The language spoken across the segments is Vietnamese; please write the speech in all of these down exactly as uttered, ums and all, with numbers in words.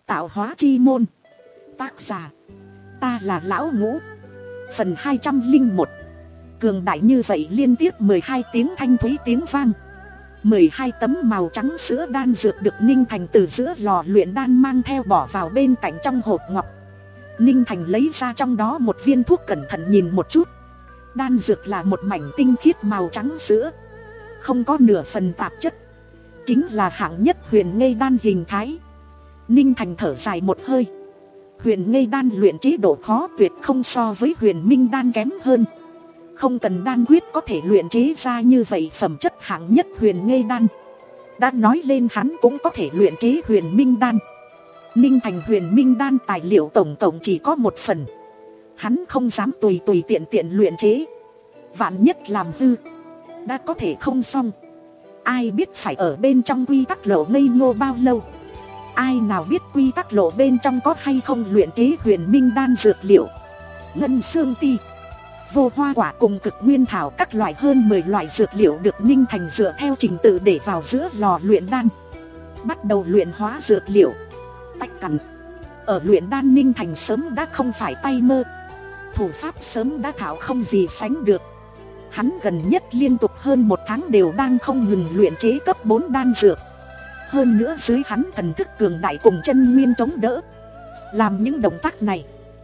Tạo hóa chi môn. Tác giả, ta là Lão Ngũ. Phần hai trăm linh một. Cường đại như vậy liên tiếp mười hai tiếng thanh thúy tiếng vang. Mười hai tấm màu trắng sữa đan dược được Ninh Thành từ giữa lò luyện đan mang theo bỏ vào bên cạnh trong hộp ngọc. Ninh Thành lấy ra trong đó một viên thuốc, cẩn thận nhìn một chút. Đan dược là một mảnh tinh khiết màu trắng sữa, không có nửa phần tạp chất, chính là hạng nhất huyền ngây đan hình thái. Ninh Thành thở dài một hơi. Huyền ngây đan luyện chế độ khó tuyệt không so với huyền minh đan kém hơn. Không cần đan quyết có thể luyện chế ra như vậy phẩm chất hạng nhất huyền ngây đan. Đã nói lên hắn cũng có thể luyện chế huyền minh đan. Ninh Thành huyền minh đan tài liệu tổng cộng chỉ có một phần. Hắn không dám tùy tùy tiện tiện luyện chế, vạn nhất làm hư, đã có thể không xong. Ai biết phải ở bên trong quy tắc lộ ngây ngô bao lâu. Ai nào biết quy tắc lộ bên trong có hay không luyện chế huyền minh đan dược liệu. Ngân xương ti, vô hoa quả cùng cực nguyên thảo, các loại hơn mười loại dược liệu được Ninh Thành dựa theo trình tự để vào giữa lò luyện đan. Bắt đầu luyện hóa dược liệu, tách cặn. Ở luyện đan Ninh Thành sớm đã không phải tay mơ, thủ pháp sớm đã thạo không gì sánh được. Hắn gần nhất liên tục hơn một tháng đều đang không ngừng luyện chế cấp bốn đan dược. Hơn nữa dưới hắn thần thức cường đại cùng chân nguyên chống đỡ, làm những động tác này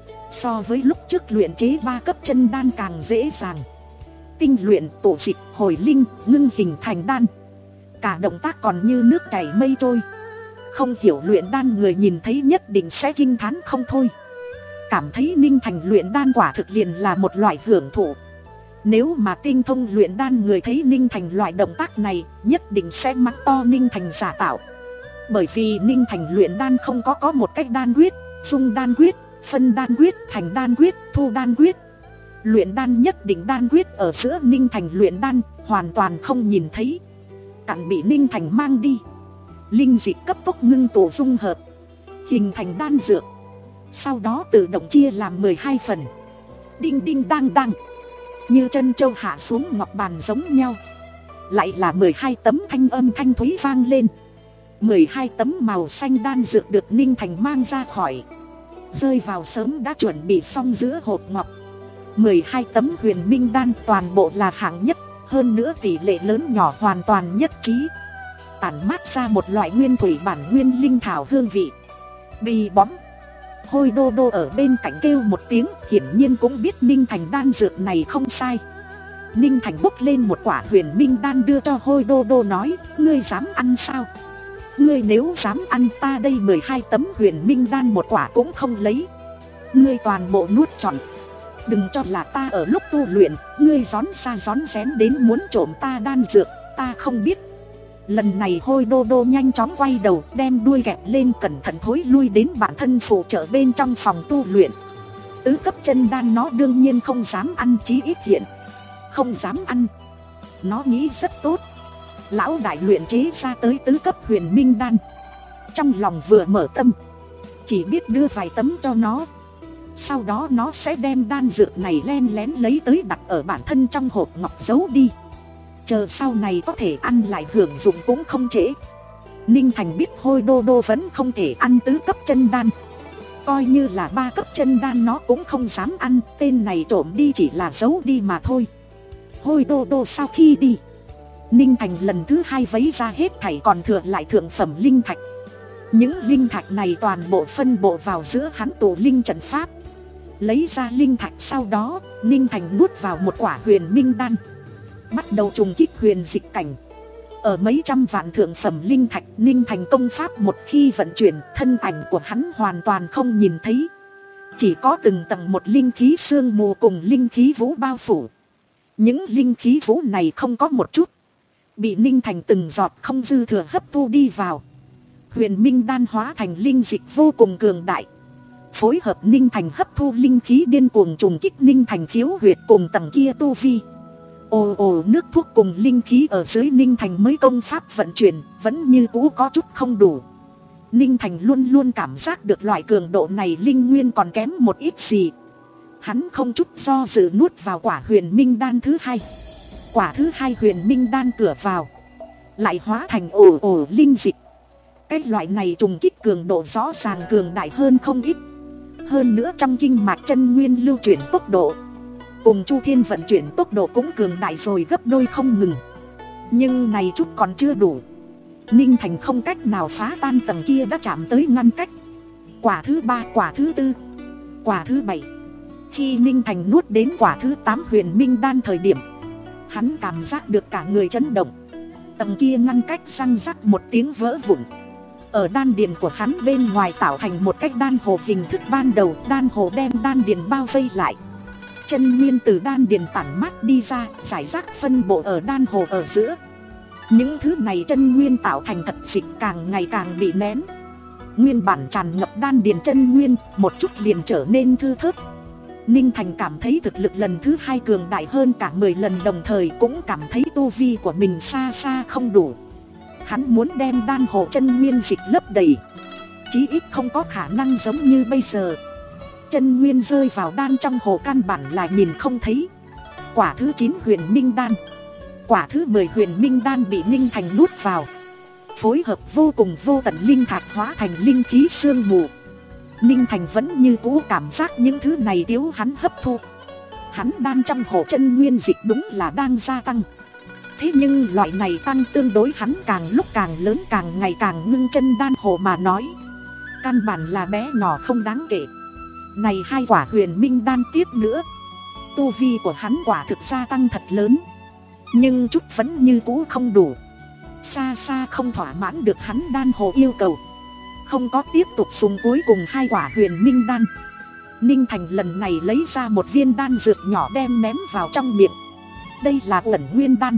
so với lúc trước luyện chế ba cấp chân đan càng dễ dàng. Tinh luyện, tổ dịch, hồi linh, ngưng hình thành đan, cả động tác còn như nước chảy mây trôi. Không hiểu luyện đan người nhìn thấy nhất định sẽ kinh thán không thôi, cảm thấy Ninh Thành luyện đan quả thực liền là một loại hưởng thụ. Nếu mà tinh thông luyện đan người thấy Ninh Thành loại động tác này, nhất định sẽ mắng to Ninh Thành giả tạo. Bởi vì Ninh Thành luyện đan không có có một cách đan quyết, dung đan quyết, phân đan quyết, thành đan quyết, thu đan quyết. Luyện đan nhất định đan quyết ở giữa Ninh Thành luyện đan hoàn toàn không nhìn thấy, cặn bị Ninh Thành mang đi. Linh dịch cấp tốc ngưng tụ dung hợp, hình thành đan dược, sau đó tự động chia làm mười hai phần. Đinh đinh đang đang, như chân châu hạ xuống ngọc bàn giống nhau. Lại là mười hai tấm thanh âm thanh thúy vang lên. Mười hai tấm màu xanh đan dược được Ninh Thành mang ra khỏi, rơi vào sớm đã chuẩn bị xong giữa hộp ngọc. Mười hai tấm huyền minh đan toàn bộ là hạng nhất, hơn nữa tỷ lệ lớn nhỏ hoàn toàn nhất trí, tản mát ra một loại nguyên thủy bản nguyên linh thảo hương vị. Bì bóm. Hôi đô đô ở bên cạnh kêu một tiếng, hiển nhiên cũng biết Ninh Thành đan dược này không sai. Ninh Thành bốc lên một quả huyền minh đan đưa cho hôi đô đô, nói: ngươi dám ăn sao? Ngươi nếu dám ăn, ta đây mười hai tấm huyền minh đan một quả cũng không lấy. Ngươi toàn bộ nuốt trọn, đừng cho là ta ở lúc tu luyện, ngươi gión xa gión rén đến muốn trộm ta đan dược, ta không biết. Lần này hôi đô đô nhanh chóng quay đầu, đem đuôi gẹp lên, cẩn thận thối lui đến bản thân phụ trợ bên trong phòng tu luyện. Tứ cấp chân đan nó đương nhiên không dám ăn, chí ít hiện không dám ăn. Nó nghĩ rất tốt, lão đại luyện chế ra tới tứ cấp huyền minh đan, trong lòng vừa mở tâm, chỉ biết đưa vài tấm cho nó. Sau đó nó sẽ đem đan dược này len lén lấy tới đặt ở bản thân trong hộp ngọc giấu đi, chờ sau này có thể ăn lại hưởng dụng cũng không trễ. Ninh Thành biết hôi đô đô vẫn không thể ăn tứ cấp chân đan, coi như là ba cấp chân đan nó cũng không dám ăn. Tên này trộm đi chỉ là giấu đi mà thôi. Hôi đô đô sau khi đi, Ninh Thành lần thứ hai vấy ra hết thảy còn thừa lại thượng phẩm linh thạch. Những linh thạch này toàn bộ phân bộ vào giữa hắn tụ linh trận pháp. Lấy ra linh thạch sau đó, Ninh Thành nuốt vào một quả huyền minh đan, bắt đầu trùng kích huyền dịch cảnh. Ở mấy trăm vạn thượng phẩm linh thạch, Ninh Thành công pháp một khi vận chuyển, thân ảnh của hắn hoàn toàn không nhìn thấy, chỉ có từng tầng một linh khí sương mù cùng linh khí vũ bao phủ. Những linh khí vũ này không có một chút bị Ninh Thành từng giọt không dư thừa hấp thu đi vào. Huyền minh đan hóa thành linh dịch vô cùng cường đại, phối hợp Ninh Thành hấp thu linh khí điên cuồng trùng kích Ninh Thành khiếu huyệt cùng tầng kia tu vi. Ồ ồ, nước thuốc cùng linh khí ở dưới Ninh Thành mới công pháp vận chuyển vẫn như cũ có chút không đủ. Ninh Thành luôn luôn cảm giác được loại cường độ này linh nguyên còn kém một ít gì. Hắn không chút do dự nuốt vào quả huyền minh đan thứ hai. Quả thứ hai huyền minh đan cửa vào lại hóa thành ồ ồ linh dịch. Cái loại này trùng kích cường độ rõ ràng cường đại hơn không ít. Hơn nữa trong kinh mạch chân nguyên lưu chuyển tốc độ cùng Chu Thiên vận chuyển tốc độ cũng cường đại rồi gấp đôi không ngừng. Nhưng này chút còn chưa đủ. Ninh Thành không cách nào phá tan tầng kia đã chạm tới ngăn cách. Quả thứ ba, quả thứ tư, quả thứ bảy. Khi Ninh Thành nuốt đến quả thứ tám huyền minh đan thời điểm, hắn cảm giác được cả người chấn động. Tầng kia ngăn cách răng rắc một tiếng vỡ vụn. Ở đan điền của hắn bên ngoài tạo thành một cách đan hồ hình thức ban đầu. Đan hồ đem đan điền bao vây lại. Chân nguyên từ đan điền tản mát đi ra, giải rác phân bộ ở đan hồ ở giữa. Những thứ này chân nguyên tạo thành thật dịch càng ngày càng bị nén. Nguyên bản tràn ngập đan điền chân nguyên, một chút liền trở nên thư thớt. Ninh Thành cảm thấy thực lực lần thứ hai cường đại hơn cả mười lần, đồng thời cũng cảm thấy tu vi của mình xa xa không đủ. Hắn muốn đem đan hồ chân nguyên dịch lấp đầy, chí ít không có khả năng giống như bây giờ. Chân nguyên rơi vào đan trong hồ căn bản là nhìn không thấy. Quả thứ chín huyền minh đan, quả thứ mười huyền minh đan bị Ninh Thành nuốt vào, phối hợp vô cùng vô tận linh thạch hóa thành linh khí sương mù. Ninh Thành vẫn như cũ cảm giác những thứ này thiếu hắn hấp thu. Hắn đan trong hồ chân nguyên dịch đúng là đang gia tăng. Thế nhưng loại này tăng tương đối hắn càng lúc càng lớn, càng ngày càng ngưng. Chân đan hồ mà nói, căn bản là bé nhỏ không đáng kể. Này hai quả huyền minh đan tiếp nữa, tu vi của hắn quả thực gia tăng thật lớn. Nhưng chút vẫn như cũ không đủ, xa xa không thỏa mãn được hắn đan hồ yêu cầu. Không có tiếp tục dùng cuối cùng hai quả huyền minh đan, Ninh Thành lần này lấy ra một viên đan dược nhỏ đem ném vào trong miệng. Đây là Uẩn Nguyên đan,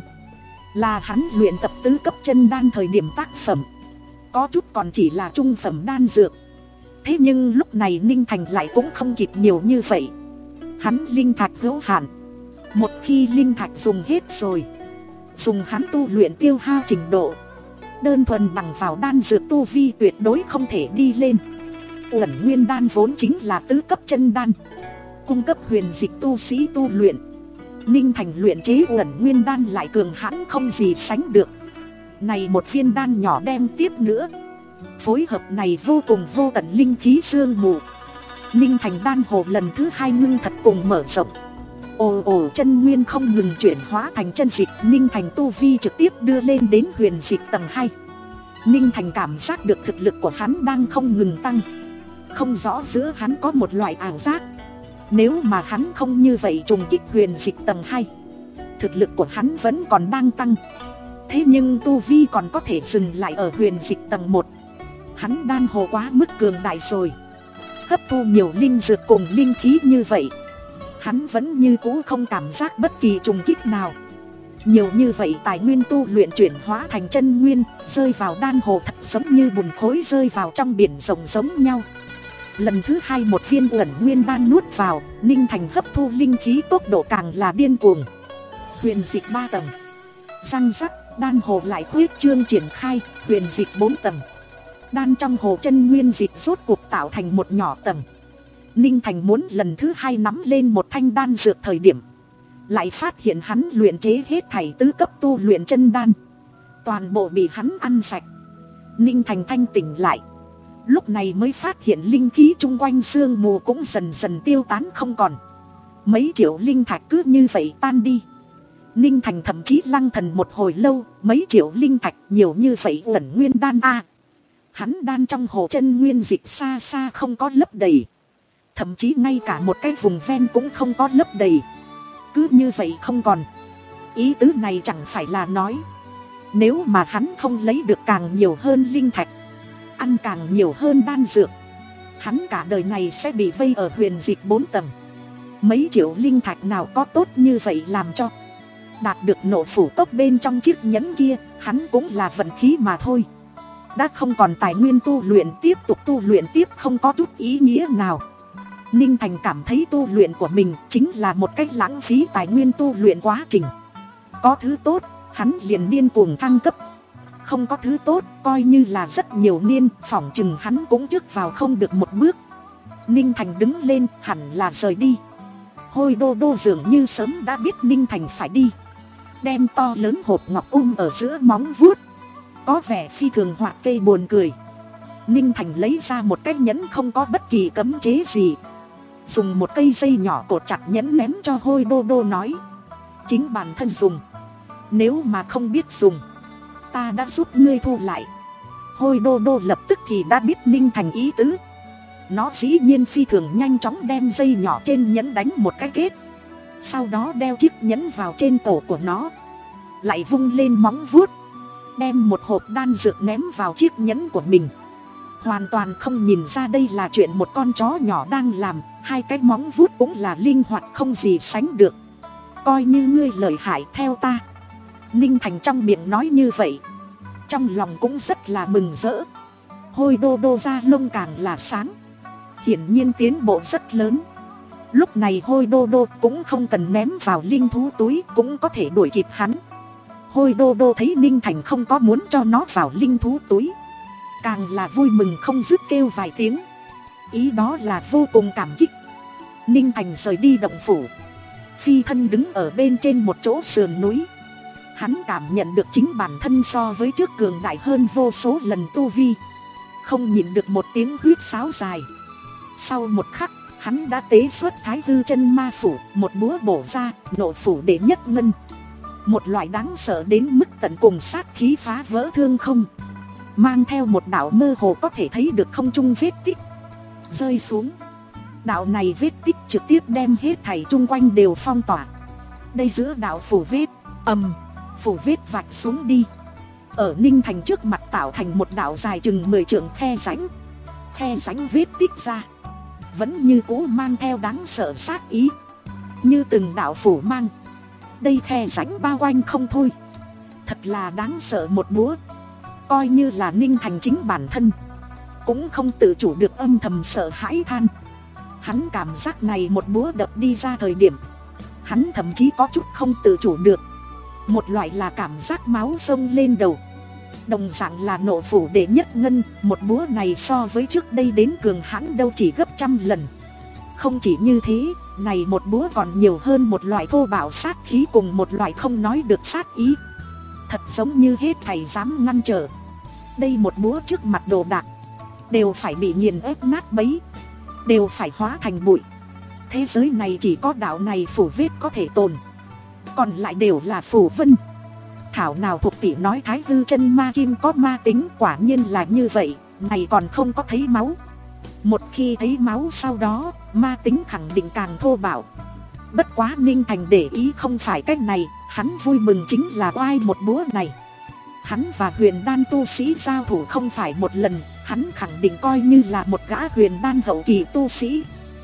là hắn luyện tập tứ cấp chân đan thời điểm tác phẩm. Có chút còn chỉ là trung phẩm đan dược. Thế nhưng lúc này Ninh Thành lại cũng không kịp nhiều như vậy. Hắn linh thạch hữu hạn, một khi linh thạch dùng hết rồi, dùng hắn tu luyện tiêu hao trình độ, đơn thuần bằng vào đan dược tu vi tuyệt đối không thể đi lên. Uẩn Nguyên đan vốn chính là tứ cấp chân đan, cung cấp huyền dịch tu sĩ tu luyện. Ninh Thành luyện chế Uẩn Nguyên đan lại cường hãn không gì sánh được. Này một viên đan nhỏ đem tiếp nữa, phối hợp này vô cùng vô tận linh khí sương mù, Ninh Thành đan hồ lần thứ hai ngưng thật cùng mở rộng. Ồ ồ, chân nguyên không ngừng chuyển hóa thành chân dịch. Ninh Thành tu vi trực tiếp đưa lên đến huyền dịch tầng hai. Ninh Thành cảm giác được thực lực của hắn đang không ngừng tăng. Không rõ giữa hắn có một loại ảo giác, nếu mà hắn không như vậy trùng kích huyền dịch tầng hai, thực lực của hắn vẫn còn đang tăng. Thế nhưng tu vi còn có thể dừng lại ở huyền dịch tầng một. Hắn đan hồ quá mức cường đại rồi, hấp thu nhiều linh dược cùng linh khí như vậy, hắn vẫn như cũ không cảm giác bất kỳ trùng kích nào. Nhiều như vậy tài nguyên tu luyện chuyển hóa thành chân nguyên, rơi vào đan hồ thật giống như bùn khối rơi vào trong biển rộng giống nhau. Lần thứ hai một viên Uẩn Nguyên đan nuốt vào, Ninh Thành hấp thu linh khí tốc độ càng là điên cuồng. Huyền dịch ba tầng, răng rắc, đan hồ lại khuyết trương triển khai. Huyền dịch bốn tầng, đan trong hồ chân nguyên dịch rốt cuộc tạo thành một nhỏ tầng. Ninh Thành muốn lần thứ hai nắm lên một thanh đan dược thời điểm, lại phát hiện hắn luyện chế hết thảy tứ cấp tu luyện chân đan, toàn bộ bị hắn ăn sạch. Ninh Thành thanh tỉnh lại, lúc này mới phát hiện linh khí chung quanh sương mù cũng dần dần tiêu tán không còn. Mấy triệu linh thạch cứ như vậy tan đi. Ninh Thành thậm chí lăng thần một hồi lâu, mấy triệu linh thạch nhiều như vậy Uẩn Nguyên đan a. Hắn đan trong hồ chân nguyên dịch xa xa không có lấp đầy, thậm chí ngay cả một cái vùng ven cũng không có lấp đầy. Cứ như vậy không còn. Ý tứ này chẳng phải là nói, nếu mà hắn không lấy được càng nhiều hơn linh thạch, ăn càng nhiều hơn đan dược, hắn cả đời này sẽ bị vây ở huyền dịch bốn tầng. Mấy triệu linh thạch nào có tốt như vậy làm cho. Đạt được nộ phủ tốc bên trong chiếc nhẫn kia, hắn cũng là vận khí mà thôi. Đã không còn tài nguyên tu luyện, tiếp tục tu luyện tiếp không có chút ý nghĩa nào. Ninh Thành cảm thấy tu luyện của mình chính là một cách lãng phí tài nguyên tu luyện quá trình. Có thứ tốt, hắn liền điên cuồng thăng cấp. Không có thứ tốt, coi như là rất nhiều niên, phỏng chừng hắn cũng trước vào không được một bước. Ninh Thành đứng lên, hẳn là rời đi. Hôi Đô Đô dường như sớm đã biết Ninh Thành phải đi, đem to lớn hộp ngọc um ở giữa móng vuốt, có vẻ phi thường hoạt kê buồn cười. Ninh Thành lấy ra một cái nhẫn không có bất kỳ cấm chế gì, dùng một cây dây nhỏ cột chặt nhẫn ném cho Hôi Đô Đô nói: chính bản thân dùng, nếu mà không biết dùng, ta đã giúp ngươi thu lại. Hôi Đô Đô lập tức thì đã biết Ninh Thành ý tứ. Nó dĩ nhiên phi thường nhanh chóng đem dây nhỏ trên nhẫn đánh một cái kết, sau đó đeo chiếc nhẫn vào trên cổ của nó, lại vung lên móng vuốt, đem một hộp đan dược ném vào chiếc nhẫn của mình. Hoàn toàn không nhìn ra đây là chuyện một con chó nhỏ đang làm. Hai cái móng vuốt cũng là linh hoạt không gì sánh được. Coi như ngươi lợi hại theo ta. Ninh Thành trong miệng nói như vậy, trong lòng cũng rất là mừng rỡ. Hôi Đô Đô da lông càng là sáng, hiển nhiên tiến bộ rất lớn. Lúc này Hôi Đô Đô cũng không cần ném vào linh thú túi, cũng có thể đuổi kịp hắn. Hôi Đô Đô thấy Ninh Thành không có muốn cho nó vào linh thú túi, càng là vui mừng không dứt kêu vài tiếng, ý đó là vô cùng cảm kích. Ninh Thành rời đi động phủ, phi thân đứng ở bên trên một chỗ sườn núi. Hắn cảm nhận được chính bản thân so với trước cường đại hơn vô số lần tu vi, không nhịn được một tiếng huýt sáo dài. Sau một khắc, hắn đã tế xuất Thái Hư Chân Ma Phủ, một búa bổ ra, nộ phủ đệ nhất ngân. Một loại đáng sợ đến mức tận cùng sát khí phá vỡ thương không, mang theo một đạo mơ hồ có thể thấy được không trung vết tích rơi xuống. Đạo này vết tích trực tiếp đem hết thảy chung quanh đều phong tỏa. Đây giữa đạo phủ vết, ầm, phủ vết vạch xuống đi. Ở Ninh Thành trước mặt tạo thành một đạo dài chừng mười trượng khe rãnh. Khe rãnh vết tích ra, vẫn như cũ mang theo đáng sợ sát ý, như từng đạo phủ mang. Đây khe rãnh bao quanh không thôi, thật là đáng sợ một búa. Coi như là Ninh Thành chính bản thân cũng không tự chủ được âm thầm sợ hãi than. Hắn cảm giác này một búa đập đi ra thời điểm, hắn thậm chí có chút không tự chủ được. Một loại là cảm giác máu sông lên đầu. Đồng dạng là nộ phủ đệ nhất ngân, một búa này so với trước đây đến cường hãn đâu chỉ gấp trăm lần. Không chỉ như thế, này một búa còn nhiều hơn một loại thô bạo sát khí cùng một loại không nói được sát ý. Thật giống như hết thầy dám ngăn trở. Đây một búa trước mặt đồ đạc, đều phải bị nghiền ép nát bấy, đều phải hóa thành bụi. Thế giới này chỉ có đạo này phủ vết có thể tồn, còn lại đều là phủ vân. Thảo nào thuộc tỷ nói Thái Hư Chân Ma Kim có ma tính, quả nhiên là như vậy. Này còn không có thấy máu, một khi thấy máu sau đó, ma tính khẳng định càng thô bạo. Bất quá Ninh Thành để ý không phải cách này, hắn vui mừng chính là oai một búa này. Hắn và huyền đan tu sĩ giao thủ không phải một lần, hắn khẳng định coi như là một gã huyền đan hậu kỳ tu sĩ.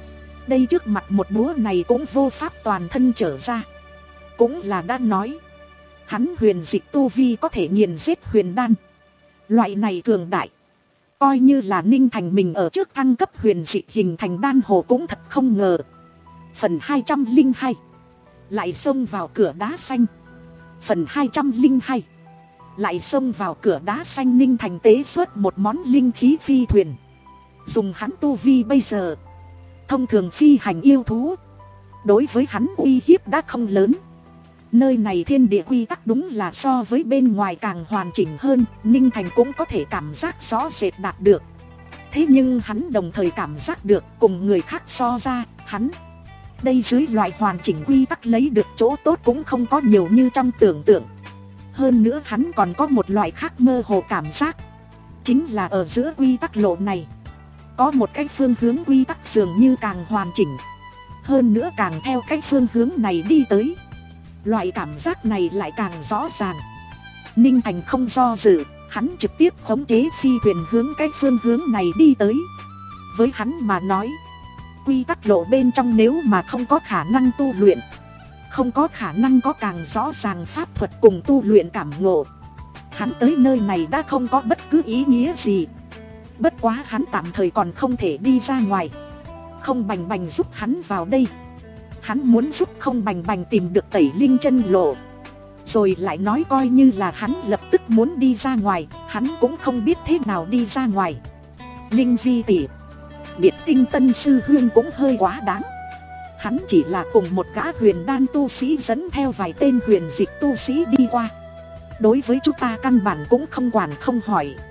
Đây trước mặt một búa này cũng vô pháp toàn thân trở ra. Cũng là đã nói, hắn huyền dịch tu vi có thể nghiền giết huyền đan. Loại này cường đại, coi như là Ninh Thành mình ở trước thăng cấp huyền dịch hình thành đan hồ cũng thật không ngờ. Phần hai trăm linh hai, lại xông vào cửa đá xanh. Phần hai trăm linh hai, lại xông vào cửa đá xanh. Ninh Thành tế xuất một món linh khí phi thuyền. Dùng hắn tu vi bây giờ, thông thường phi hành yêu thú, đối với hắn uy hiếp đã không lớn. Nơi này thiên địa quy tắc đúng là so với bên ngoài càng hoàn chỉnh hơn, Ninh Thành cũng có thể cảm giác rõ rệt đạt được. Thế nhưng hắn đồng thời cảm giác được cùng người khác so ra, hắn đây dưới loại hoàn chỉnh quy tắc lấy được chỗ tốt cũng không có nhiều như trong tưởng tượng. Hơn nữa hắn còn có một loại khác mơ hồ cảm giác, chính là ở giữa quy tắc lộ này, có một cái phương hướng quy tắc dường như càng hoàn chỉnh. Hơn nữa càng theo cái phương hướng này đi tới, loại cảm giác này lại càng rõ ràng. Ninh Thành không do dự, hắn trực tiếp khống chế phi thuyền hướng cái phương hướng này đi tới. Với hắn mà nói, quy tắc lộ bên trong nếu mà không có khả năng tu luyện, không có khả năng có càng rõ ràng pháp thuật cùng tu luyện cảm ngộ, hắn tới nơi này đã không có bất cứ ý nghĩa gì. Bất quá hắn tạm thời còn không thể đi ra ngoài. Không Bành Bành giúp hắn vào đây. Hắn muốn giúp Không Bành Bành tìm được Tẩy Linh Chân Lộ, rồi lại nói coi như là hắn lập tức muốn đi ra ngoài, hắn cũng không biết thế nào đi ra ngoài. Linh Vi tỷ, Biệt Tinh Tân sư huynh cũng hơi quá đáng. Hắn chỉ là cùng một gã huyền đan tu sĩ dẫn theo vài tên huyền dịch tu sĩ đi qua, đối với chúng ta căn bản cũng không quản không hỏi.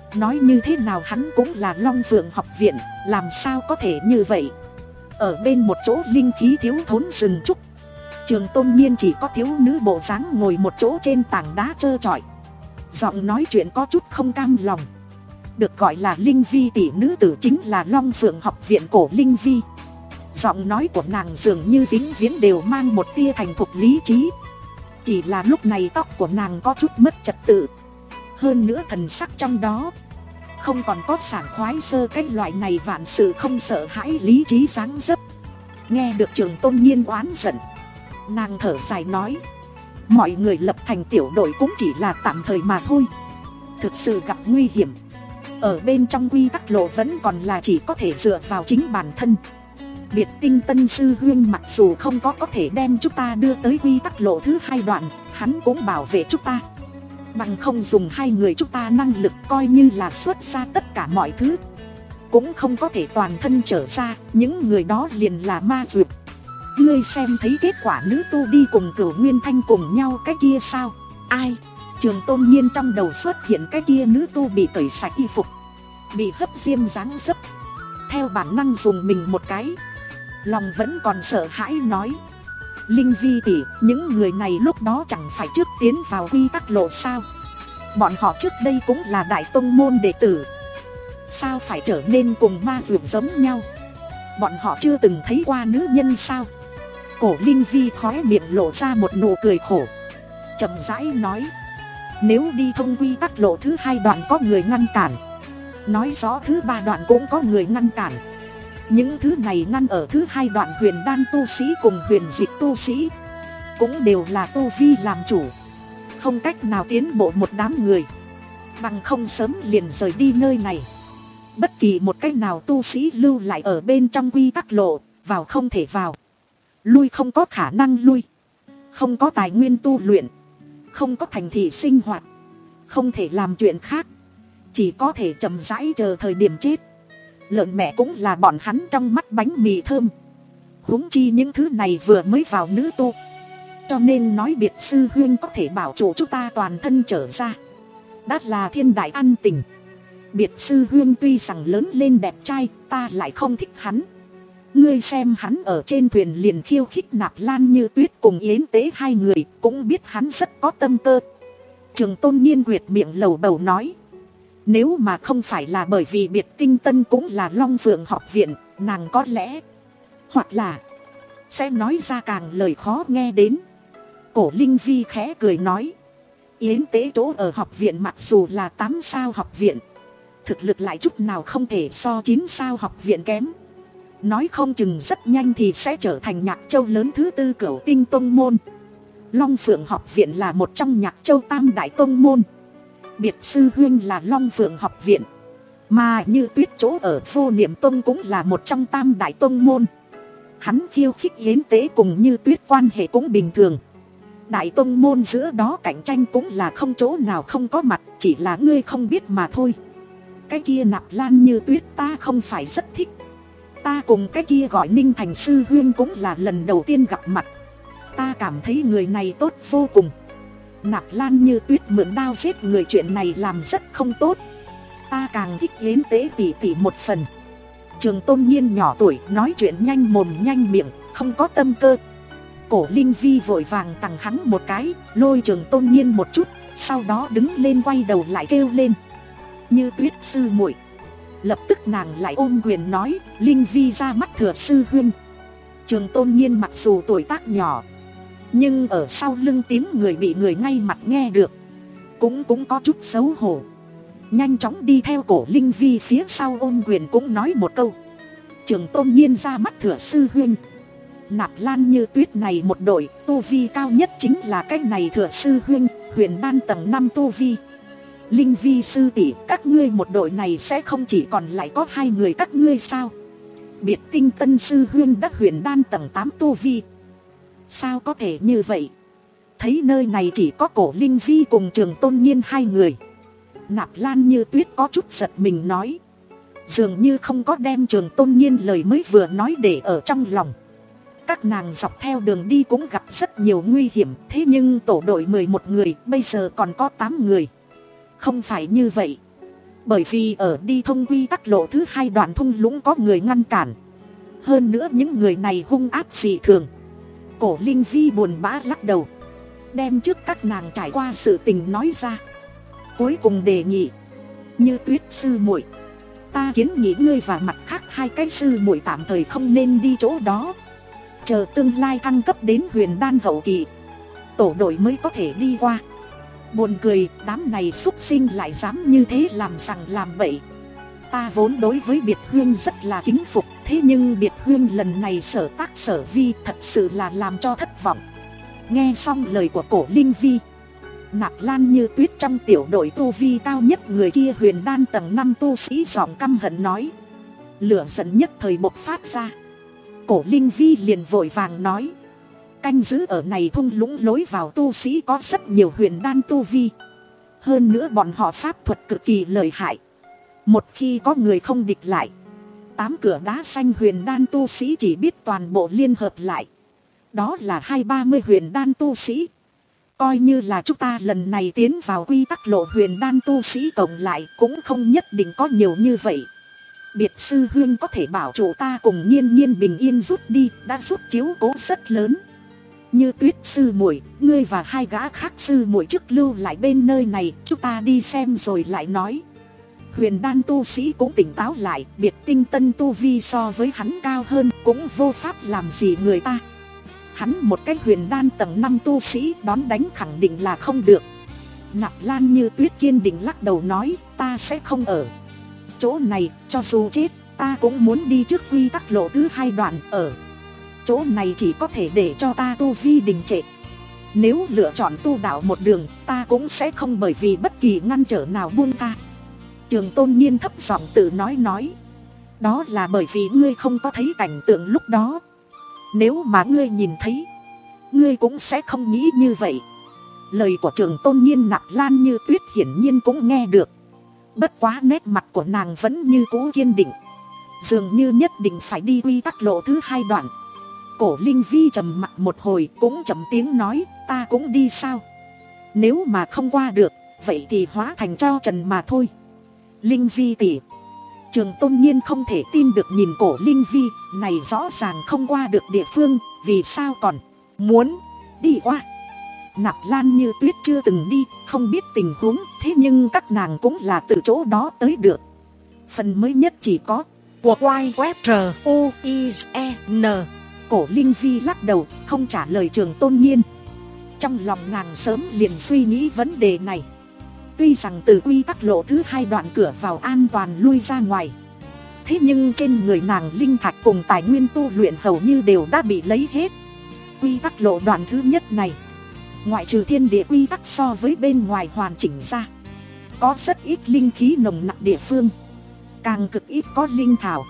Nói như thế nào hắn cũng là Long Phượng học viện, làm sao có thể như vậy. Ở bên một chỗ linh khí thiếu thốn rừng trúc, Trường Tôn Nhiên chỉ có thiếu nữ bộ dáng ngồi một chỗ trên tảng đá trơ trọi, giọng nói chuyện có chút không cam lòng. Được gọi là Linh Vi tỷ nữ tử chính là Long Phượng học viện Cổ Linh Vi. Giọng nói của nàng dường như vĩnh viễn đều mang một tia thành thục lý trí. Chỉ là lúc này tóc của nàng có chút mất trật tự, hơn nữa thần sắc trong đó không còn có sảng khoái sơ cái loại này vạn sự không sợ hãi lý trí dáng dấp. Nghe được Trường Tôn Nhiên oán giận, nàng thở dài nói, mọi người lập thành tiểu đội cũng chỉ là tạm thời mà thôi. Thực sự gặp nguy hiểm, ở bên trong quy tắc lộ vẫn còn là chỉ có thể dựa vào chính bản thân. Biệt Tinh Tân sư huynh mặc dù không có có thể đem chúng ta đưa tới quy tắc lộ thứ hai đoạn, hắn cũng bảo vệ chúng ta. Bằng không dùng hai người chúng ta năng lực coi như là xuất ra tất cả mọi thứ, cũng không có thể toàn thân trở ra, những người đó liền là ma dược. Ngươi xem thấy kết quả nữ tu đi cùng Cửu Nguyên Thanh cùng nhau cái kia sao? Ai? Trường Tôn Nhiên trong đầu xuất hiện cái kia nữ tu bị cởi sạch y phục, bị hấp diêm dáng dấp, theo bản năng dùng mình một cái, lòng vẫn còn sợ hãi nói, Linh Vi tỷ, những người này lúc đó chẳng phải trước tiến vào quy tắc lộ sao? Bọn họ trước đây cũng là đại tông môn đệ tử, sao phải trở nên cùng ma dược giống nhau? Bọn họ chưa từng thấy qua nữ nhân sao? Cổ Linh Vi khóe miệng lộ ra một nụ cười khổ, chậm rãi nói, nếu đi thông quy tắc lộ thứ hai đoạn có người ngăn cản, nói rõ thứ ba đoạn cũng có người ngăn cản. Những thứ này ngăn ở thứ hai đoạn huyền đan tu sĩ cùng huyền dịch tu sĩ, cũng đều là tu vi làm chủ, không cách nào tiến bộ một đám người, bằng không sớm liền rời đi nơi này. Bất kỳ một cách nào tu sĩ lưu lại ở bên trong quy tắc lộ, vào không thể vào, lui không có khả năng lui, không có tài nguyên tu luyện, không có thành thị sinh hoạt, không thể làm chuyện khác, chỉ có thể chậm rãi chờ thời điểm chết. Lợn mẹ cũng là bọn hắn trong mắt bánh mì thơm, huống chi những thứ này vừa mới vào nữ tu. Cho nên nói Biệt sư huynh có thể bảo chủ chúng ta toàn thân trở ra, đã là thiên đại ân tình. Biệt sư huynh tuy rằng lớn lên đẹp trai, ta lại không thích hắn. Ngươi xem hắn ở trên thuyền liền khiêu khích Nạp Lan Như Tuyết cùng Yến Tế hai người, cũng biết hắn rất có tâm cơ. Trường Tôn Nhiên quyệt miệng lầu bầu nói, nếu mà không phải là bởi vì Biệt Tinh Tân cũng là Long Phượng học viện, nàng có lẽ, hoặc là sẽ nói ra càng lời khó nghe đến. Cổ Linh Vi khẽ cười nói, Yến Tế chỗ ở học viện mặc dù là tám sao học viện, thực lực lại chút nào không thể so chín sao học viện kém. Nói không chừng rất nhanh thì sẽ trở thành Nhạc Châu lớn thứ tư Cửu Tinh Tông Môn. Long Phượng học viện là một trong Nhạc Châu tam đại tông môn. Biệt sư huynh là Long Phượng học viện, mà Như Tuyết chỗ ở Vô Niệm Tông cũng là một trong tam đại tông môn. Hắn khiêu khích Yến Tế cùng Như Tuyết quan hệ cũng bình thường. Đại tông môn giữa đó cạnh tranh cũng là không chỗ nào không có mặt, chỉ là ngươi không biết mà thôi. Cái kia Nạp Lan Như Tuyết ta không phải rất thích. Ta cùng cái kia gọi Ninh Thành sư huynh cũng là lần đầu tiên gặp mặt. Ta cảm thấy người này tốt vô cùng. Nạp Lan Như Tuyết mượn đao giết người chuyện này làm rất không tốt. Ta càng thích Yến Tế tỉ tỉ một phần. Trường Tôn Nhiên nhỏ tuổi, nói chuyện nhanh mồm nhanh miệng, không có tâm cơ. Cổ Linh Vi vội vàng tặng hắn một cái, lôi Trường Tôn Nhiên một chút, sau đó đứng lên quay đầu lại kêu lên, Như Tuyết sư muội. Lập tức nàng lại ôm quyền nói, Linh Vi ra mắt thừa sư huynh. Trường Tôn Nhiên mặc dù tuổi tác nhỏ, nhưng ở sau lưng tiếng người bị người ngay mặt nghe được, cũng cũng có chút xấu hổ. Nhanh chóng đi theo cổ Linh Vi phía sau ôm quyền cũng nói một câu, Trường Tôn Nhiên ra mắt thừa sư huynh. Nạp Lan Như Tuyết này một đội, tu vi cao nhất chính là cái này thừa sư huynh, huyền đan tầng năm tu vi. Linh Vi sư tỷ, các ngươi một đội này sẽ không chỉ còn lại có hai người các ngươi sao? Biệt Tinh Tân sư huynh đã huyền đan tầng tám tu vi. Sao có thể như vậy? Thấy nơi này chỉ có cổ Linh Vi cùng Trường Tôn Nhiên hai người, Nạp Lan Như Tuyết có chút giật mình nói, dường như không có đem Trường Tôn Nhiên lời mới vừa nói để ở trong lòng. Các nàng dọc theo đường đi cũng gặp rất nhiều nguy hiểm, thế nhưng tổ đội mười một người, bây giờ còn có tám người. Không phải như vậy. Bởi vì ở đi thông quy tắc lộ thứ hai đoạn thung lũng có người ngăn cản. Hơn nữa những người này hung ác dị thường. Cổ Linh Vi buồn bã lắc đầu, đem trước các nàng trải qua sự tình nói ra. Cuối cùng đề nghị, Như Tuyết sư muội, ta kiến nghị ngươi và mặt khác hai cái sư muội tạm thời không nên đi chỗ đó. Chờ tương lai thăng cấp đến huyền đan hậu kỳ, tổ đội mới có thể đi qua. Buồn cười, đám này xúc sinh lại dám như thế làm sằng làm bậy. Ta vốn đối với Biệt Huyên rất là kính phục, thế nhưng Biệt Huyên lần này sở tác sở vi thật sự là làm cho thất vọng. Nghe xong lời của Cổ Linh Vi, Nạp Lan Như Tuyết trong tiểu đội tu vi cao nhất người kia huyền đan tầng năm tu sĩ giọng căm hận nói. Lửa giận nhất thời bộc phát ra. Cổ Linh Vi liền vội vàng nói, canh giữ ở này thung lũng lối vào tu sĩ có rất nhiều huyền đan tu vi. Hơn nữa bọn họ pháp thuật cực kỳ lợi hại. Một khi có người không địch lại, tám cửa đá xanh huyền đan tu sĩ chỉ biết toàn bộ liên hợp lại, đó là hai ba mươi huyền đan tu sĩ. Coi như là chúng ta lần này tiến vào quy tắc lộ huyền đan tu sĩ tổng lại cũng không nhất định có nhiều như vậy. Biệt sư huyên có thể bảo chủ ta cùng Nhiên Nhiên bình yên rút đi, đã giúp chiếu cố rất lớn. Như Tuyết sư muội, ngươi và hai gã khác sư muội trước lưu lại bên nơi này, chúng ta đi xem rồi lại nói. Huyền đan tu sĩ cũng tỉnh táo lại, Biệt Tinh Tân tu vi so với hắn cao hơn, cũng vô pháp làm gì người ta. Hắn một cái huyền đan tầng năm tu sĩ đón đánh khẳng định là không được. Nạp Lan Như Tuyết kiên định lắc đầu nói, ta sẽ không ở chỗ này, cho dù chết, ta cũng muốn đi trước quy tắc lộ thứ hai đoạn. Ở chỗ này chỉ có thể để cho ta tu vi đình trệ. Nếu lựa chọn tu đạo một đường, ta cũng sẽ không bởi vì bất kỳ ngăn trở nào buông tha. Trường Tôn Nhiên thấp giọng tự nói nói, đó là bởi vì ngươi không có thấy cảnh tượng lúc đó. Nếu mà ngươi nhìn thấy, ngươi cũng sẽ không nghĩ như vậy. Lời của Trường Tôn Nhiên Nạp Lan Như Tuyết hiển nhiên cũng nghe được. Bất quá nét mặt của nàng vẫn như cũ kiên định, dường như nhất định phải đi quy tắc lộ thứ hai đoạn. Cổ Linh Vi trầm mặt một hồi cũng trầm tiếng nói, ta cũng đi sao? Nếu mà không qua được, vậy thì hóa thành cho trần mà thôi. Linh Vi tỷ. Trường Tôn Nhiên không thể tin được nhìn Cổ Linh Vi, này rõ ràng không qua được địa phương, vì sao còn muốn đi qua? Nạp Lan Như Tuyết chưa từng đi, không biết tình huống, thế nhưng các nàng cũng là từ chỗ đó tới được. Phần mới nhất chỉ có của Quai Web R U I E N. Cổ Linh Vi lắc đầu, không trả lời Trường Tôn Nhiên. Trong lòng nàng sớm liền suy nghĩ vấn đề này. Tuy rằng từ quy tắc lộ thứ hai đoạn cửa vào an toàn lui ra ngoài, thế nhưng trên người nàng linh thạch cùng tài nguyên tu luyện hầu như đều đã bị lấy hết. Quy tắc lộ đoạn thứ nhất này, ngoại trừ thiên địa quy tắc so với bên ngoài hoàn chỉnh ra, có rất ít linh khí nồng nặc địa phương, càng cực ít có linh thảo.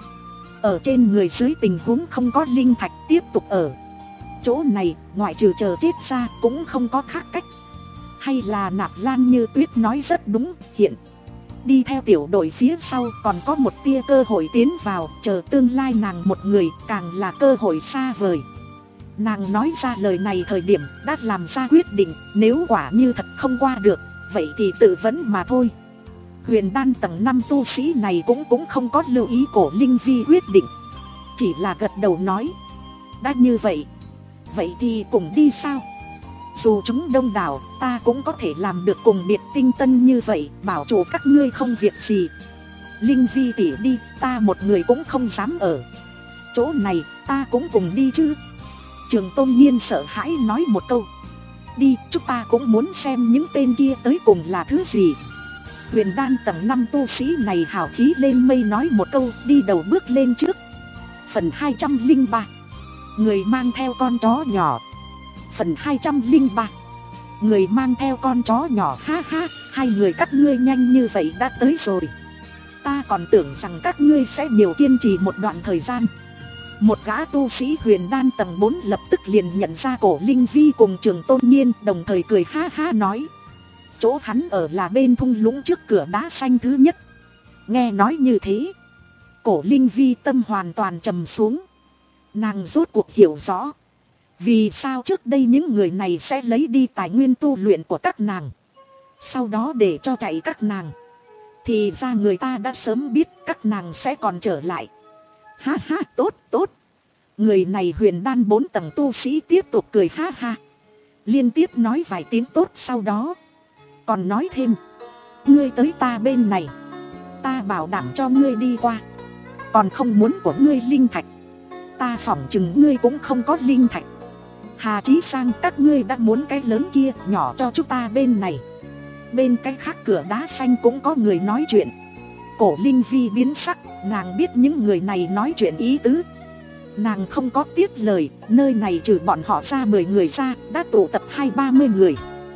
Ở trên người dưới tình huống không có linh thạch tiếp tục ở chỗ này, ngoại trừ chờ chết ra cũng không có khác cách. Hay là Nạp Lan Như Tuyết nói rất đúng, hiện đi theo tiểu đội phía sau còn có một tia cơ hội tiến vào, chờ tương lai nàng một người càng là cơ hội xa vời. Nàng nói ra lời này thời điểm đã làm ra quyết định, nếu quả như thật không qua được, vậy thì tự vấn mà thôi. Huyền đan tầng năm tu sĩ này cũng cũng không có lưu ý Cổ Linh Vi quyết định, chỉ là gật đầu nói, đã như vậy, vậy thì cùng đi sao? Dù chúng đông đảo, ta cũng có thể làm được cùng Biệt Tinh Tân như vậy, bảo chủ các ngươi không việc gì. Linh Vi tỉ đi, ta một người cũng không dám ở chỗ này, ta cũng cùng đi chứ. Trường Tôn Nhiên sợ hãi nói một câu, đi, chúng ta cũng muốn xem những tên kia tới cùng là thứ gì. Huyền đan tầng năm tu sĩ này hào khí lên mây nói một câu, đi đầu bước lên trước. Phần hai trăm linh ba, người mang theo con chó nhỏ. Phần hai trăm linh ba, người mang theo con chó nhỏ, ha ha, hai người các ngươi nhanh như vậy đã tới rồi. Ta còn tưởng rằng các ngươi sẽ nhiều kiên trì một đoạn thời gian. Một gã tu sĩ huyền đan tầng bốn lập tức liền nhận ra Cổ Linh Vi cùng Trường Tôn Nhiên, đồng thời cười ha ha nói, chỗ hắn ở là bên thung lũng trước cửa đá xanh thứ nhất. Nghe nói như thế, Cổ Linh Vi tâm hoàn toàn trầm xuống. Nàng rốt cuộc hiểu rõ vì sao trước đây những người này sẽ lấy đi tài nguyên tu luyện của các nàng, sau đó để cho chạy các nàng. Thì ra người ta đã sớm biết các nàng sẽ còn trở lại. Ha ha, tốt tốt. Người này huyền đan bốn tầng tu sĩ tiếp tục cười ha ha. Liên tiếp nói vài tiếng tốt sau đó. Còn nói thêm, ngươi tới ta bên này, ta bảo đảm cho ngươi đi qua. Còn không muốn của ngươi linh thạch, ta phỏng chừng ngươi cũng không có linh thạch. Hà Chí Sang, các ngươi đã muốn cái lớn kia, nhỏ cho chúng ta bên này. Bên cái khác cửa đá xanh cũng có người nói chuyện. Cổ Linh Vi biến sắc, nàng biết những người này nói chuyện ý tứ. Nàng không có tiếp lời, nơi này trừ bọn họ ra mười người ra, đã tụ tập hai ba mươi người.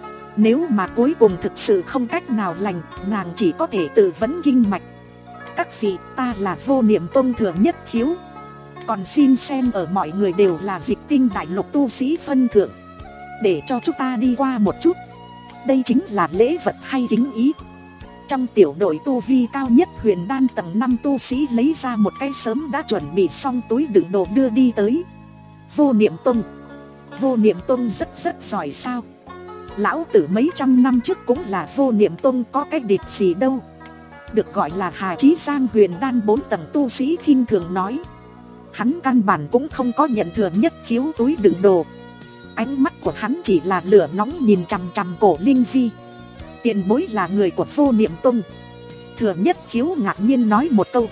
Nếu mà cuối cùng thực sự không cách nào lành, nàng chỉ có thể tự vấn kinh mạch. Các vị, ta là Vô Niệm Tông Thừa Nhất Khiếu. Còn xin xem ở mọi người đều là Dịch Tinh đại lục tu sĩ phân thượng, để cho chúng ta đi qua một chút. Đây chính là lễ vật hay kính ý. Trong tiểu đội tu vi cao nhất huyền đan tầng năm tu sĩ lấy ra một cái sớm đã chuẩn bị xong túi đựng đồ đưa đi tới. Vô Niệm Tông. Vô Niệm Tông rất rất giỏi sao? Lão tử mấy trăm năm trước cũng là Vô Niệm Tông, có cái địch gì đâu. Được gọi là Hà Chí Sang huyền đan bốn tầng tu sĩ khinh thường nói. Hắn căn bản cũng không có nhận Thừa Nhất Khiếu túi đựng đồ. Ánh mắt của hắn chỉ là lửa nóng nhìn chằm chằm Cổ Linh Vi. Tiền bối là người của Vô Niệm Tông. Thừa Nhất Khiếu ngạc nhiên nói một câu.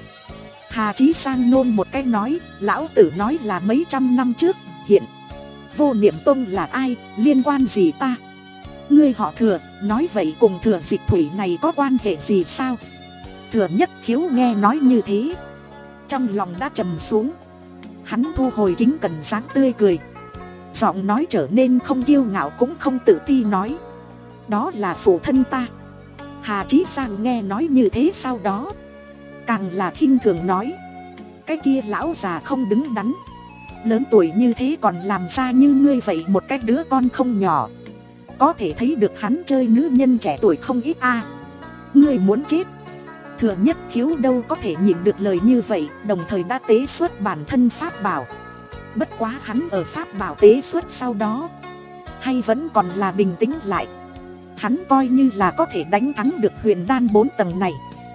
Hà Chí Sang nôn một cái nói, lão tử nói là mấy trăm năm trước, hiện Vô Niệm Tông là ai, liên quan gì ta? Ngươi họ Thừa, nói vậy cùng Thừa Dịch Thủy này có quan hệ gì sao? Thừa Nhất Khiếu nghe nói như thế, trong lòng đã trầm xuống. Hắn thu hồi kính cẩn dáng tươi cười, giọng nói trở nên không kiêu ngạo cũng không tự ti nói. Đó là phụ thân ta. Hà Chí Sang nghe nói như thế sau đó càng là khinh thường nói. Cái kia lão già không đứng đắn, lớn tuổi như thế còn làm ra như ngươi vậy một cái đứa con không nhỏ. Có thể thấy được hắn chơi nữ nhân trẻ tuổi không ít a. À. Ngươi muốn chết. Thừa Nhất Khiếu đâu có thể nhịn được lời như vậy, đồng thời đã tế xuất bản thân pháp bảo. Bất quá hắn ở pháp bảo tế xuất sau đó hay vẫn còn là bình tĩnh lại. Hắn coi như là có thể đánh thắng được huyền đan bốn tầng này.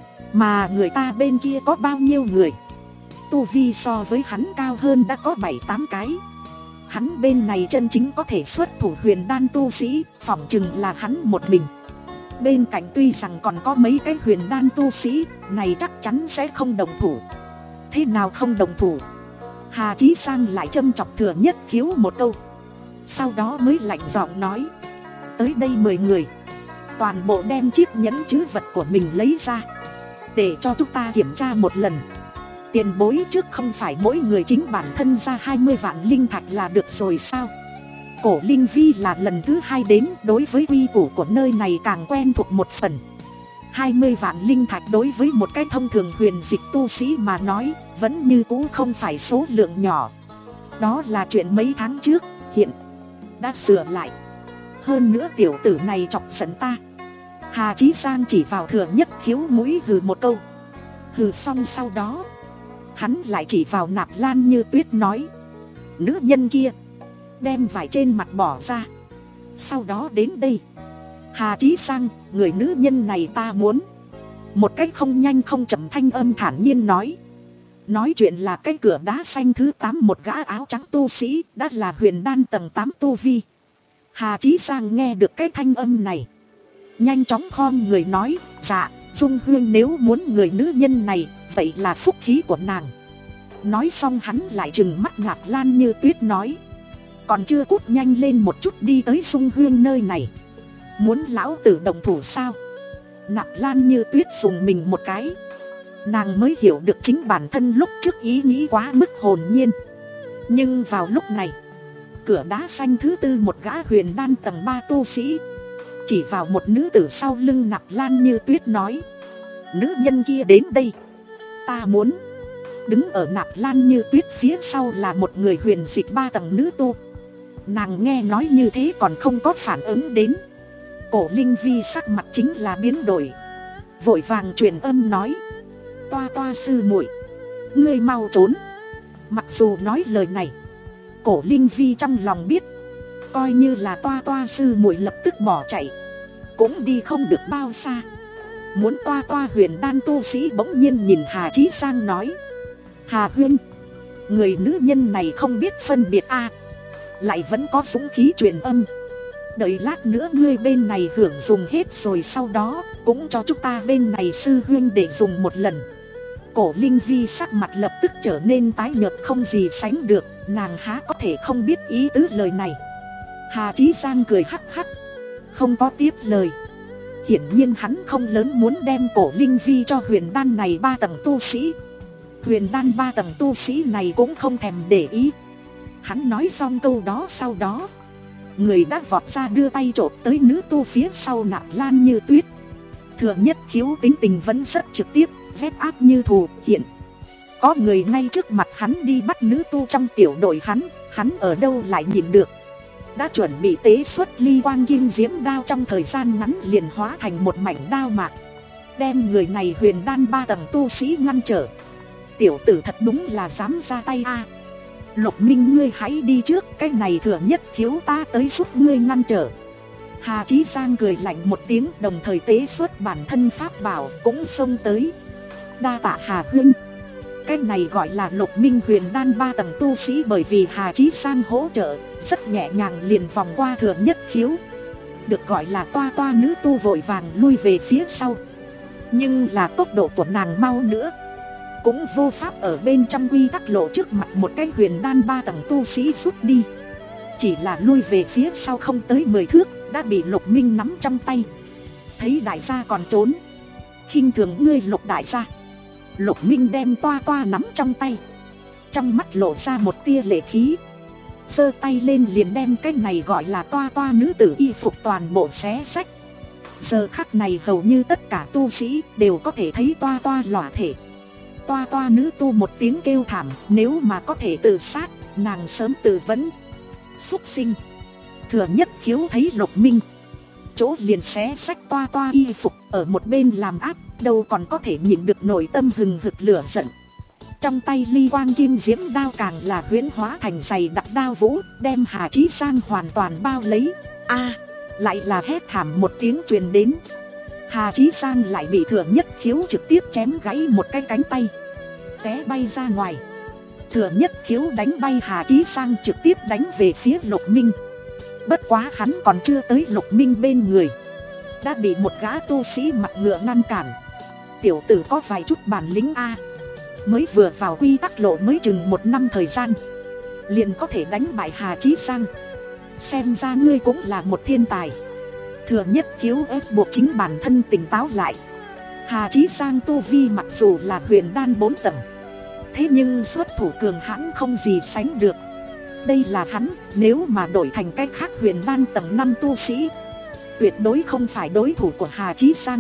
Mà người ta bên kia có bao nhiêu người? Tu vi so với hắn cao hơn đã có bảy tám cái. Hắn bên này chân chính có thể xuất thủ huyền đan tu sĩ, phỏng chừng là hắn một mình. Bên cạnh tuy rằng còn có mấy cái huyền đan tu sĩ, này chắc chắn sẽ không đồng thủ. Thế nào không đồng thủ? Hà Chí Sang lại châm chọc Thừa Nhất Khiếu một câu, sau đó mới lạnh giọng nói. Tới đây mười người, toàn bộ đem chiếc nhẫn trữ vật của mình lấy ra, để cho chúng ta kiểm tra một lần. Tiền bối trước không phải mỗi người chính bản thân ra hai mươi vạn linh thạch là được rồi sao? Cổ Linh Vi là lần thứ hai đến, đối với quy củ của nơi này càng quen thuộc một phần. Hai mươi vạn linh thạch đối với một cái thông thường huyền dịch tu sĩ mà nói, vẫn như cũ không phải số lượng nhỏ. Đó là chuyện mấy tháng trước, hiện đã sửa lại. Hơn nữa tiểu tử này chọc giận ta. Hà Chí Sang chỉ vào Thừa Nhất Khiếu mũi hừ một câu. Hừ xong sau đó hắn lại chỉ vào Nạp Lan Như Tuyết nói. Nữ nhân kia, đem vải trên mặt bỏ ra, sau đó đến đây. Hà Chí Sang, người nữ nhân này ta muốn. Một cách không nhanh không chậm thanh âm thản nhiên nói. Nói chuyện là cái cửa đá xanh thứ tám, một gã áo trắng tu sĩ, đã là huyền đan tầng tám tu vi. Hà Chí Sang nghe được cái thanh âm này, nhanh chóng khom người nói. Dạ, Dung Huyên nếu muốn người nữ nhân này, vậy là phúc khí của nàng. Nói xong hắn lại trừng mắt Nạp Lan Như Tuyết nói. Còn chưa cút nhanh lên một chút đi tới Dung Huyên nơi này. Muốn lão tử đồng thủ sao? Nạp Lan Như Tuyết dùng mình một cái. Nàng mới hiểu được chính bản thân lúc trước ý nghĩ quá mức hồn nhiên. Nhưng vào lúc này, cửa đá xanh thứ tư, một gã huyền đan tầng ba tu sĩ chỉ vào một nữ tử sau lưng Nạp Lan Như Tuyết nói. Nữ nhân kia đến đây, ta muốn. Đứng ở Nạp Lan Như Tuyết phía sau là một người huyền dịch ba tầng nữ tu. Nàng nghe nói như thế còn không có phản ứng đến. Cổ Linh Vi sắc mặt chính là biến đổi, vội vàng truyền âm nói. Toa toa sư muội, ngươi mau trốn. Mặc dù nói lời này, Cổ Linh Vi trong lòng biết, coi như là toa toa sư muội lập tức bỏ chạy, cũng đi không được bao xa. muốn toa toa huyền đan tu sĩ bỗng nhiên nhìn Hà Chí Sang nói: Hà Huyên, người nữ nhân này không biết phân biệt a, lại vẫn có dũng khí truyền âm. Đợi lát nữa ngươi bên này hưởng dùng hết rồi sau đó cũng cho chúng ta bên này sư huyên để dùng một lần. Cổ Linh Vi sắc mặt lập tức trở nên tái nhợt không gì sánh được, nàng há có thể không biết ý tứ lời này. Hà Chí Giang cười hắc hắc, không có tiếp lời. Hiển nhiên hắn không lớn muốn đem Cổ Linh Vi cho huyền đan này ba tầng tu sĩ. Huyền đan ba tầng tu sĩ này cũng không thèm để ý. Hắn nói xong câu đó sau đó, người đã vọt ra đưa tay trộm tới nữ tu phía sau Nạp Lan Như Tuyết. Thừa Nhất Khiếu tính tình vẫn rất trực tiếp, vét áp như thù. Hiện có người ngay trước mặt hắn đi bắt nữ tu trong tiểu đội hắn, hắn ở đâu lại nhìn được. Đã chuẩn bị tế xuất ly quang kim diễm đao, trong thời gian ngắn liền hóa thành một mảnh đao mạc, đem người này huyền đan ba tầng tu sĩ ngăn trở. Tiểu tử thật đúng là dám ra tay a. Lục Minh, ngươi hãy đi trước, cái này Thừa Nhất Khiếu ta tới giúp ngươi ngăn trở. Hà Chí Giang cười lạnh một tiếng, đồng thời tế xuất bản thân pháp bảo cũng xông tới. Đa tạ Hà Huynh. Cái này gọi là Lục Minh huyền đan ba tầng tu sĩ, bởi vì Hà Chí Giang hỗ trợ, rất nhẹ nhàng liền vòng qua Thừa Nhất Khiếu. Được gọi là toa toa nữ tu vội vàng lui về phía sau. Nhưng là tốc độ của nàng mau nữa, cũng vô pháp ở bên trong quy tắc lộ trước mặt một cái huyền đan ba tầng tu sĩ rút đi. Chỉ là lui về phía sau không tới mười thước, đã bị Lục Minh nắm trong tay. Thấy đại gia còn trốn, khinh thường ngươi Lục đại gia. Lục Minh đem toa toa nắm trong tay, trong mắt lộ ra một tia lệ khí, giơ tay lên liền đem cái này gọi là toa toa nữ tử y phục toàn bộ xé xách. Giờ khắc này hầu như tất cả tu sĩ đều có thể thấy toa toa lỏa thể. Toa toa nữ tu một tiếng kêu thảm, nếu mà có thể tự sát, nàng sớm tự vẫn. Xúc sinh. Thừa Nhất Khiếu thấy Lục Minh, chỗ liền xé xách toa toa y phục, ở một bên làm áp, đâu còn có thể nhịn được nội tâm hừng hực lửa giận. Trong tay ly quang kim diễm đao càng là huyễn hóa thành dày đặc đao vũ, đem Hà Chí Sang hoàn toàn bao lấy. A, lại là hét thảm một tiếng truyền đến. Hà Chí Sang lại bị Thừa Nhất Khiếu trực tiếp chém gãy một cái cánh tay, té bay ra ngoài. Thừa Nhất Khiếu đánh bay Hà Chí Sang, trực tiếp đánh về phía Lục Minh. Bất quá hắn còn chưa tới Lục Minh bên người, đã bị một gã tu sĩ mặt ngựa ngăn cản. Tiểu tử có vài chút bản lĩnh a, mới vừa vào quy tắc lộ mới chừng một năm thời gian, liền có thể đánh bại Hà Chí Sang. Xem ra ngươi cũng là một thiên tài. Thừa Nhất Khiếu ép buộc chính bản thân tỉnh táo lại. Hà Chí Sang tu vi mặc dù là huyền đan bốn tầng, thế nhưng xuất thủ cường hãn không gì sánh được. Đây là hắn, nếu mà đổi thành cách khác huyền đan tầng năm tu sĩ, tuyệt đối không phải đối thủ của Hà Chí Sang.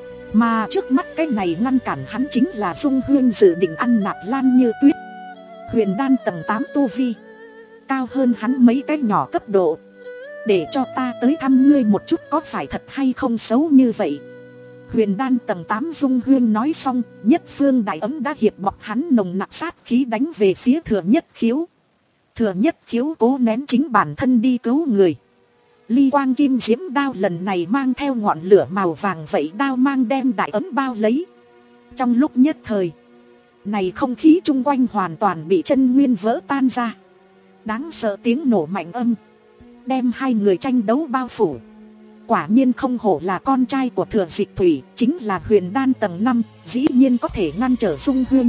Mà trước mắt cái này ngăn cản hắn chính là Dung Huyên dự định ăn Nạp Lan Như Tuyết. Huyền đan tầng tám tu vi, cao hơn hắn mấy cái nhỏ cấp độ. Để cho ta tới thăm ngươi một chút, có phải thật hay không xấu như vậy? Huyền đan tầng tám Dung Huyên nói xong, Nhất Phương Đại Ấm đã hiệp bọc hắn nồng nặc sát khí đánh về phía Thừa Nhất Khiếu. Thừa Nhất Khiếu cố nén chính bản thân đi cứu người. Ly quang kim diễm đao lần này mang theo ngọn lửa màu vàng vậy, đao mang đem Đại Ấm bao lấy. Trong lúc nhất thời này, không khí chung quanh hoàn toàn bị chân nguyên vỡ tan ra. Đáng sợ tiếng nổ mạnh âm đem hai người tranh đấu bao phủ. Quả nhiên không hổ là con trai của Thừa Dịch Thủy, chính là huyền đan tầng năm, dĩ nhiên có thể ngăn trở Dung Huyên.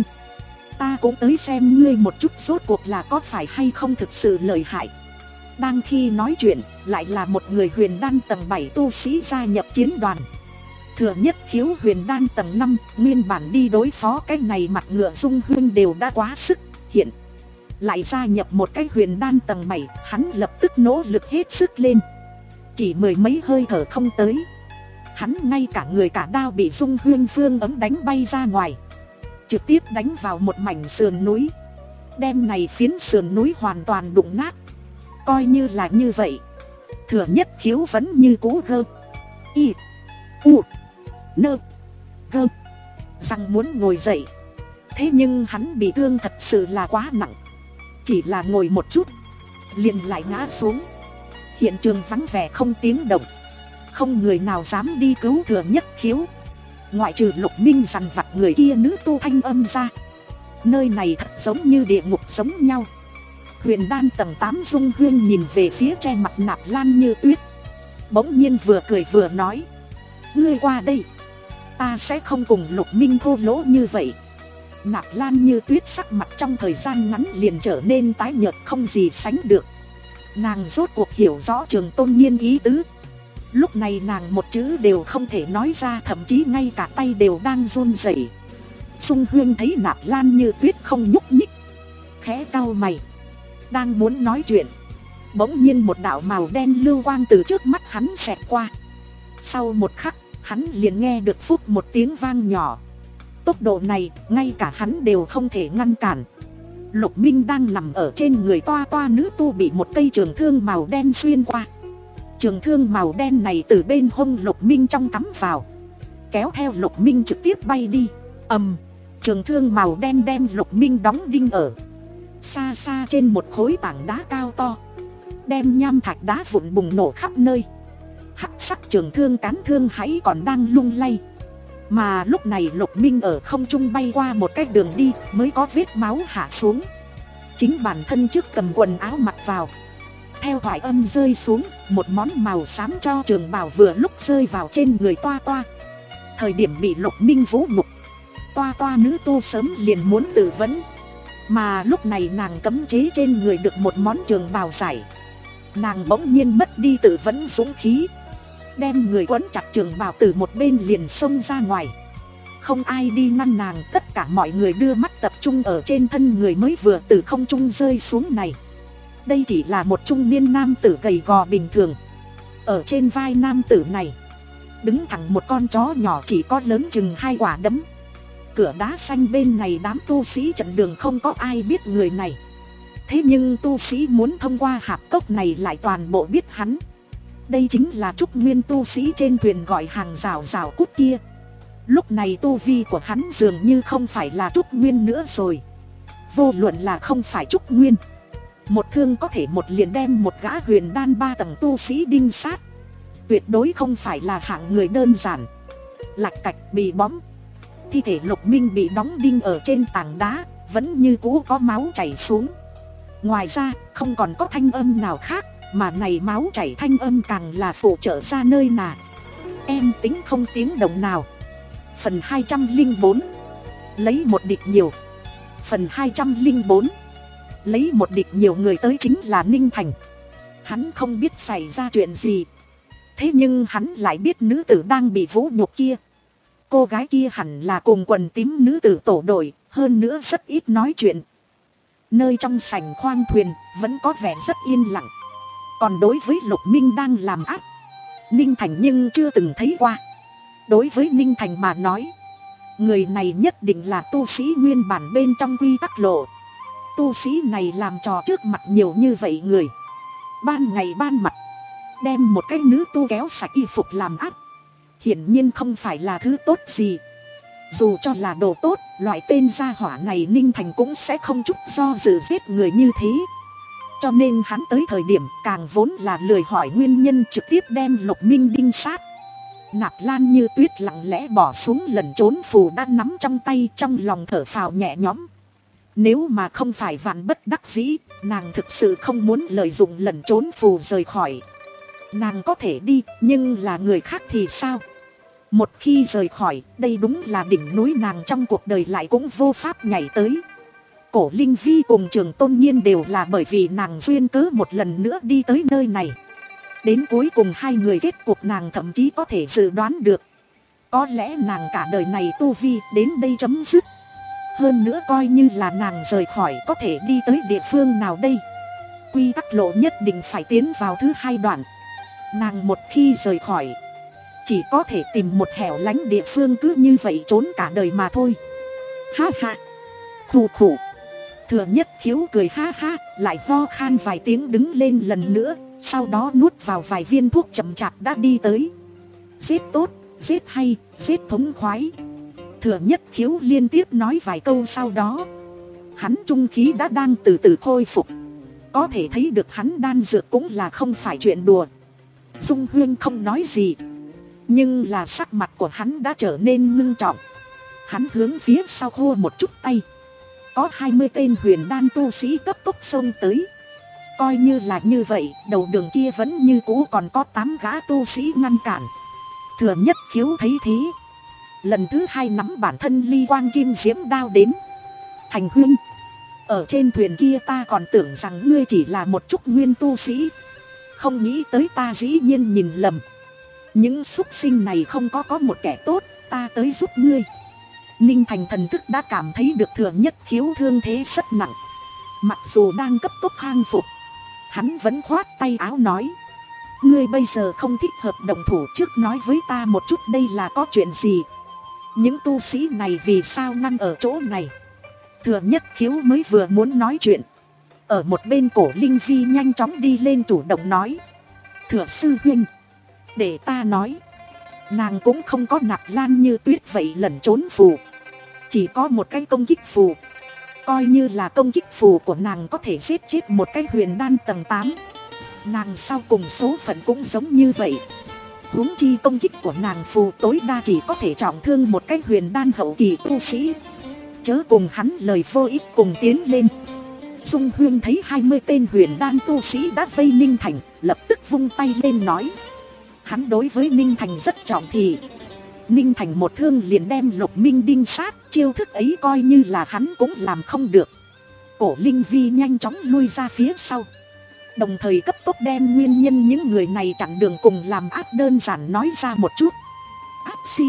Ta cũng tới xem ngươi một chút rốt cuộc là có phải hay không thực sự lợi hại. Đang khi nói chuyện, lại là một người huyền đan tầng bảy tu sĩ gia nhập chiến đoàn. Thừa Nhất Khiếu huyền đan tầng năm, nguyên bản đi đối phó cái này mặt ngựa Dung Huyên đều đã quá sức, hiện lại gia nhập một cái huyền đan tầng bảy, hắn lập tức nỗ lực hết sức lên. Chỉ mười mấy hơi thở không tới, hắn ngay cả người cả đao bị Dung Huyên phương ấm đánh bay ra ngoài, trực tiếp đánh vào một mảnh sườn núi, đem này phiến sườn núi hoàn toàn đụng nát. Coi như là như vậy, Thừa Nhất Khiếu vẫn như cũ gơ y u nơ gơ rằng muốn ngồi dậy. Thế nhưng hắn bị thương thật sự là quá nặng, chỉ là ngồi một chút liền lại ngã xuống. Hiện trường vắng vẻ không tiếng động, không người nào dám đi cứu Thừa Nhất Khiếu. ngoại trừ Lục Minh dằn vặt người kia nữ tu thanh âm ra. Nơi này thật giống như địa ngục giống nhau. Huyền đan tầng tám Dung Huyên nhìn về phía che mặt Nạp Lan Như Tuyết, bỗng nhiên vừa cười vừa nói: ngươi qua đây, ta sẽ không cùng Lục Minh thô lỗ như vậy. Nạp Lan Như Tuyết sắc mặt trong thời gian ngắn liền trở nên tái nhợt không gì sánh được. Nàng rốt cuộc hiểu rõ Trường Tôn Nhiên ý tứ. Lúc này nàng một chữ đều không thể nói ra, thậm chí ngay cả tay đều đang run rẩy. Dung Huyên thấy Nạp Lan Như Tuyết không nhúc nhích, khẽ cau mày, đang muốn nói chuyện, bỗng nhiên một đạo màu đen lưu quang từ trước mắt hắn xẹt qua. Sau một khắc, hắn liền nghe được phúc một tiếng vang nhỏ. Tốc độ này, ngay cả hắn đều không thể ngăn cản. Lục Minh đang nằm ở trên người toa toa nữ tu bị một cây trường thương màu đen xuyên qua. Trường thương màu đen này từ bên hông Lục Minh trong cắm vào, kéo theo Lục Minh trực tiếp bay đi. Ầm, trường thương màu đen đem Lục Minh đóng đinh ở xa xa trên một khối tảng đá cao to, đem nham thạch đá vụn bùng nổ khắp nơi. Hắc sắc trường thương cán thương hãy còn đang lung lay. Mà lúc này Lục Minh ở không trung bay qua một cái đường đi mới có vết máu hạ xuống. Chính bản thân trước cầm quần áo mặc vào. Theo thoại âm rơi xuống, một món màu xám cho trường bào vừa lúc rơi vào trên người toa toa. Thời điểm bị Lục Minh vũ nhục, toa toa nữ tu sớm liền muốn tự vấn. Mà lúc này nàng cấm chế trên người được một món trường bào giải, nàng bỗng nhiên mất đi tự vấn dũng khí, đem người quấn chặt trường bào từ một bên liền xông ra ngoài. Không ai đi ngăn nàng, tất cả mọi người đưa mắt tập trung ở trên thân người mới vừa từ không trung rơi xuống này. Đây chỉ là một trung niên nam tử gầy gò bình thường. Ở trên vai nam tử này đứng thẳng một con chó nhỏ chỉ có lớn chừng hai quả đấm. Cửa đá xanh bên này đám tu sĩ trận đường không có ai biết người này. Thế nhưng tu sĩ muốn thông qua hạp cốc này lại toàn bộ biết hắn. Đây chính là trúc nguyên tu sĩ trên thuyền gọi hàng rào rào cút kia. Lúc này tu vi của hắn dường như không phải là trúc nguyên nữa rồi. Vô luận là không phải trúc nguyên, một thương có thể một liền đem một gã huyền đan ba tầng tu sĩ đinh sát. Tuyệt đối không phải là hạng người đơn giản. Lạch cạch bị bóm. Thi thể Lục Minh bị đóng đinh ở trên tảng đá, vẫn như cũ có máu chảy xuống. Ngoài ra, không còn có thanh âm nào khác, mà này máu chảy thanh âm càng là phụ trợ ra nơi nào. Em tính không tiếng động nào. Phần hai trăm lẻ bốn. Lấy một địch nhiều. Phần hai trăm lẻ bốn. Lấy một địch nhiều người tới chính là Ninh Thành. Hắn không biết xảy ra chuyện gì. Thế nhưng hắn lại biết nữ tử đang bị vũ nhục kia. Cô gái kia hẳn là cùng quần tím nữ tử tổ đội, hơn nữa rất ít nói chuyện. Nơi trong sảnh khoang thuyền vẫn có vẻ rất yên lặng. Còn đối với Lục Minh đang làm ác, Ninh Thành nhưng chưa từng thấy qua. Đối với Ninh Thành mà nói, người này nhất định là tu sĩ nguyên bản bên trong quy tắc lộ. Tu sĩ này làm trò trước mặt nhiều như vậy người, ban ngày ban mặt đem một cái nữ tu kéo sạch y phục làm ác, hiển nhiên không phải là thứ tốt gì. Dù cho là đồ tốt, loại tên gia hỏa này Ninh Thành cũng sẽ không chút do dự giết người như thế. Cho nên hắn tới thời điểm càng vốn là lười hỏi nguyên nhân, trực tiếp đem Lục Minh đinh sát. Nạp Lan Như Tuyết lặng lẽ bỏ xuống lẩn trốn phù đang nắm trong tay, trong lòng thở phào nhẹ nhõm. Nếu mà không phải vạn bất đắc dĩ, nàng thực sự không muốn lợi dụng lẩn trốn phù rời khỏi. Nàng có thể đi, nhưng là người khác thì sao? Một khi rời khỏi, đây đúng là đỉnh núi nàng trong cuộc đời lại cũng vô pháp nhảy tới. Cổ Linh Vi cùng Trường Tôn Nhiên đều là bởi vì nàng duyên cớ một lần nữa đi tới nơi này. Đến cuối cùng hai người kết cục nàng thậm chí có thể dự đoán được. Có lẽ nàng cả đời này tu vi đến đây chấm dứt. Hơn nữa coi như là nàng rời khỏi có thể đi tới địa phương nào đây? Quy tắc lộ nhất định phải tiến vào thứ hai đoạn. Nàng một khi rời khỏi, chỉ có thể tìm một hẻo lánh địa phương cứ như vậy trốn cả đời mà thôi. Ha ha. Khủ khủ. Thừa Nhất Khiếu cười ha ha, lại ho khan vài tiếng đứng lên lần nữa, sau đó nuốt vào vài viên thuốc chậm chạp đã đi tới. Giết tốt, giết hay, giết thống khoái. Thừa Nhất Khiếu liên tiếp nói vài câu sau đó, hắn trung khí đã đang từ từ khôi phục. Có thể thấy được hắn đan dược cũng là không phải chuyện đùa. Dung Huyên không nói gì. Nhưng là sắc mặt của hắn đã trở nên ngưng trọng. Hắn hướng phía sau hô một chút tay. Có hai mươi tên huyền đan tu sĩ cấp tốc xông tới. Coi như là như vậy, đầu đường kia vẫn như cũ còn có tám gã tu sĩ ngăn cản. Thừa Nhất Khiếu thấy thế, lần thứ hai nắm bản thân ly quang kim diễm đao đến. Thành huynh, ở trên thuyền kia ta còn tưởng rằng ngươi chỉ là một trúc nguyên tu sĩ, không nghĩ tới ta dĩ nhiên nhìn lầm. Những súc sinh này không có có một kẻ tốt, ta tới giúp ngươi. Ninh Thành thần thức đã cảm thấy được Thừa Nhất Khiếu thương thế rất nặng. Mặc dù đang cấp tốc khang phục, hắn vẫn khoát tay áo nói: ngươi bây giờ không thích hợp động thủ, trước nói với ta một chút đây là có chuyện gì. Những tu sĩ này vì sao ngăn ở chỗ này? Thừa Nhất Khiếu mới vừa muốn nói chuyện, ở một bên Cổ Linh Vi nhanh chóng đi lên chủ động nói: Thừa sư huynh, để ta nói. Nàng cũng không có nạp lan như tuyết vậy lẩn trốn phù, chỉ có một cái công kích phù. Coi như là công kích phù của nàng có thể giết chết một cái huyền đan tầng tám, nàng sau cùng số phận cũng giống như vậy. Huống chi công kích của nàng phù tối đa chỉ có thể trọng thương một cái huyền đan hậu kỳ tu sĩ. Chớ cùng hắn lời vô ích, cùng tiến lên. Dung Huyên thấy hai mươi tên huyền đan tu sĩ đã vây Ninh Thành, lập tức vung tay lên nói. Hắn đối với Ninh Thành rất trọng thị. Ninh Thành một thương liền đem Lục Minh đinh sát, chiêu thức ấy coi như là hắn cũng làm không được. Cổ Linh Vi nhanh chóng lui ra phía sau, đồng thời cấp tốc đem nguyên nhân những người này chặn đường cùng làm áp đơn giản nói ra một chút. Áp si.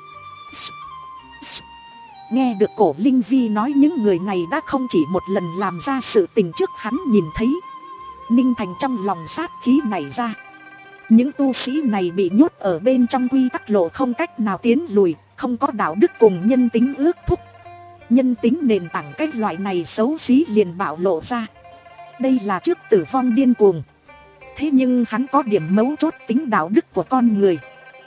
Nghe được Cổ Linh Vi nói những người này đã không chỉ một lần làm ra sự tình trước hắn nhìn thấy. Ninh Thành trong lòng sát khí nảy ra. Những tu sĩ này bị nhốt ở bên trong quy tắc lộ, không cách nào tiến lùi, không có đạo đức cùng nhân tính ước thúc. Nhân tính nền tảng cái loại này xấu xí liền bạo lộ ra. Đây là trước tử vong điên cuồng. Thế nhưng hắn có điểm mấu chốt tính đạo đức của con người.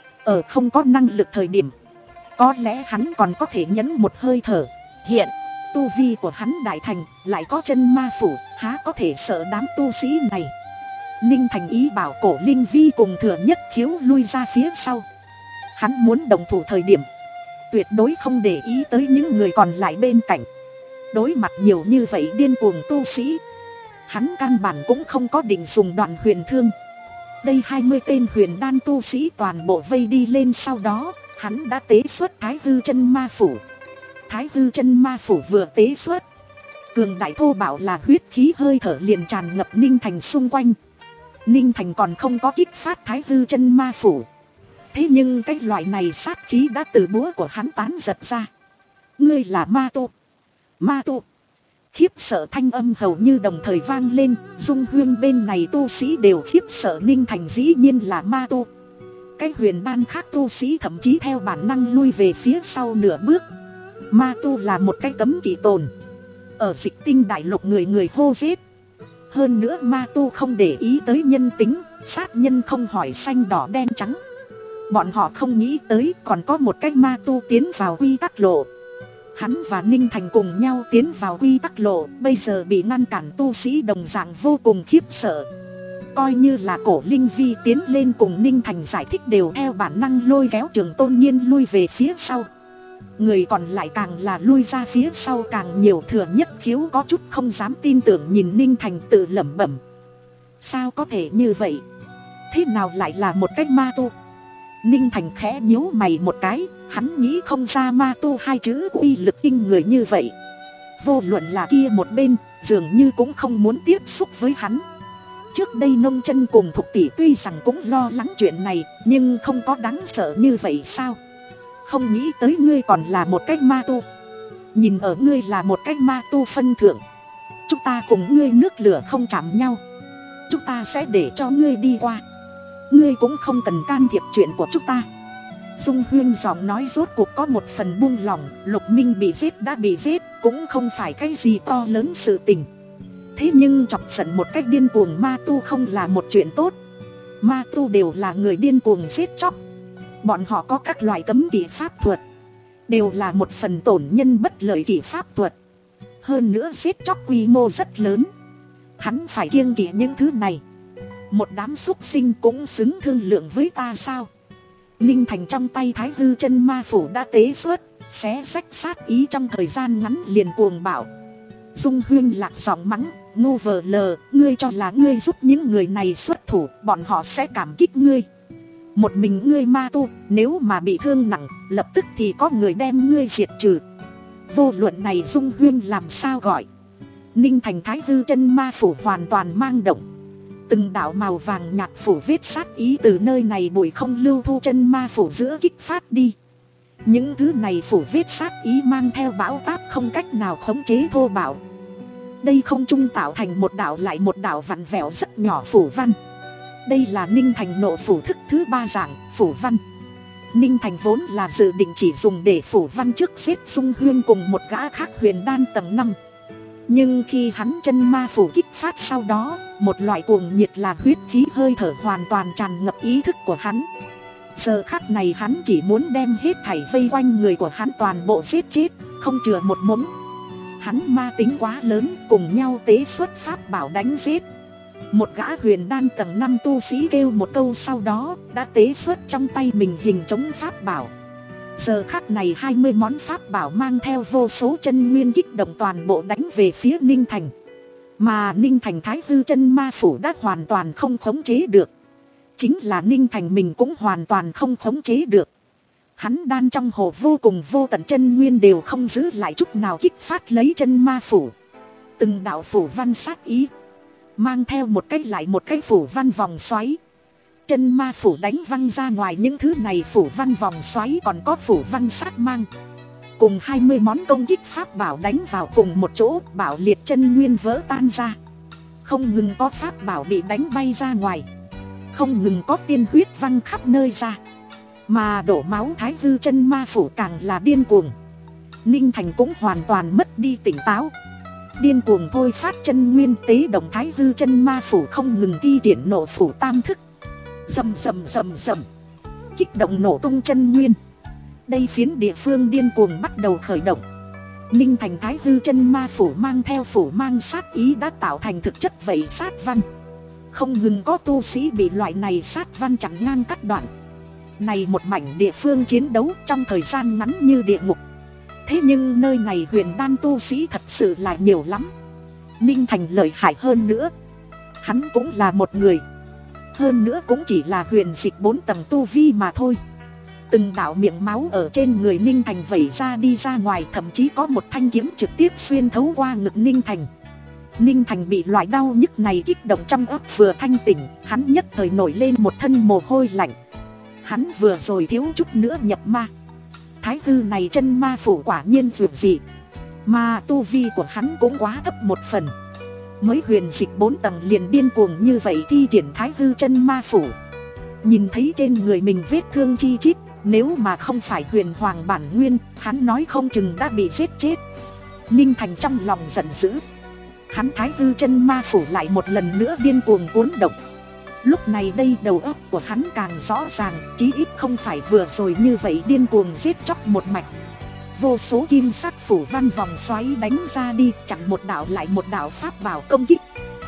Ở không có năng lực thời điểm, có lẽ hắn còn có thể nhẫn một hơi thở. Hiện, tu vi của hắn đại thành, lại có chân ma phủ, há có thể sợ đám tu sĩ này. Ninh Thành ý bảo Cổ Linh Vi cùng Thừa Nhất Khiếu lui ra phía sau. Hắn muốn đồng thủ thời điểm, tuyệt đối không để ý tới những người còn lại bên cạnh. Đối mặt nhiều như vậy điên cuồng tu sĩ, hắn căn bản cũng không có định dùng Đoạn Huyền Thương. Đây hai mươi tên huyền đan tu sĩ toàn bộ vây đi lên, sau đó hắn đã tế xuất Thái Hư Chân Ma Phủ. Thái Hư Chân Ma Phủ vừa tế xuất, cường đại thô bạo là huyết khí hơi thở liền tràn ngập Ninh Thành xung quanh. Ninh Thành còn không có kích phát Thái Hư Chân Ma Phủ, thế nhưng cái loại này sát khí đã từ búa của hắn tán giật ra. Ngươi là ma tu? Ma tu? Khiếp sợ thanh âm hầu như đồng thời vang lên. Dung Huyên bên này tu sĩ đều khiếp sợ Ninh Thành dĩ nhiên là ma tu. Cái huyền đan khác tu sĩ thậm chí theo bản năng lui về phía sau nửa bước. Ma tu là một cái cấm kỵ tồn, ở Dịch Tinh đại lục người người hô giết. Hơn nữa ma tu không để ý tới nhân tính, sát nhân không hỏi xanh đỏ đen trắng. Bọn họ không nghĩ tới còn có một cái ma tu tiến vào quy tắc lộ. Hắn và Ninh Thành cùng nhau tiến vào quy tắc lộ, bây giờ bị ngăn cản tu sĩ đồng dạng vô cùng khiếp sợ. Coi như là Cổ Linh Vi tiến lên cùng Ninh Thành giải thích đều theo bản năng lôi kéo Trường Tôn Nhiên lui về phía sau. Người còn lại càng là lui ra phía sau càng nhiều. Thừa Nhất Khiếu có chút không dám tin tưởng nhìn Ninh Thành tự lẩm bẩm. Sao có thể như vậy? Thế nào lại là một cái ma tu? Ninh Thành khẽ nhíu mày một cái, hắn nghĩ không ra ma tu hai chữ uy lực kinh người như vậy. Vô luận là kia một bên, dường như cũng không muốn tiếp xúc với hắn. Trước đây Nông Chân cùng Thục Tỷ tuy rằng cũng lo lắng chuyện này, nhưng không có đáng sợ như vậy sao? Không nghĩ tới ngươi còn là một cái ma tu. Nhìn ở ngươi là một cái ma tu phân thượng, chúng ta cùng ngươi nước lửa không chạm nhau. Chúng ta sẽ để cho ngươi đi qua, ngươi cũng không cần can thiệp chuyện của chúng ta. Dung Huyên giọng nói rốt cuộc có một phần buông lỏng. Lục Minh bị giết đã bị giết, cũng không phải cái gì to lớn sự tình. Thế nhưng chọc giận một cách điên cuồng ma tu không là một chuyện tốt. Ma tu đều là người điên cuồng giết chóc. Bọn họ có các loại cấm kỵ pháp thuật, đều là một phần tổn nhân bất lợi kỵ pháp thuật. Hơn nữa giết chóc quy mô rất lớn, hắn phải kiêng kỵ những thứ này. Một đám súc sinh cũng xứng thương lượng với ta sao? Ninh Thành trong tay Thái Hư Chân Ma Phủ đã tế xuất, xé rách sát ý trong thời gian ngắn liền cuồng bạo. Dung Huyên lạc giọng mắng, ngu vờ lờ, ngươi cho là ngươi giúp những người này xuất thủ, bọn họ sẽ cảm kích ngươi. Một mình ngươi ma tu, nếu mà bị thương nặng, lập tức thì có người đem ngươi diệt trừ. Vô luận này Dung Huyên làm sao gọi. Ninh Thành Thái Hư Chân Ma Phủ hoàn toàn mang động. Từng đạo màu vàng nhạt phủ vết sát ý từ nơi này bụi không lưu thu chân ma phủ giữa kích phát đi. Những thứ này phủ vết sát ý mang theo bão táp không cách nào khống chế thô bạo. Đây không trung tạo thành một đạo lại một đạo vặn vẹo rất nhỏ phủ văn. Đây là Ninh Thành nộ phủ thức thứ ba dạng, phủ văn. Ninh Thành vốn là dự định chỉ dùng để phủ văn trước giết Dung Huyên cùng một gã khác huyền đan tầng năm. Nhưng khi hắn chân ma phủ kích phát sau đó, một loại cuồng nhiệt là huyết khí hơi thở hoàn toàn tràn ngập ý thức của hắn. Giờ khắc này hắn chỉ muốn đem hết thảy vây quanh người của hắn toàn bộ giết chết, không chừa một mống. Hắn ma tính quá lớn, cùng nhau tế xuất pháp bảo đánh giết. Một gã huyền đan tầng năm tu sĩ kêu một câu sau đó, đã tế xuất trong tay mình hình chống pháp bảo. Giờ khắc này hai mươi món pháp bảo mang theo vô số chân nguyên kích động toàn bộ đánh về phía Ninh Thành. Mà Ninh Thành Thái Hư Chân Ma Phủ đã hoàn toàn không khống chế được. Chính là Ninh Thành mình cũng hoàn toàn không khống chế được. Hắn đan trong hồ vô cùng vô tận chân nguyên đều không giữ lại chút nào kích phát lấy chân ma phủ. Từng đạo phủ văn sát ý, mang theo một cái lại một cái phủ văn vòng xoáy. Chân ma phủ đánh văng ra ngoài những thứ này phủ văn vòng xoáy còn có phủ văn sát mang. Cùng hai mươi món công kích pháp bảo đánh vào cùng một chỗ, bảo liệt chân nguyên vỡ tan ra. Không ngừng có pháp bảo bị đánh bay ra ngoài, không ngừng có tiên huyết văng khắp nơi ra. Mà đổ máu Thái Hư Chân Ma Phủ càng là điên cuồng. Ninh Thành cũng hoàn toàn mất đi tỉnh táo, điên cuồng thôi phát chân nguyên tế động Thái Hư Chân Ma Phủ không ngừng thi triển nổ phủ tam thức. Rầm rầm rầm rầm, kích động nổ tung chân nguyên. Đây phiến địa phương điên cuồng bắt đầu khởi động. Ninh Thành Thái Hư Chân Ma Phủ mang theo phủ mang sát ý đã tạo thành thực chất vậy sát văn. Không ngừng có tu sĩ bị loại này sát văn chặn ngang cắt đoạn. Này một mảnh địa phương chiến đấu trong thời gian ngắn như địa ngục. Thế nhưng nơi này huyền đan tu sĩ thật sự là nhiều lắm. Ninh Thành lợi hại hơn nữa, hắn cũng là một người. Hơn nữa cũng chỉ là huyền dịch bốn tầng tu vi mà thôi. Từng đạo miệng máu ở trên người Ninh Thành vẩy ra đi ra ngoài. Thậm chí có một thanh kiếm trực tiếp xuyên thấu qua ngực Ninh Thành. Ninh Thành bị loại đau nhức này kích động trong óc vừa thanh tỉnh, hắn nhất thời nổi lên một thân mồ hôi lạnh. Hắn vừa rồi thiếu chút nữa nhập ma. Thái Hư này chân ma phủ quả nhiên vượt dị. Mà tu vi của hắn cũng quá thấp một phần. Mới huyền dịch bốn tầng liền điên cuồng như vậy thi triển Thái Hư chân ma phủ. Nhìn thấy trên người mình vết thương chi chít, nếu mà không phải huyền hoàng bản nguyên, hắn nói không chừng đã bị giết chết. Ninh Thành trong lòng giận dữ. Hắn Thái Hư chân ma phủ lại một lần nữa điên cuồng cuốn động. Lúc này đây đầu óc của hắn càng rõ ràng, chí ít không phải vừa rồi như vậy điên cuồng giết chóc một mạch. Vô số kim sắc phủ văn vòng xoáy đánh ra đi, chặn một đạo lại một đạo pháp bảo công kích.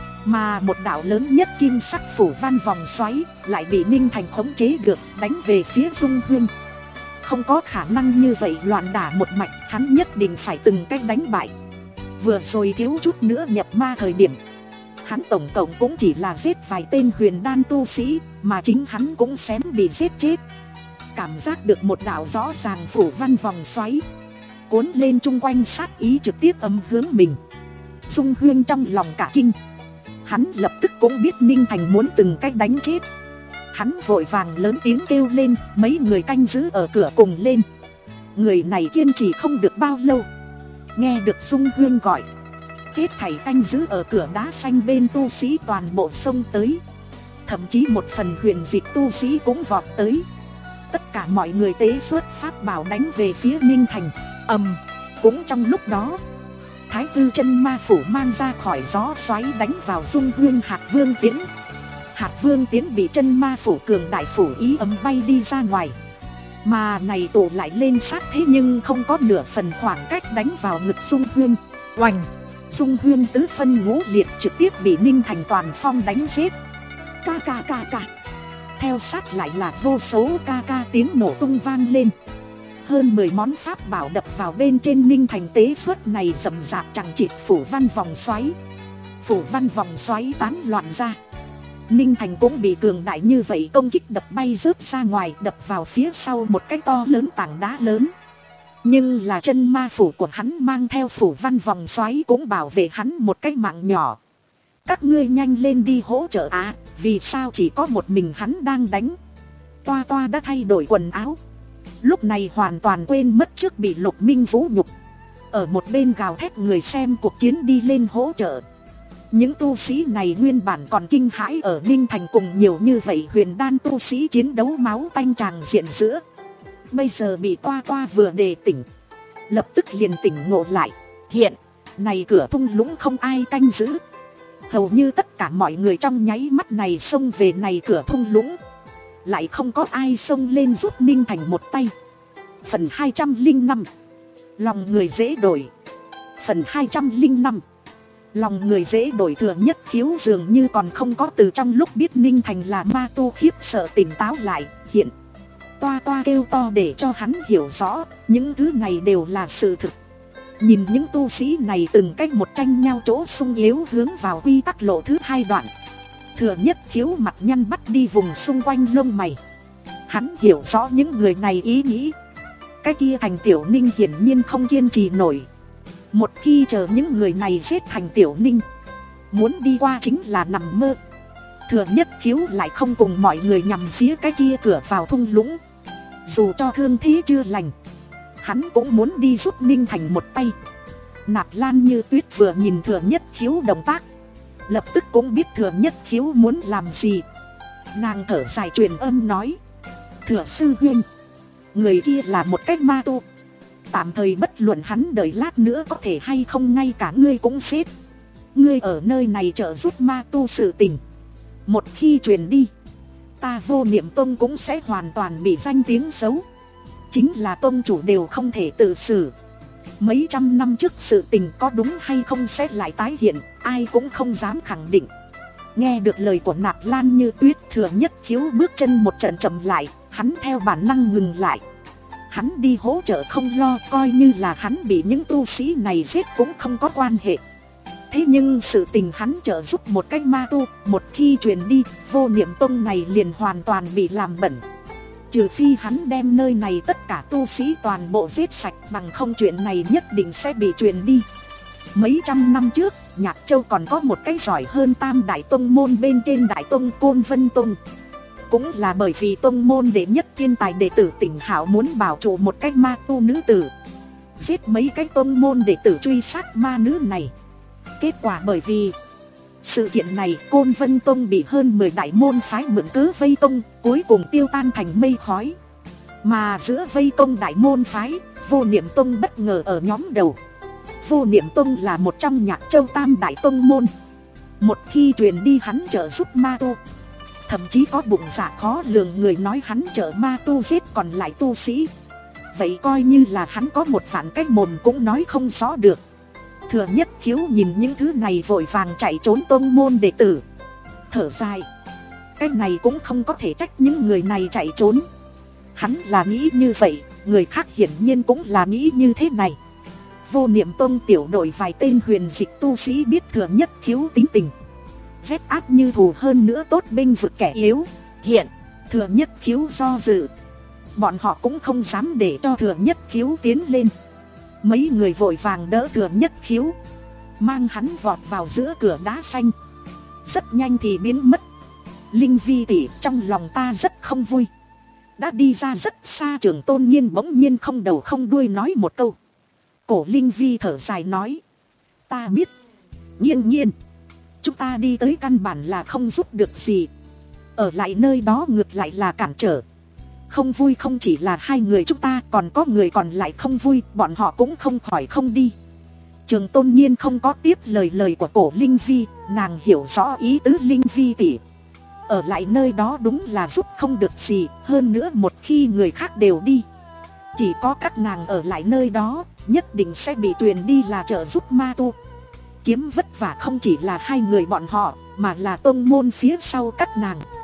Mà một đạo lớn nhất kim sắc phủ văn vòng xoáy lại bị Ninh Thành khống chế được, đánh về phía Dung Huyên. Không có khả năng như vậy loạn đả một mạch, hắn nhất định phải từng cách đánh bại. Vừa rồi thiếu chút nữa nhập ma thời điểm, hắn tổng cộng cũng chỉ là giết vài tên huyền đan tu sĩ, mà chính hắn cũng xém bị giết chết. Cảm giác được một đạo rõ ràng phủ văn vòng xoáy cuốn lên chung quanh sát ý trực tiếp ấm hướng mình. Dung Huyên trong lòng cả kinh. Hắn lập tức cũng biết Ninh Thành muốn từng cách đánh chết. Hắn vội vàng lớn tiếng kêu lên, mấy người canh giữ ở cửa cùng lên. Người này kiên trì không được bao lâu. Nghe được Dung Huyên gọi, hết thảy canh giữ ở cửa đá xanh bên tu sĩ toàn bộ xông tới. Thậm chí một phần huyền dịch tu sĩ cũng vọt tới. Tất cả mọi người tế xuất pháp bảo đánh về phía Ninh Thành. Ầm, cũng trong lúc đó, Thái Hư chân ma phủ mang ra khỏi gió xoáy đánh vào Dung Huyên hạt vương tiến. Hạt vương tiến bị chân ma phủ cường đại phủ ý ấm bay đi ra ngoài. Mà này tụ lại lên sát thế nhưng không có nửa phần khoảng cách đánh vào ngực Dung Huyên. Oành! Dung Huyên tứ phân ngũ liệt trực tiếp bị Ninh Thành toàn phong đánh giết. Ca ca ca ca. theo sát lại là vô số ca ca tiếng nổ tung vang lên. Hơn mười món pháp bảo đập vào bên trên Ninh Thành tế xuất này rầm rạp chẳng chịt phủ văn vòng xoáy. Phủ văn vòng xoáy tán loạn ra. Ninh Thành cũng bị cường đại như vậy công kích đập bay rớt ra ngoài, đập vào phía sau một cái to lớn tảng đá lớn. Nhưng là chân ma phủ của hắn mang theo phủ văn vòng xoáy cũng bảo vệ hắn một cái mạng nhỏ. Các ngươi nhanh lên đi hỗ trợ à, vì sao chỉ có một mình hắn đang đánh. Toa Toa đã thay đổi quần áo, lúc này hoàn toàn quên mất trước bị Lục Minh vũ nhục. Ở một bên gào thét người xem cuộc chiến đi lên hỗ trợ. Những tu sĩ này nguyên bản còn kinh hãi ở Ninh Thành cùng nhiều như vậy huyền đan tu sĩ chiến đấu máu tanh tràng diện giữa. Bây giờ bị Toa Toa vừa đề tỉnh, lập tức liền tỉnh ngộ lại. Hiện này cửa thung lũng không ai canh giữ. Hầu như tất cả mọi người trong nháy mắt này xông về này cửa thung lũng. Lại không có ai xông lên giúp Ninh Thành một tay. Phần hai trăm linh năm. Lòng người dễ đổi. Phần hai trăm linh năm. Lòng người dễ đổi. Thừa Nhất Khiếu dường như còn không có từ trong lúc biết Ninh Thành là ma tu khiếp sợ tỉnh táo lại. Hiện Toa Toa kêu to để cho hắn hiểu rõ, những thứ này đều là sự thực. Nhìn những tu sĩ này từng cách một tranh nhau chỗ sung yếu hướng vào quy tắc lộ thứ hai đoạn. Thừa Nhất Khiếu mặt nhăn bắt đi vùng xung quanh lông mày. Hắn hiểu rõ những người này ý nghĩ. Cái kia Thành Tiểu Ninh hiển nhiên không kiên trì nổi. Một khi chờ những người này giết Thành Tiểu Ninh, muốn đi qua chính là nằm mơ. Thừa Nhất Khiếu lại không cùng mọi người nhằm phía cái kia cửa vào thung lũng. Dù cho thương thế chưa lành, hắn cũng muốn đi giúp Ninh Thành một tay. Nạp Lan Như Tuyết vừa nhìn Thừa Nhất Khiếu động tác, lập tức cũng biết Thừa Nhất Khiếu muốn làm gì. Nàng thở dài truyền âm nói: Thừa sư huynh, người kia là một cách ma tu. Tạm thời bất luận hắn đợi lát nữa có thể hay không ngay cả ngươi cũng xếp. Ngươi ở nơi này trợ giúp ma tu sự tình, một khi truyền đi, ta Vô Niệm Tông cũng sẽ hoàn toàn bị danh tiếng xấu. Chính là tông chủ đều không thể tự xử. Mấy trăm năm trước sự tình có đúng hay không sẽ lại tái hiện, ai cũng không dám khẳng định. Nghe được lời của Nạp Lan Như Tuyết, Thừa Nhất Khiếu bước chân một trận chậm lại, hắn theo bản năng ngừng lại. Hắn đi hỗ trợ không lo, coi như là hắn bị những tu sĩ này giết cũng không có quan hệ. Thế nhưng sự tình hắn trợ giúp một cách ma tu, một khi truyền đi, Vô Niệm Tông này liền hoàn toàn bị làm bẩn. Trừ phi hắn đem nơi này tất cả tu sĩ toàn bộ giết sạch, bằng không chuyện này nhất định sẽ bị truyền đi. Mấy trăm năm trước, Nhạc Châu còn có một cái giỏi hơn Tam Đại Tông môn bên trên Đại Tông Côn Vân Tông. Cũng là bởi vì tông môn đệ nhất thiên tài đệ tử Tỉnh Hạo muốn bảo trụ một cái ma tu nữ tử, giết mấy cái tông môn đệ tử truy sát ma nữ này. Kết quả bởi vì sự kiện này, Côn Vân Tông bị hơn mười đại môn phái mượn cớ vây công, cuối cùng tiêu tan thành mây khói. Mà giữa vây công đại môn phái, Vô Niệm Tông bất ngờ ở nhóm đầu. Vô Niệm Tông là một trong Nhạc Châu Tam Đại Tông môn. Một khi truyền đi hắn trợ giúp ma tu, thậm chí có bụng dạ khó lường người nói hắn trợ ma tu giết còn lại tu sĩ. Vậy coi như là hắn có một phản cách mồm cũng nói không rõ được. Thừa Nhất Khiếu nhìn những thứ này vội vàng chạy trốn tông môn đệ tử, thở dài. Cái này cũng không có thể trách những người này chạy trốn. Hắn là nghĩ như vậy, người khác hiển nhiên cũng là nghĩ như thế này. Vô Niệm Tông tiểu đội vài tên huyền dịch tu sĩ biết Thừa Nhất Khiếu tính tình, vết ác như thù hơn nữa tốt bênh vực kẻ yếu. Hiện Thừa Nhất Khiếu do dự, bọn họ cũng không dám để cho Thừa Nhất Khiếu tiến lên. Mấy người vội vàng đỡ Thừa Nhất Khiếu, mang hắn vọt vào giữa cửa đá xanh. Rất nhanh thì biến mất. Linh Vi tỷ, trong lòng ta rất không vui. Đã đi ra rất xa, Trường Tôn Nhiên bỗng nhiên không đầu không đuôi nói một câu. Cổ Linh Vi thở dài nói: ta biết. Nhiên nhiên, chúng ta đi tới căn bản là không giúp được gì. Ở lại nơi đó ngược lại là cản trở. Không vui không chỉ là hai người chúng ta, còn có người còn lại không vui, bọn họ cũng không khỏi không đi. Trường Tôn Nhiên không có tiếp lời lời của cổ Linh Vi, nàng hiểu rõ ý tứ Linh Vi tỷ. Ở lại nơi đó đúng là giúp không được gì, hơn nữa một khi người khác đều đi, chỉ có các nàng ở lại nơi đó, nhất định sẽ bị truyền đi là trợ giúp ma tu. Kiếm vất vả không chỉ là hai người bọn họ, mà là tông môn phía sau các nàng.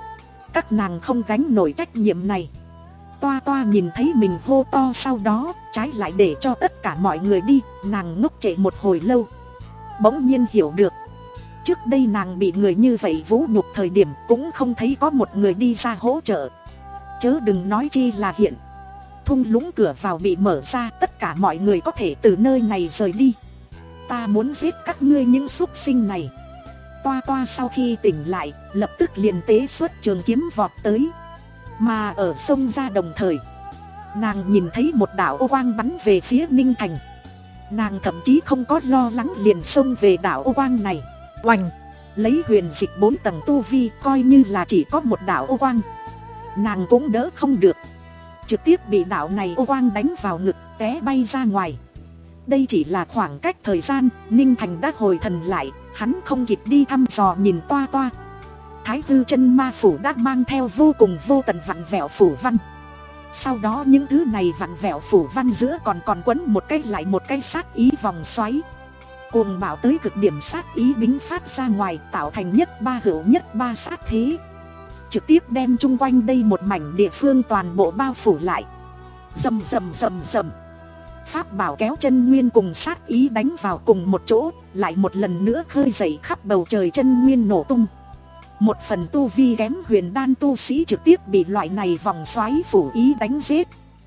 Các nàng không gánh nổi trách nhiệm này. Toa Toa nhìn thấy mình hô to, sau đó trái lại để cho tất cả mọi người đi. Nàng ngốc trệ một hồi lâu, bỗng nhiên hiểu được. Trước đây nàng bị người như vậy vũ nhục thời điểm cũng không thấy có một người đi ra hỗ trợ, chớ đừng nói chi là hiện. Thung lũng cửa vào bị mở ra, tất cả mọi người có thể từ nơi này rời đi. Ta muốn giết các ngươi những súc sinh này. Toa Toa sau khi tỉnh lại, lập tức liền tế xuất trường kiếm vọt tới. Mà ở sông ra đồng thời, nàng nhìn thấy một đạo ô quang bắn về phía Ninh Thành. Nàng thậm chí không có lo lắng, liền xông về đạo ô quang này. Oành! Lấy huyền dịch bốn tầng tu vi, coi như là chỉ có một đạo ô quang, nàng cũng đỡ không được. Trực tiếp bị đạo này ô quang đánh vào ngực, té bay ra ngoài. Đây chỉ là khoảng cách thời gian, Ninh Thành đã hồi thần lại. Hắn không kịp đi thăm dò nhìn Toa Toa. Thái Hư Chân Ma Phủ đã mang theo vô cùng vô tận vặn vẹo phủ văn. Sau đó những thứ này vặn vẹo phủ văn giữa còn còn quấn một cái lại một cái sát ý vòng xoáy. Cuồng bạo tới cực điểm sát ý bính phát ra ngoài, tạo thành nhất ba hữu nhất ba sát thế, trực tiếp đem chung quanh đây một mảnh địa phương toàn bộ bao phủ lại. Rầm rầm rầm rầm. Pháp bảo kéo chân nguyên cùng sát ý đánh vào cùng một chỗ, lại một lần nữa khơi dậy khắp bầu trời chân nguyên nổ tung. Một phần tu vi kém huyền đan tu sĩ trực tiếp bị loại này vòng xoáy phủ ý đánh giết.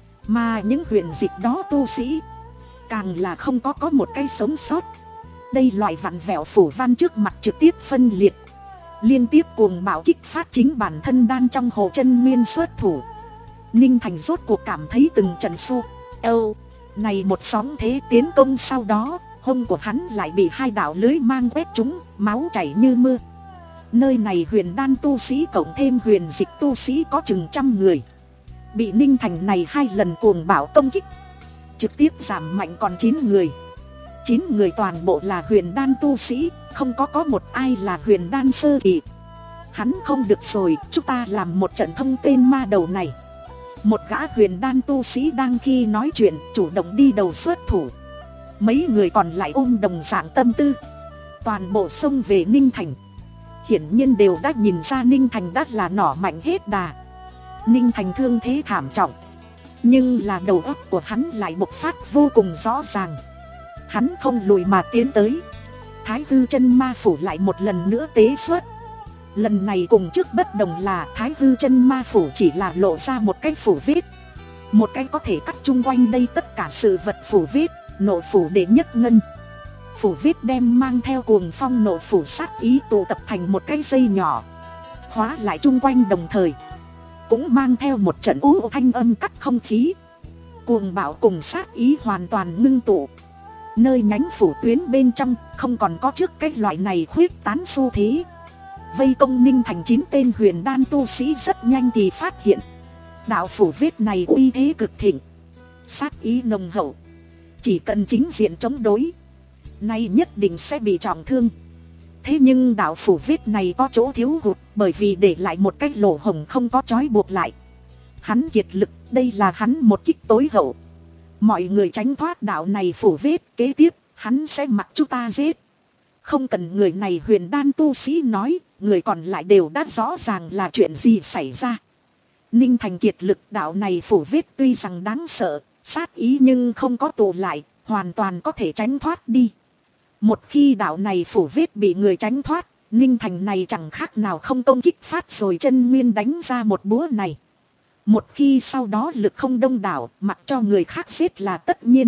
Mà những huyền dịch đó tu sĩ càng là không có có một cái sống sót. Đây loại vặn vẹo phủ văn trước mặt trực tiếp phân liệt. Liên tiếp cuồng bạo kích phát chính bản thân đan trong hồ chân nguyên xuất thủ. Ninh Thành rốt cuộc cảm thấy từng trận xu âu này một sóng thế tiến công, sau đó hông của hắn lại bị hai đạo lưới mang quét trúng, máu chảy như mưa. Nơi này huyền đan tu sĩ cộng thêm huyền dịch tu sĩ có chừng trăm người, bị Ninh Thành này hai lần cuồng bạo công kích trực tiếp giảm mạnh còn chín người. Chín người toàn bộ là huyền đan tu sĩ, không có có một ai là huyền đan sơ kỳ. Hắn không được rồi, chúng ta làm một trận thông tên ma đầu này. Một gã huyền đan tu sĩ đang khi nói chuyện chủ động đi đầu xuất thủ. Mấy người còn lại ôm đồng dạng tâm tư, toàn bộ xông về Ninh Thành. Hiển nhiên đều đã nhìn ra Ninh Thành đã là nỏ mạnh hết đà. Ninh Thành thương thế thảm trọng, nhưng là đầu óc của hắn lại bộc phát vô cùng rõ ràng. Hắn không lùi mà tiến tới. Thái Hư Chân Ma Phủ lại một lần nữa tế xuất. Lần này cùng trước bất đồng là Thái Hư Chân Ma Phủ chỉ là lộ ra một cái phủ vết, một cái có thể cắt chung quanh đây tất cả sự vật phủ vết. Nộ phủ đệ nhất ngân. Phủ vết đem mang theo cuồng phong nộ phủ sát ý tụ tập thành một cái dây nhỏ, khóa lại chung quanh, đồng thời cũng mang theo một trận u thanh âm cắt không khí. Cuồng bạo cùng sát ý hoàn toàn ngưng tụ. Nơi nhánh phủ tuyến bên trong không còn có trước cái loại này khuyết tán xu thế. Vây công Ninh Thành chín tên huyền đan tu sĩ rất nhanh thì phát hiện đạo phủ vết này uy thế cực thịnh, sát ý nồng hậu. Chỉ cần chính diện chống đối, nay nhất định sẽ bị trọng thương. Thế nhưng đạo phủ vết này có chỗ thiếu hụt, bởi vì để lại một cái lỗ hổng không có trói buộc lại. Hắn kiệt lực, đây là hắn một kích tối hậu. Mọi người tránh thoát đạo này phủ vết, kế tiếp hắn sẽ mặc chúng ta giết. Không cần người này huyền đan tu sĩ nói, người còn lại đều đã rõ ràng là chuyện gì xảy ra. Ninh Thành kiệt lực, đạo này phủ vết tuy rằng đáng sợ, sát ý nhưng không có tụ lại, hoàn toàn có thể tránh thoát đi. Một khi đạo này phủ vết bị người tránh thoát, Ninh Thành này chẳng khác nào không công kích phát rồi chân nguyên đánh ra một búa này. Một khi sau đó lực không đông đảo, mặc cho người khác giết là tất nhiên.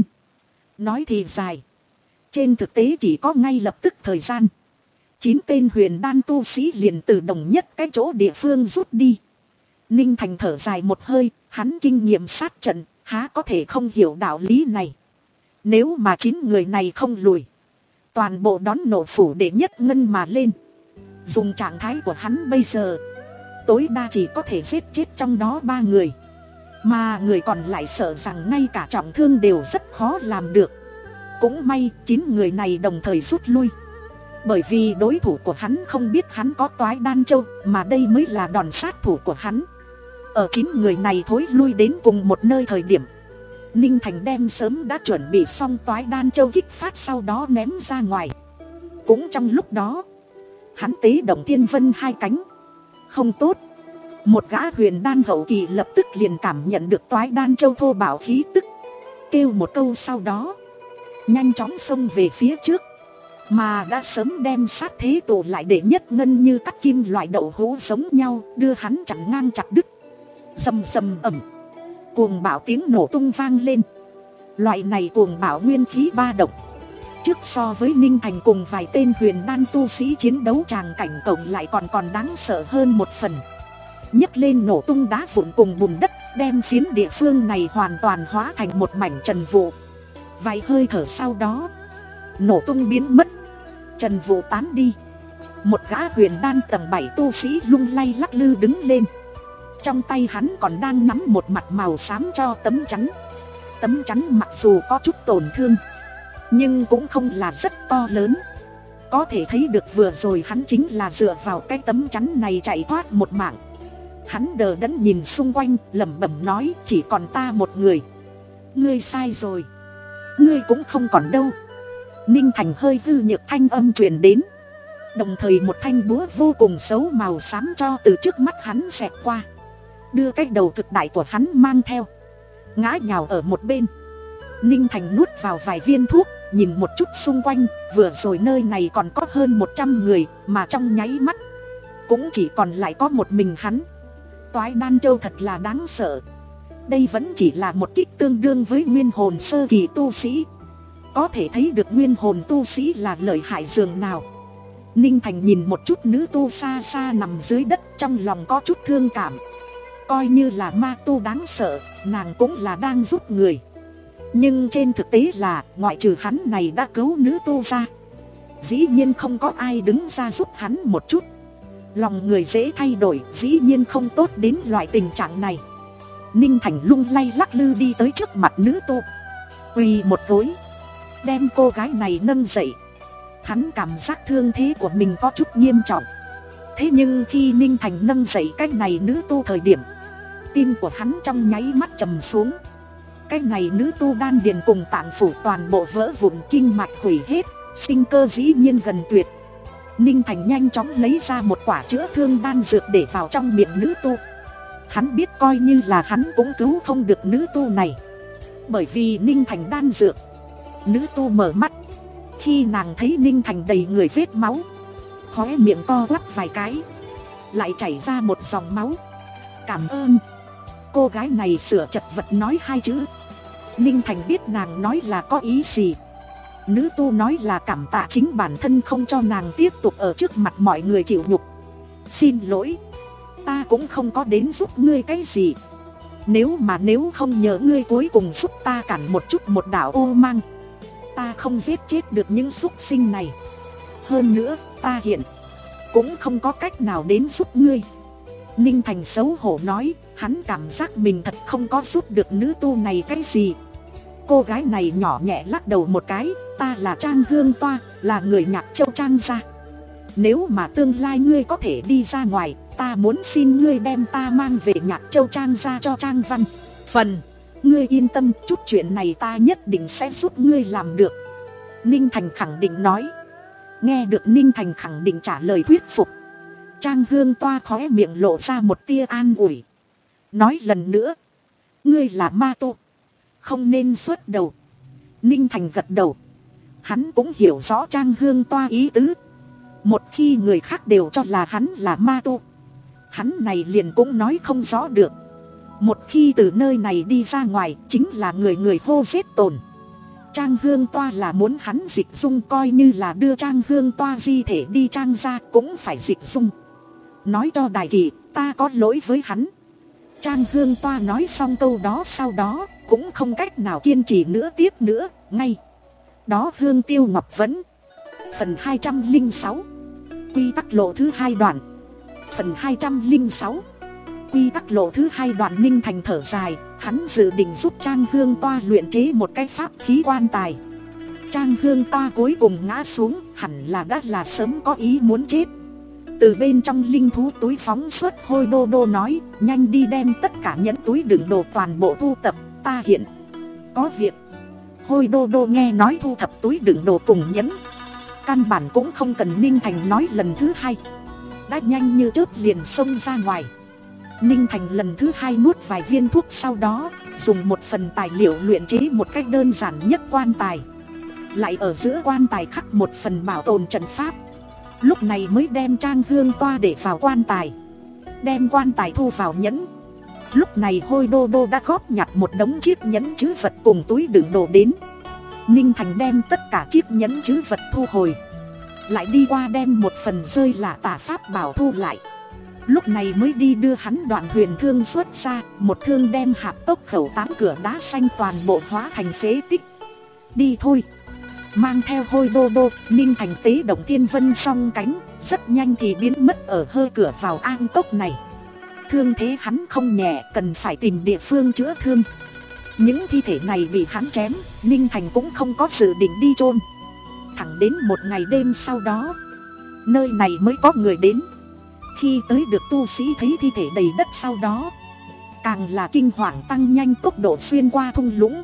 Nói thì dài, trên thực tế chỉ có ngay lập tức thời gian. Chín tên huyền đan tu sĩ liền từ đồng nhất cái chỗ địa phương rút đi. Ninh Thành thở dài một hơi, hắn kinh nghiệm sát trận, há có thể không hiểu đạo lý này. Nếu mà chín người này không lùi, toàn bộ đón nổ phủ đệ nhất ngân mà lên. Dùng trạng thái của hắn bây giờ, tối đa chỉ có thể giết chết trong đó ba người. Mà người còn lại sợ rằng ngay cả trọng thương đều rất khó làm được. Cũng may chín người này đồng thời rút lui, bởi vì đối thủ của hắn không biết hắn có toái đan châu, mà đây mới là đòn sát thủ của hắn. Ở chín người này thối lui đến cùng một nơi thời điểm, Ninh Thành đem sớm đã chuẩn bị xong toái đan châu kích phát, sau đó ném ra ngoài. Cũng trong lúc đó, hắn tế động thiên vân hai cánh. Không tốt, Một gã huyền đan hậu kỳ lập tức liền cảm nhận được toái đan châu thô bạo khí tức, kêu một câu sau đó nhanh chóng xông về phía trước, mà đã sớm đem sát thế tụ lại để nhất ngân như cắt kim loại đậu hũ giống nhau đưa hắn chặn ngang chặt đứt. Rầm rầm ầm, cuồng bạo tiếng nổ tung vang lên. Loại này cuồng bạo nguyên khí ba động, trước so với Ninh Thành cùng vài tên huyền đan tu sĩ chiến đấu tràng cảnh cộng lại còn còn đáng sợ hơn một phần. Nhấc lên nổ tung đá vụn cùng bùn đất, đem phiến địa phương này hoàn toàn hóa thành một mảnh trần vụ. Vài hơi thở sau đó, nổ tung biến mất, trần vụ tán đi. Một gã huyền đan tầng bảy tu sĩ lung lay lắc lư đứng lên. Trong tay hắn còn đang nắm một mặt màu xám cho tấm chắn. Tấm chắn mặc dù có chút tổn thương, nhưng cũng không là rất to lớn. Có thể thấy được vừa rồi hắn chính là dựa vào cái tấm chắn này chạy thoát một mạng. Hắn đờ đẫn nhìn xung quanh, lẩm bẩm nói, chỉ còn ta một người. Ngươi sai rồi, ngươi cũng không còn đâu. Ninh Thành hơi hư nhược thanh âm truyền đến. Đồng thời một thanh búa vô cùng xấu màu xám cho từ trước mắt hắn xẹt qua, đưa cái đầu thực đại của hắn mang theo, ngã nhào ở một bên. Ninh Thành nuốt vào vài viên thuốc, nhìn một chút xung quanh. Vừa rồi nơi này còn có hơn một trăm người, mà trong nháy mắt cũng chỉ còn lại có một mình hắn. Toái đan châu thật là đáng sợ. Đây vẫn chỉ là một kích tương đương với nguyên hồn sơ kỳ tu sĩ. Có thể thấy được nguyên hồn tu sĩ là lợi hại dường nào. Ninh Thành nhìn một chút nữ tu xa xa nằm dưới đất, trong lòng có chút thương cảm. Coi như là ma tu đáng sợ, nàng cũng là đang giúp người. Nhưng trên thực tế là, ngoại trừ hắn này đã cứu nữ tu ra, dĩ nhiên không có ai đứng ra giúp hắn một chút. Lòng người dễ thay đổi, dĩ nhiên không tốt đến loại tình trạng này. Ninh Thành lung lay lắc lư đi tới trước mặt nữ tu, quỳ một gối, đem cô gái này nâng dậy. Hắn cảm giác thương thế của mình có chút nghiêm trọng. Thế nhưng khi Ninh Thành nâng dậy cái này nữ tu thời điểm, tim của hắn trong nháy mắt trầm xuống. Cái này nữ tu đan điền cùng tạng phủ toàn bộ vỡ vụn, kinh mạch hủy hết, sinh cơ dĩ nhiên gần tuyệt. Ninh Thành nhanh chóng lấy ra một quả chữa thương đan dược để vào trong miệng nữ tu. Hắn biết coi như là hắn cũng cứu không được nữ tu này, bởi vì Ninh Thành đan dược. Nữ tu mở mắt, khi nàng thấy Ninh Thành đầy người vết máu, khóe miệng co quắp vài cái, lại chảy ra một dòng máu. Cảm ơn. Cô gái này sửa chật vật nói hai chữ. Ninh Thành biết nàng nói là có ý gì. Nữ tu nói là cảm tạ chính bản thân không cho nàng tiếp tục ở trước mặt mọi người chịu nhục. Xin lỗi, ta cũng không có đến giúp ngươi cái gì. Nếu mà nếu không nhờ ngươi cuối cùng giúp ta cản một chút một đạo ô mang, ta không giết chết được những súc sinh này. Hơn nữa, ta hiện cũng không có cách nào đến giúp ngươi. Ninh Thành xấu hổ nói, hắn cảm giác mình thật không có giúp được nữ tu này cái gì. Cô gái này nhỏ nhẹ lắc đầu một cái, ta là Trang Hương Toa, là người Nhạc Châu Trang gia. Nếu mà tương lai ngươi có thể đi ra ngoài, ta muốn xin ngươi đem ta mang về Nhạc Châu Trang gia cho Trang Văn Phần. Ngươi yên tâm, chút chuyện này ta nhất định sẽ giúp ngươi làm được. Ninh Thành khẳng định nói. Nghe được Ninh Thành khẳng định trả lời thuyết phục, Trang Hương Toa khóe miệng lộ ra một tia an ủi, nói lần nữa, ngươi là ma tu, không nên xuất đầu. Ninh Thành gật đầu. Hắn cũng hiểu rõ Trang Hương Toa ý tứ. Một khi người khác đều cho là hắn là ma tu, hắn này liền cũng nói không rõ được. Một khi từ nơi này đi ra ngoài, chính là người người hô giết tồn. Trang Hương Toa là muốn hắn dịch dung, coi như là đưa Trang Hương Toa di thể đi Trang gia cũng phải dịch dung. Nói cho Đại Kỳ, ta có lỗi với hắn. Trang Hương Toa nói xong câu đó sau đó, cũng không cách nào kiên trì nữa tiếp nữa, ngay đó Hương Tiêu Ngọc Vấn. Phần hai trăm lẻ sáu, quy tắc lộ thứ hai đoạn. Phần hai trăm lẻ sáu, quy tắc lộ thứ hai đoạn. Ninh Thành thở dài, hắn dự định giúp Trang Hương Toa luyện chế một cái pháp khí quan tài. Trang Hương Toa cuối cùng ngã xuống, hẳn là đã là sớm có ý muốn chết. Từ bên trong linh thú túi phóng xuất Hôi Đô Đô nói, nhanh đi đem tất cả nhẫn túi đựng đồ toàn bộ thu tập, ta hiện có việc. Hôi Đô Đô nghe nói thu thập túi đựng đồ cùng nhẫn, căn bản cũng không cần Ninh Thành nói lần thứ hai, đã nhanh như chớp liền xông ra ngoài. Ninh Thành lần thứ hai nuốt vài viên thuốc, sau đó dùng một phần tài liệu luyện chế một cách đơn giản nhất quan tài. Lại ở giữa quan tài khắc một phần bảo tồn trận pháp. Lúc này mới đem Trang Hương Toa để vào quan tài. Đem quan tài thu vào nhẫn. Lúc này Hôi Đô Đô đã góp nhặt một đống chiếc nhẫn trữ vật cùng túi đựng đồ đến. Ninh Thành đem tất cả chiếc nhẫn trữ vật thu hồi. Lại đi qua đem một phần rơi là tà pháp bảo thu lại. Lúc này mới đi đưa hắn đoạn huyền thương xuất ra. Một thương đem hạp tốc khẩu tám cửa đá xanh toàn bộ hóa thành phế tích. Đi thôi. Mang theo Hôi Đô Đô, Ninh Thành tế động thiên vân song cánh. Rất nhanh thì biến mất ở hơi cửa vào am tốc này. Thương thế hắn không nhẹ, cần phải tìm địa phương chữa thương. Những thi thể này bị hắn chém, Ninh Thành cũng không có dự định đi chôn. Thẳng đến một ngày đêm sau đó, nơi này mới có người đến. Khi tới được tu sĩ thấy thi thể đầy đất sau đó, càng là kinh hoàng tăng nhanh tốc độ xuyên qua thung lũng.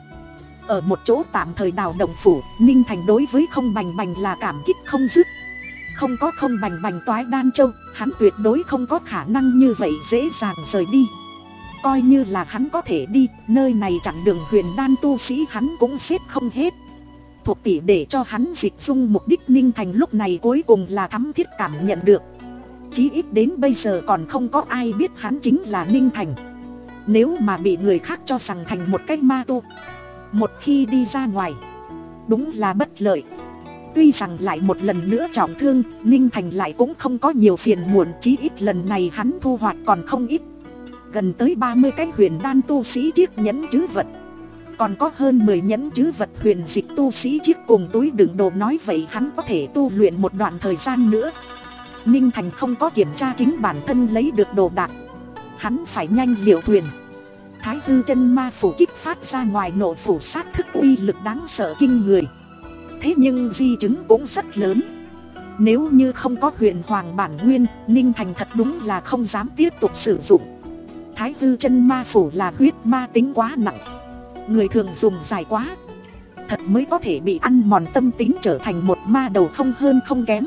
Ở một chỗ tạm thời đào động phủ, Ninh Thành đối với Không Bành Bành là cảm kích không dứt. Không có Không Bành Bành toái đan châu, hắn tuyệt đối không có khả năng như vậy dễ dàng rời đi. Coi như là hắn có thể đi, nơi này chặn đường huyền đan tu sĩ hắn cũng xếp không hết. Thuộc tỷ để cho hắn dịch dung mục đích, Ninh Thành lúc này cuối cùng là thắm thiết cảm nhận được. Chí ít đến bây giờ còn không có ai biết hắn chính là Ninh Thành. Nếu mà bị người khác cho rằng thành một cái ma tu, một khi đi ra ngoài, đúng là bất lợi. Tuy rằng lại một lần nữa trọng thương, Ninh Thành lại cũng không có nhiều phiền muộn. Chí ít lần này hắn thu hoạch còn không ít. Gần tới ba mươi cái huyền đan tu sĩ chiếc nhẫn trữ vật. Còn có hơn mười nhẫn trữ vật huyền dịch tu sĩ chiếc cùng túi đựng đồ. Nói vậy hắn có thể tu luyện một đoạn thời gian nữa. Ninh Thành không có kiểm tra chính bản thân lấy được đồ đạc. Hắn phải nhanh liệu thuyền. Thái Hư chân ma phủ kích phát ra ngoài nộ phủ sát thức uy lực đáng sợ kinh người. Thế nhưng di chứng cũng rất lớn. Nếu như không có huyền hoàng bản nguyên, Ninh Thành thật đúng là không dám tiếp tục sử dụng. Thái Hư chân ma phủ là huyết ma tính quá nặng. Người thường dùng dài quá, thật mới có thể bị ăn mòn tâm tính, trở thành một ma đầu không hơn không kém.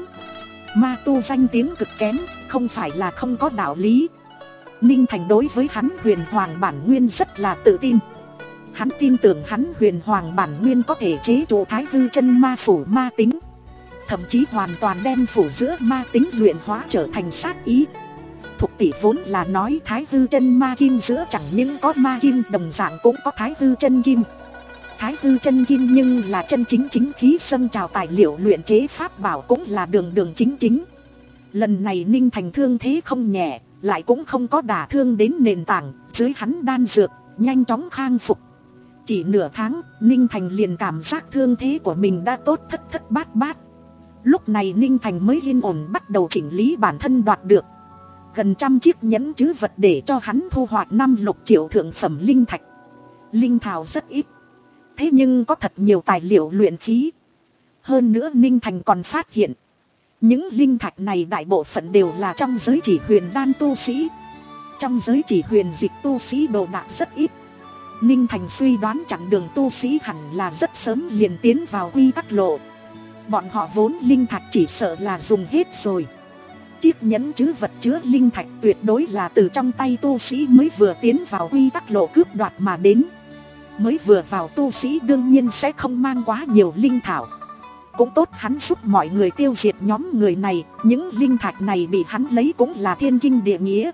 Ma tu danh tiếng cực kém, không phải là không có đạo lý. Ninh Thành đối với hắn huyền hoàng bản nguyên rất là tự tin. Hắn tin tưởng hắn huyền hoàng bản nguyên có thể chế trụ Thái Hư chân ma phủ ma tính. Thậm chí hoàn toàn đem phủ giữa ma tính luyện hóa trở thành sát ý. Thục tỷ vốn là nói Thái Hư chân ma kim giữa chẳng những có ma kim, đồng dạng cũng có Thái Hư chân kim. Thái Hư chân kim nhưng là chân chính chính khí xâm trào tài liệu luyện chế pháp bảo, cũng là đường đường chính chính. Lần này Ninh Thành thương thế không nhẹ, lại cũng không có đả thương đến nền tảng, dưới hắn đan dược, nhanh chóng khang phục. Chỉ nửa tháng, Ninh Thành liền cảm giác thương thế của mình đã tốt thất thất bát bát. Lúc này Ninh Thành mới yên ổn bắt đầu chỉnh lý bản thân đoạt được gần trăm chiếc nhẫn trữ vật để cho hắn thu hoạch năm lục triệu thượng phẩm linh thạch. Linh thảo rất ít, thế nhưng có thật nhiều tài liệu luyện khí. Hơn nữa Ninh Thành còn phát hiện, những linh thạch này đại bộ phận đều là trong giới chỉ huyền đan tu sĩ. Trong giới chỉ huyền dịch tu sĩ đồ đạc rất ít. Ninh Thành suy đoán chặng đường tu sĩ hẳn là rất sớm liền tiến vào quy tắc lộ. Bọn họ vốn linh thạch chỉ sợ là dùng hết rồi. Chiếc nhẫn trữ vật chứa linh thạch tuyệt đối là từ trong tay tu sĩ mới vừa tiến vào quy tắc lộ cướp đoạt mà đến. Mới vừa vào tu sĩ đương nhiên sẽ không mang quá nhiều linh thảo. Cũng tốt hắn giúp mọi người tiêu diệt nhóm người này. Những linh thạch này bị hắn lấy cũng là thiên kinh địa nghĩa.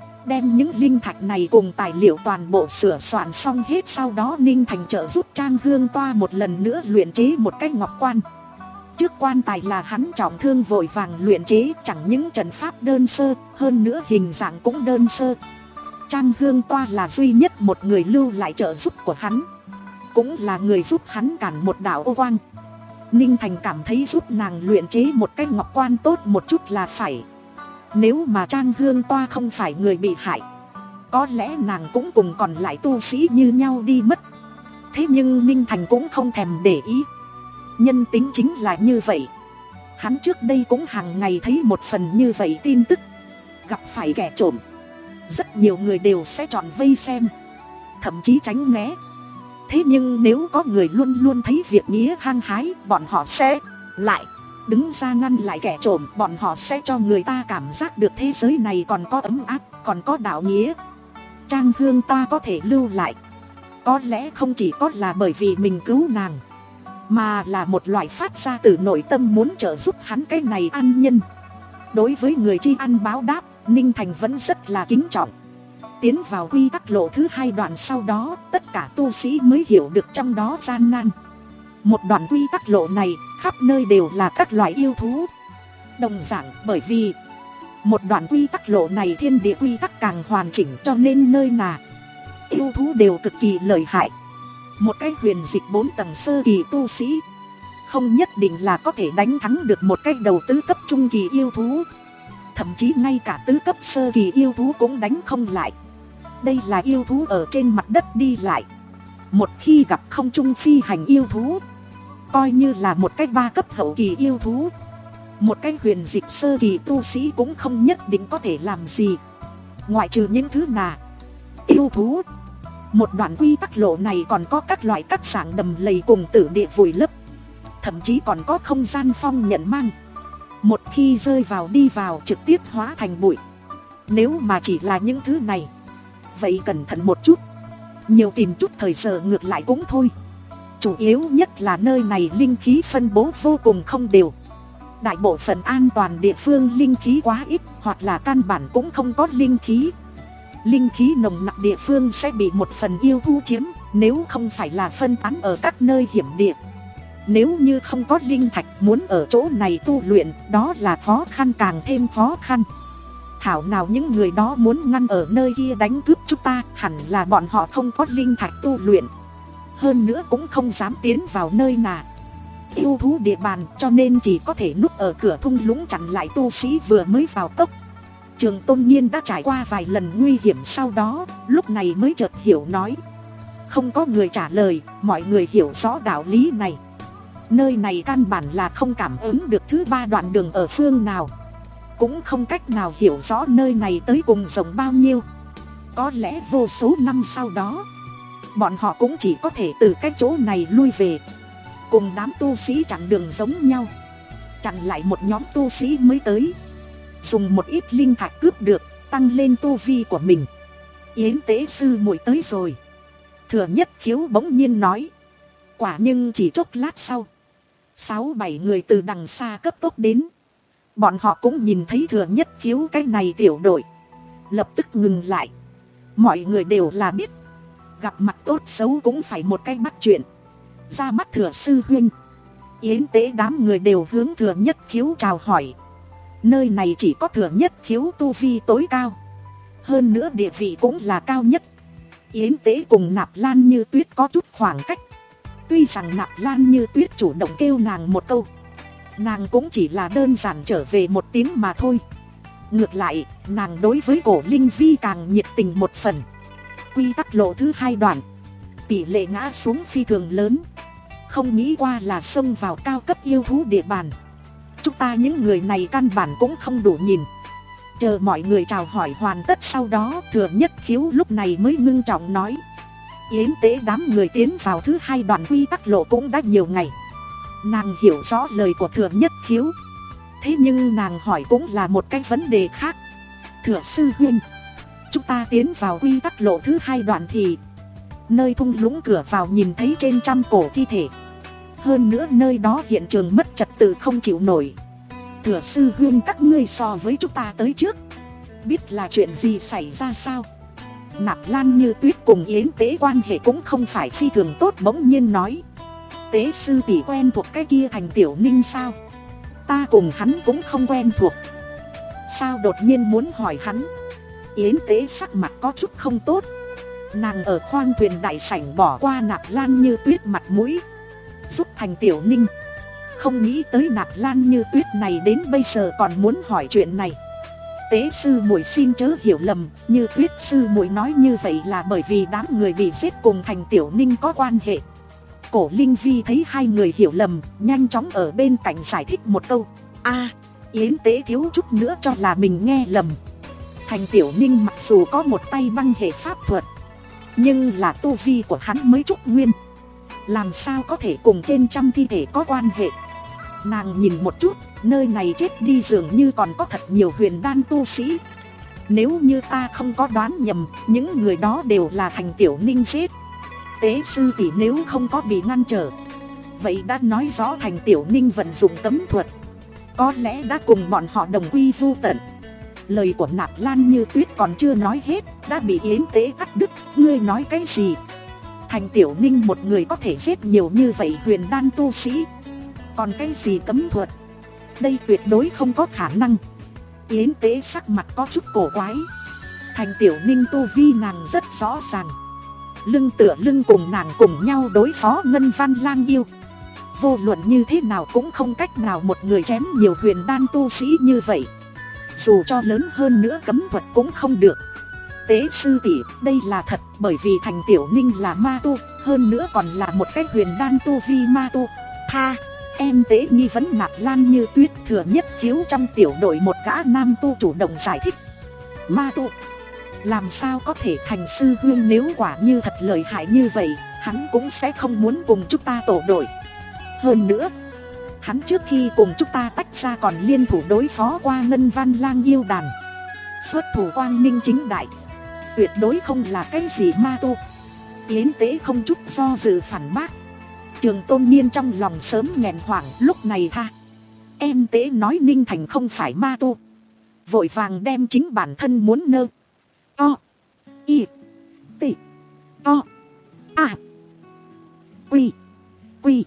Đem những linh thạch này cùng tài liệu toàn bộ sửa soạn xong hết. Sau đó Ninh Thành trợ giúp Trang Hương Toa một lần nữa luyện chế một cái ngọc quan. Trước quan tài là hắn trọng thương vội vàng luyện chế, chẳng những trận pháp đơn sơ, hơn nữa hình dạng cũng đơn sơ. Trang Hương Toa là duy nhất một người lưu lại trợ giúp của hắn, cũng là người giúp hắn cản một đạo ô quang. Ninh Thành cảm thấy giúp nàng luyện chế một cái ngọc quan tốt một chút là phải. Nếu mà Trang Hương Toa không phải người bị hại, có lẽ nàng cũng cùng còn lại tu sĩ như nhau đi mất. Thế nhưng Ninh Thành cũng không thèm để ý. Nhân tính chính là như vậy. Hắn trước đây cũng hàng ngày thấy một phần như vậy tin tức. Gặp phải kẻ trộm, rất nhiều người đều sẽ chọn vây xem, thậm chí tránh né. Thế nhưng nếu có người luôn luôn thấy việc nghĩa hăng hái, bọn họ sẽ lại. đứng ra ngăn lại kẻ trộm, bọn họ sẽ cho người ta cảm giác được thế giới này còn có ấm áp, còn có đạo nghĩa. Trang Hương ta có thể lưu lại, có lẽ không chỉ có là bởi vì mình cứu nàng, mà là một loại phát ra từ nội tâm muốn trợ giúp hắn cái này ăn nhân. Đối với người tri ăn báo đáp, Ninh Thành vẫn rất là kính trọng. Tiến vào quy tắc lộ thứ hai đoạn sau đó, tất cả tu sĩ mới hiểu được trong đó gian nan. Một đoạn quy tắc lộ này, khắp nơi đều là các loại yêu thú. Đồng dạng bởi vì một đoạn quy tắc lộ này thiên địa quy tắc càng hoàn chỉnh, cho nên nơi nào yêu thú đều cực kỳ lợi hại. Một cái huyền dịch bốn tầng sơ kỳ tu sĩ không nhất định là có thể đánh thắng được một cái đầu tứ cấp trung kỳ yêu thú. Thậm chí ngay cả tứ cấp sơ kỳ yêu thú cũng đánh không lại. Đây là yêu thú ở trên mặt đất đi lại. Một khi gặp không trung phi hành yêu thú, coi như là một cái ba cấp hậu kỳ yêu thú, một cái huyền dịch sơ kỳ tu sĩ cũng không nhất định có thể làm gì. Ngoại trừ những thứ nào yêu thú, một đoạn quy tắc lộ này còn có các loại các dạng đầm lầy cùng tử địa vùi lấp. Thậm chí còn có không gian phong nhận mang, một khi rơi vào đi vào trực tiếp hóa thành bụi. Nếu mà chỉ là những thứ này, vậy cẩn thận một chút, nhiều tìm chút thời giờ ngược lại cũng thôi. Chủ yếu nhất là nơi này linh khí phân bố vô cùng không đều. Đại bộ phận an toàn địa phương linh khí quá ít, hoặc là căn bản cũng không có linh khí. Linh khí nồng nặc địa phương sẽ bị một phần yêu thú chiếm, nếu không phải là phân tán ở các nơi hiểm địa. Nếu như không có linh thạch, muốn ở chỗ này tu luyện, đó là khó khăn càng thêm khó khăn. Thảo nào những người đó muốn ngăn ở nơi kia đánh cướp chúng ta, hẳn là bọn họ không có linh thạch tu luyện. Hơn nữa cũng không dám tiến vào nơi nào yêu thú địa bàn, cho nên chỉ có thể núp ở cửa thung lũng chặn lại tu sĩ vừa mới vào cốc. Trường Tôn Nhiên đã trải qua vài lần nguy hiểm sau đó, lúc này mới chợt hiểu nói. Không có người trả lời, mọi người hiểu rõ đạo lý này. Nơi này căn bản là không cảm ứng được thứ ba đoạn đường ở phương nào, cũng không cách nào hiểu rõ nơi này tới cùng rộng bao nhiêu. Có lẽ vô số năm sau đó, bọn họ cũng chỉ có thể từ cái chỗ này lui về, cùng đám tu sĩ chặn đường giống nhau, chặn lại một nhóm tu sĩ mới tới, dùng một ít linh thạch cướp được, tăng lên tu vi của mình. Yến tế sư muội tới rồi, Thừa Nhất Khiếu bỗng nhiên nói. Quả nhưng chỉ chốc lát sau, sáu bảy người từ đằng xa cấp tốc đến. Bọn họ cũng nhìn thấy Thừa Nhất Khiếu cái này tiểu đội, lập tức ngừng lại. Mọi người đều là biết, gặp mặt tốt xấu cũng phải một cái bắt chuyện. Ra mắt Thừa sư huynh. Yến tế đám người đều hướng Thừa Nhất Khiếu chào hỏi. Nơi này chỉ có Thừa Nhất Khiếu tu vi tối cao, hơn nữa địa vị cũng là cao nhất. Yến tế cùng Nạp Lan Như Tuyết có chút khoảng cách. Tuy rằng Nạp Lan Như Tuyết chủ động kêu nàng một câu, nàng cũng chỉ là đơn giản trở về một tiếng mà thôi. Ngược lại, nàng đối với Cổ Linh Vi càng nhiệt tình một phần. Quy tắc lộ thứ hai đoạn, tỷ lệ ngã xuống phi thường lớn. Không nghĩ qua là xông vào cao cấp yêu thú địa bàn. Chúng ta những người này căn bản cũng không đủ nhìn. Chờ mọi người chào hỏi hoàn tất sau đó, Thừa Nhất Khiếu lúc này mới ngưng trọng nói. Yến tế đám người tiến vào thứ hai đoạn quy tắc lộ cũng đã nhiều ngày. Nàng hiểu rõ lời của Thừa Nhất Khiếu, thế nhưng nàng hỏi cũng là một cái vấn đề khác. Thừa sư huynh, chúng ta tiến vào quy tắc lộ thứ hai đoạn thì nơi thung lũng cửa vào nhìn thấy trên trăm cổ thi thể. Hơn nữa nơi đó hiện trường mất trật tự không chịu nổi. Thừa sư huynh, các ngươi so với chúng ta tới trước, biết là chuyện gì xảy ra sao? Nạp Lan Như Tuyết cùng Yến tế quan hệ cũng không phải phi thường tốt, bỗng nhiên nói. Tế sư tỷ quen thuộc cái kia Thành Tiểu Ninh sao? Ta cùng hắn cũng không quen thuộc. Sao đột nhiên muốn hỏi hắn? Yến tế sắc mặt có chút không tốt. Nàng ở khoang thuyền đại sảnh bỏ qua Nạp Lan Như Tuyết mặt mũi, giúp Thành Tiểu Ninh. Không nghĩ tới Nạp Lan Như Tuyết này đến bây giờ còn muốn hỏi chuyện này. Tế sư muội xin chớ hiểu lầm, Như Tuyết sư muội nói như vậy là bởi vì đám người bị giết cùng Thành Tiểu Ninh có quan hệ. Cổ Linh Vi thấy hai người hiểu lầm, nhanh chóng ở bên cạnh giải thích một câu. A, Yến tế thiếu chút nữa cho là mình nghe lầm. Thành Tiểu Ninh mặc dù có một tay băng hệ pháp thuật, nhưng là tu vi của hắn mới trúc nguyên, làm sao có thể cùng trên trăm thi thể có quan hệ. Nàng nhìn một chút, nơi này chết đi dường như còn có thật nhiều huyền đan tu sĩ. Nếu như ta không có đoán nhầm, những người đó đều là Thành Tiểu Ninh giết. Tế sư tỷ nếu không có bị ngăn trở, vậy đã nói rõ Thành Tiểu Ninh vận dụng cấm thuật, có lẽ đã cùng bọn họ đồng quy vu tận. Lời của Nạp Lan Như Tuyết còn chưa nói hết, đã bị Yến Tế cắt đứt. Ngươi nói cái gì? Thành Tiểu Ninh một người có thể giết nhiều như vậy huyền đan tu sĩ, còn cái gì cấm thuật? Đây tuyệt đối không có khả năng. Yến Tế sắc mặt có chút cổ quái. Thành Tiểu Ninh tu vi nàng rất rõ ràng, lưng tựa lưng cùng nàng cùng nhau đối phó Ngân Văn Lang Yêu. Vô luận như thế nào cũng không cách nào một người chém nhiều huyền đan tu sĩ như vậy. Dù cho lớn hơn nữa cấm thuật cũng không được. Tế sư tỷ, đây là thật, bởi vì Thành Tiểu Ninh là ma tu, hơn nữa còn là một cái huyền đan tu vi ma tu. Tha, em Tế nghi vấn Nạp Lan Như Tuyết. Thừa Nhất Khiếu trong tiểu đội một gã nam tu chủ động giải thích. Ma tu? Làm sao có thể? Thành sư huynh nếu quả như thật lợi hại như vậy, hắn cũng sẽ không muốn cùng chúng ta tổ đội. Hơn nữa, hắn trước khi cùng chúng ta tách ra còn liên thủ đối phó qua Ngân Văn Lang Yêu đàn, xuất thủ quang minh chính đại, tuyệt đối không là cái gì ma tu. Yến Tế không chút do dự phản bác. Trường Tôn Nhiên trong lòng sớm nghẹn hoảng, lúc này tha. Em Tế nói Ninh Thành không phải ma tu, vội vàng đem chính bản thân muốn nơ to y tị to a quy quy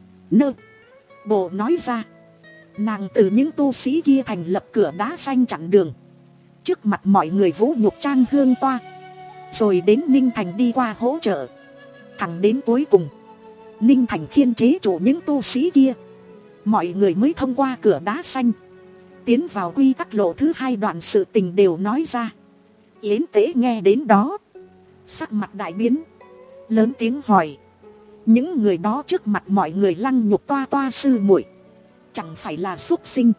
nơ bộ nói ra. Nàng từ những tu sĩ kia thành lập cửa đá xanh chặn đường, trước mặt mọi người vũ nhục trang hương toa, rồi đến Ninh Thành đi qua hỗ trợ. Thẳng đến cuối cùng Ninh Thành khiên chế chủ những tu sĩ kia, mọi người mới thông qua cửa đá xanh tiến vào quy tắc lộ thứ hai. Đoạn sự tình đều nói ra. Yến Tế nghe đến đó, sắc mặt đại biến, lớn tiếng hỏi. Những người đó trước mặt mọi người lăng nhục toa toa sư muội, chẳng phải là súc sinh?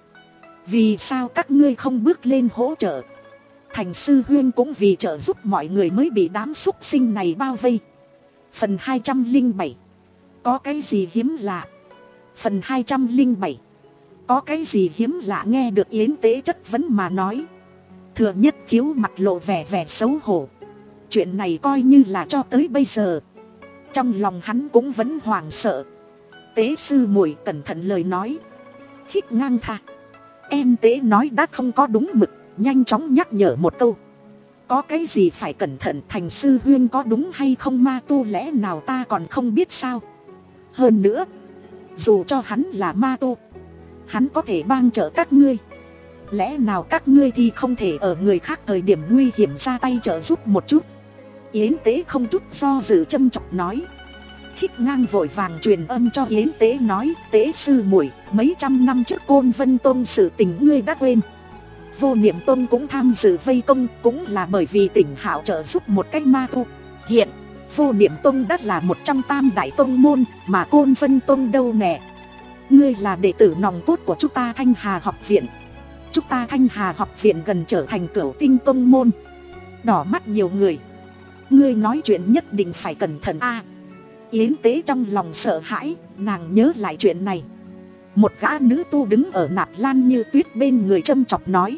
Vì sao các ngươi không bước lên hỗ trợ? Thành sư huyên cũng vì trợ giúp mọi người mới bị đám súc sinh này bao vây. Phần hai trăm lẻ bảy. Có cái gì hiếm lạ? Phần hai trăm lẻ bảy. Có cái gì hiếm lạ? Nghe được Yến Tế chất vấn mà nói, Thừa Nhất Khiếu mặt lộ vẻ vẻ xấu hổ. Chuyện này coi như là cho tới bây giờ, trong lòng hắn cũng vẫn hoảng sợ. Tế sư muội cẩn thận lời nói. Khích ngang tha. Em Tế nói đã không có đúng mực, nhanh chóng nhắc nhở một câu. Có cái gì phải cẩn thận? Thành sư huyên có đúng hay không ma tu lẽ nào ta còn không biết sao? Hơn nữa, dù cho hắn là ma tu, hắn có thể bang trợ các ngươi, lẽ nào các ngươi thì không thể ở người khác thời điểm nguy hiểm ra tay trợ giúp một chút? Yến Tế không chút do dự châm chọc nói. Khích ngang vội vàng truyền âm cho Yến Tế nói. Tế sư muội, mấy trăm năm trước Côn Vân Tôn sự tình ngươi đã quên. Vô Niệm Tôn cũng tham dự vây công, cũng là bởi vì Tỉnh Hạo trợ giúp một cách ma tu. Hiện Vô Niệm Tôn đã là một trong tam đại tông môn, mà Côn Vân Tôn đâu nè? Ngươi là đệ tử nòng cốt của chúng ta Thanh Hà học viện. Chúng ta Thanh Hà học viện gần trở thành Cửu Tinh tông môn, đỏ mắt nhiều người. Ngươi nói chuyện nhất định phải cẩn thận a. À, Yến Tế trong lòng sợ hãi, nàng nhớ lại chuyện này. Một gã nữ tu đứng ở Nạp Lan Như Tuyết bên người châm chọc nói.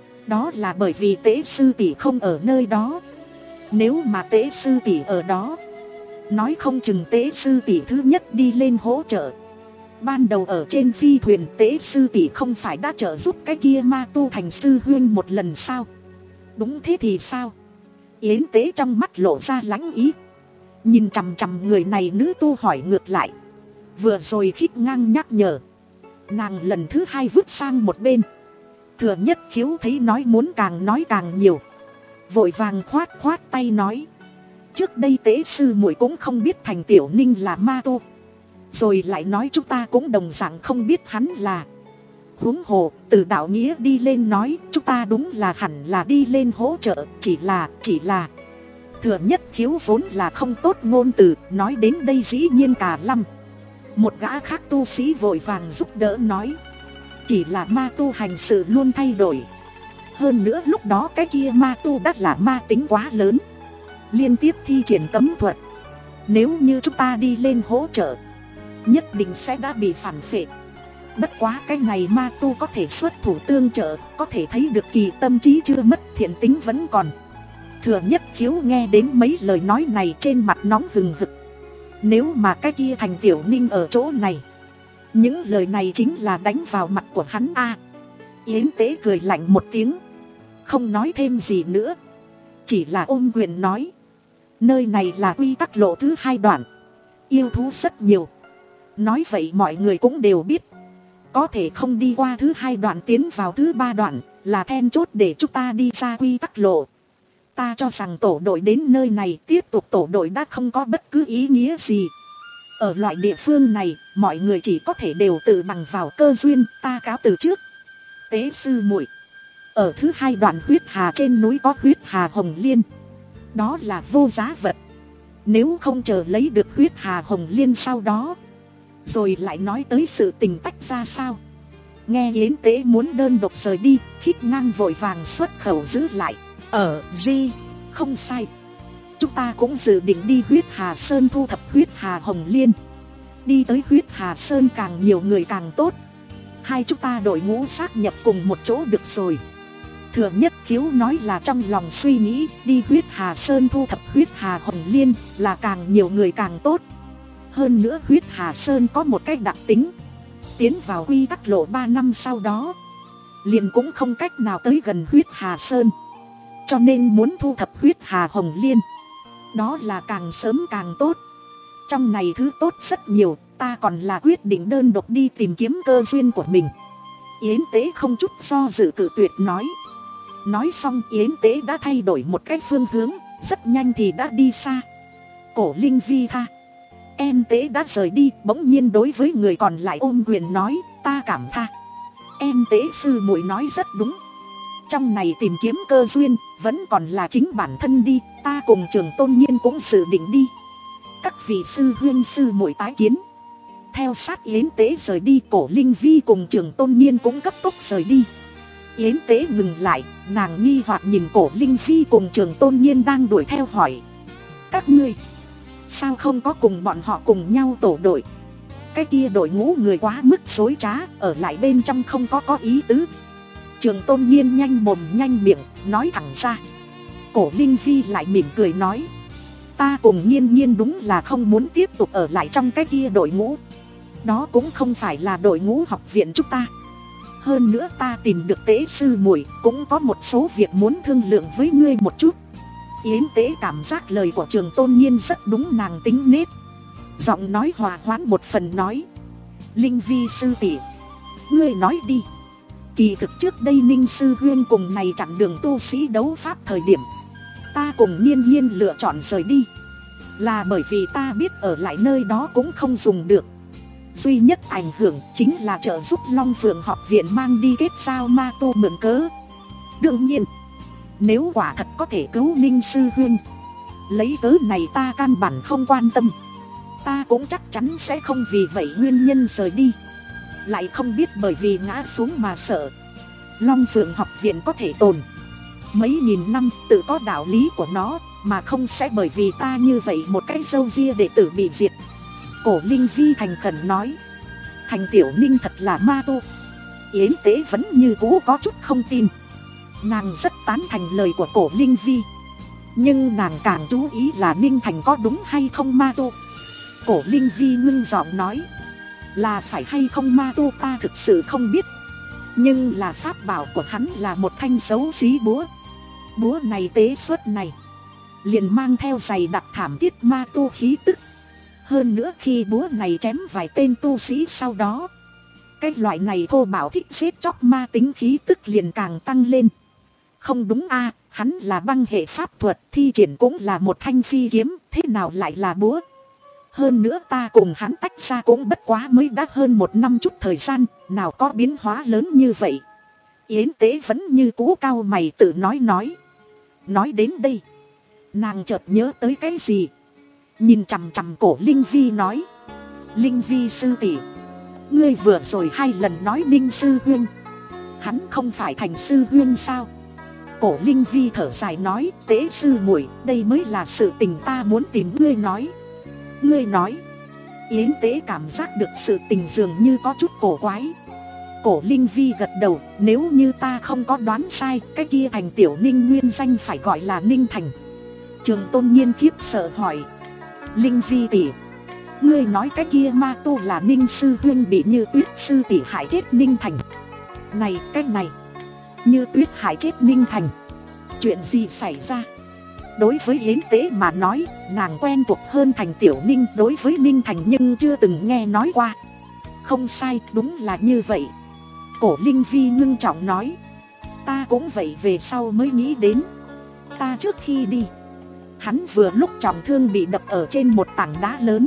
Đó là bởi vì Tế sư tỷ không ở nơi đó. Nếu mà Tế sư tỷ ở đó, nói không chừng Tế sư tỷ thứ nhất đi lên hỗ trợ. Ban đầu ở trên phi thuyền, Tế sư tỷ không phải đã trợ giúp cái kia ma tu Thành sư huyên một lần sao? Đúng thế thì sao? Yến Tế trong mắt lộ ra lãnh ý, nhìn chằm chằm người này. Nữ tu hỏi ngược lại. Vừa rồi Khích ngang nhắc nhở, nàng lần thứ hai vứt sang một bên. Thừa Nhất Khiếu thấy nói muốn càng nói càng nhiều, vội vàng khoát khoát tay nói. Trước đây Tế sư muội cũng không biết Thành Tiểu Ninh là ma tu, rồi lại nói chúng ta cũng đồng dạng không biết hắn là. Huống hồ từ đạo nghĩa đi lên nói, chúng ta đúng là hẳn là đi lên hỗ trợ. Chỉ là, chỉ là Thừa Nhất Khiếu vốn là không tốt ngôn từ, nói đến đây dĩ nhiên cả lâm. Một gã khác tu sĩ vội vàng giúp đỡ nói. Chỉ là ma tu hành sự luôn thay đổi. Hơn nữa lúc đó cái kia ma tu đã là ma tính quá lớn, liên tiếp thi triển cấm thuật. Nếu như chúng ta đi lên hỗ trợ, nhất định sẽ đã bị phản phệ. Bất quá cái này ma tu có thể xuất thủ tương trợ, có thể thấy được Kỳ tâm trí chưa mất, thiện tính vẫn còn. Thừa Nhất Khiếu nghe đến mấy lời nói này trên mặt nóng hừng hực. Nếu mà cái kia Thành Tiểu Ninh ở chỗ này, những lời này chính là đánh vào mặt của hắn a. Yến Tế cười lạnh một tiếng, không nói thêm gì nữa, chỉ là ôm quyền nói: nơi này là quy tắc lộ thứ hai đoạn, yêu thú rất nhiều. Nói vậy mọi người cũng đều biết, có thể không đi qua thứ hai đoạn tiến vào thứ ba đoạn là then chốt để chúng ta đi ra quy tắc lộ. Ta cho rằng tổ đội đến nơi này tiếp tục tổ đội đã không có bất cứ ý nghĩa gì. Ở loại địa phương này, mọi người chỉ có thể đều tự bằng vào cơ duyên, ta cáo từ trước. Tế sư muội, ở thứ hai đoạn huyết hà trên núi có huyết hà hồng liên, đó là vô giá vật. Nếu không chờ lấy được huyết hà hồng liên sau đó, rồi lại nói tới sự tình tách ra sao. Nghe Yến Tế muốn đơn độc rời đi, Khích Ngang vội vàng xuất khẩu giữ lại. Ở gì? Không sai, chúng ta cũng dự định đi huyết hà sơn thu thập huyết hà hồng liên. Đi tới huyết hà sơn càng nhiều người càng tốt. Hai chúng ta đội ngũ sát nhập cùng một chỗ được rồi. Thừa Nhất Khiếu nói là trong lòng suy nghĩ, đi huyết hà sơn thu thập huyết hà hồng liên là càng nhiều người càng tốt. Hơn nữa huyết hà sơn có một cái đặc tính, tiến vào quy tắc lộ ba năm sau đó liền cũng không cách nào tới gần huyết hà sơn. Cho nên muốn thu thập huyết hà hồng liên, đó là càng sớm càng tốt. Trong này thứ tốt rất nhiều, ta còn là quyết định đơn độc đi tìm kiếm cơ duyên của mình. Yến Tế không chút do dự cự tuyệt nói. Nói xong Yến Tế đã thay đổi một cái phương hướng, rất nhanh thì đã đi xa. Cổ Linh Vi tha. Em Tế đã rời đi, bỗng nhiên đối với người còn lại ôm quyền nói: ta cảm tha. Em Tế sư muội nói rất đúng. Trong này tìm kiếm cơ duyên, vẫn còn là chính bản thân đi, ta cùng Trường Tôn Nhiên cũng dự định đi. Các vị sư huynh sư muội tái kiến. Theo sát Yến Tế rời đi, Cổ Linh Vi cùng Trường Tôn Nhiên cũng cấp tốc rời đi. Yến Tế ngừng lại, nàng nghi hoặc nhìn Cổ Linh Vi cùng Trường Tôn Nhiên đang đuổi theo hỏi: các ngươi sao không có cùng bọn họ cùng nhau tổ đội? Cái kia đội ngũ người quá mức dối trá, ở lại bên trong không có có ý tứ. Trường Tôn Nhiên nhanh mồm nhanh miệng, nói thẳng ra. Cổ Linh Vi lại mỉm cười nói: ta cùng Nhiên Nhiên đúng là không muốn tiếp tục ở lại trong cái kia đội ngũ. Đó cũng không phải là đội ngũ học viện chúng ta. Hơn nữa ta tìm được Tế sư muội, cũng có một số việc muốn thương lượng với ngươi một chút. Yến Tế cảm giác lời của Trường Tôn Nhiên rất đúng nàng tính nết, giọng nói hòa hoãn một phần nói: Linh Vi sư tỷ, ngươi nói đi. Kỳ thực trước đây Ninh sư huyên cùng này chặn đường tu sĩ đấu pháp thời điểm, ta cùng Nhiên Nhiên lựa chọn rời đi, là bởi vì ta biết ở lại nơi đó cũng không dùng được. Duy nhất ảnh hưởng chính là trợ giúp Long Phượng học viện mang đi kết giao ma tu mượn cớ. Đương nhiên, nếu quả thật có thể cứu Ninh sư huyên, lấy cớ này ta căn bản không quan tâm. Ta cũng chắc chắn sẽ không vì vậy nguyên nhân rời đi, lại không biết bởi vì ngã xuống mà sợ. Long Phượng học viện có thể tồn mấy nghìn năm tự có đạo lý của nó, mà không sẽ bởi vì ta như vậy một cái râu ria đệ tử bị diệt. Cổ Linh Vi thành khẩn nói. Thành Tiểu Ninh thật là ma tu. Yến Tế vẫn như cũ có chút không tin. Nàng rất tán thành lời của Cổ Linh Vi, nhưng nàng càng chú ý là Ninh Thành có đúng hay không ma tu. Cổ Linh Vi ngưng giọng nói: là phải hay không ma tu ta thực sự không biết, nhưng là pháp bảo của hắn là một thanh xấu xí búa. Búa này tế xuất này liền mang theo dày đặc thảm thiết ma tu khí tức. Hơn nữa khi búa này chém vài tên tu sĩ sau đó, cái loại này thô bạo thích giết chóc ma tính khí tức liền càng tăng lên. Không đúng a, à, hắn là băng hệ pháp thuật, thi triển cũng là một thanh phi kiếm, thế nào lại là búa? Hơn nữa ta cùng hắn tách ra cũng bất quá mới đã hơn một năm chút thời gian, nào có biến hóa lớn như vậy. Yến Tế vẫn như cũ cao mày tự nói nói. Nói đến đây, nàng chợt nhớ tới cái gì, nhìn chằm chằm Cổ Linh Vi nói: Linh Vi sư tỷ, ngươi vừa rồi hai lần nói Ninh sư huyên, hắn không phải Thành sư huyên sao? Cổ Linh Vi thở dài nói: Tế sư muội, đây mới là sự tình ta muốn tìm ngươi nói. Ngươi nói. Yến Tế cảm giác được sự tình dường như có chút cổ quái. Cổ Linh Vi gật đầu, nếu như ta không có đoán sai, cái kia thành tiểu Ninh nguyên danh phải gọi là Ninh Thành. Trường Tôn Nhiên khiếp sợ hỏi, Linh Vi tỷ, ngươi nói cái kia ma tu là Ninh sư huynh bị Như Tuyết sư tỷ hại chết Ninh Thành. Này, cái này, Như Tuyết hại chết Ninh Thành, chuyện gì xảy ra? Đối với Yến Tế mà nói, nàng quen thuộc hơn thành tiểu Ninh đối với Ninh Thành nhưng chưa từng nghe nói qua. Không sai, đúng là như vậy. Cổ Linh Vi ngưng trọng nói, ta cũng vậy, về sau mới nghĩ đến. Ta trước khi đi, hắn vừa lúc trọng thương bị đập ở trên một tảng đá lớn.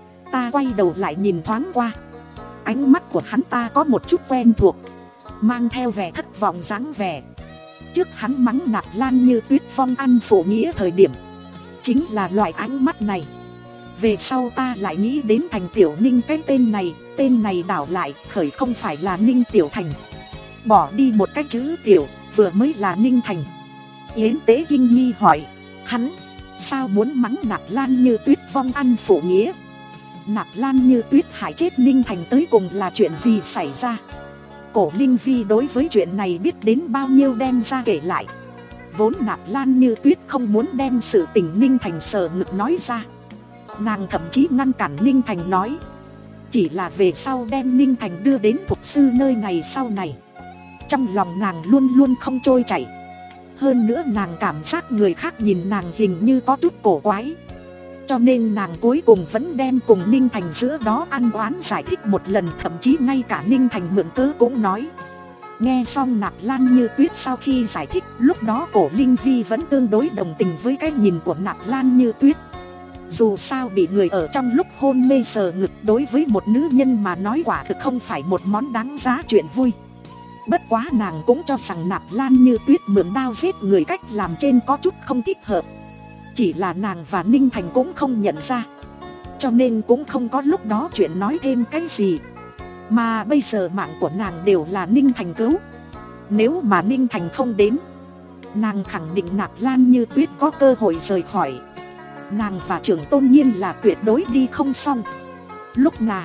Ta quay đầu lại nhìn thoáng qua, ánh mắt của hắn ta có một chút quen thuộc, mang theo vẻ thất vọng dáng vẻ. Trước hắn mắng Nạp Lan Như Tuyết vong ăn phụ nghĩa thời điểm, chính là loại ánh mắt này. Về sau ta lại nghĩ đến thành tiểu Ninh cái tên này, tên này đảo lại khởi không phải là Ninh Tiểu Thành. Bỏ đi một cái chữ tiểu, vừa mới là Ninh Thành. Yến Tế kinh nghi hỏi, hắn sao muốn mắng Nạp Lan Như Tuyết vong ăn phụ nghĩa? Nạp Lan Như Tuyết hại chết Ninh Thành tới cùng là chuyện gì xảy ra? Cổ Linh Vi đối với chuyện này biết đến bao nhiêu đem ra kể lại. Vốn Nạp Lan Như Tuyết không muốn đem sự tình Ninh Thành sờ ngực nói ra. Nàng thậm chí ngăn cản Ninh Thành nói, chỉ là về sau đem Ninh Thành đưa đến thục sư nơi này sau này, trong lòng nàng luôn luôn không trôi chảy. Hơn nữa nàng cảm giác người khác nhìn nàng hình như có chút cổ quái, cho nên nàng cuối cùng vẫn đem cùng Ninh Thành giữa đó ăn oán giải thích một lần. Thậm chí ngay cả Ninh Thành mượn cớ cũng nói. Nghe xong Nạp Lan Như Tuyết sau khi giải thích, lúc đó Cổ Linh Vi vẫn tương đối đồng tình với cái nhìn của Nạp Lan Như Tuyết. Dù sao bị người ở trong lúc hôn mê sờ ngực đối với một nữ nhân mà nói quả thực không phải một món đáng giá chuyện vui. Bất quá nàng cũng cho rằng Nạp Lan Như Tuyết mượn đao giết người cách làm trên có chút không thích hợp. Chỉ là nàng và Ninh Thành cũng không nhận ra, cho nên cũng không có lúc đó chuyện nói thêm cái gì. Mà bây giờ mạng của nàng đều là Ninh Thành cứu. Nếu mà Ninh Thành không đến, nàng khẳng định Nạp Lan Như Tuyết có cơ hội rời khỏi. Nàng và Trường Tôn Nhiên là tuyệt đối đi không xong. Lúc nào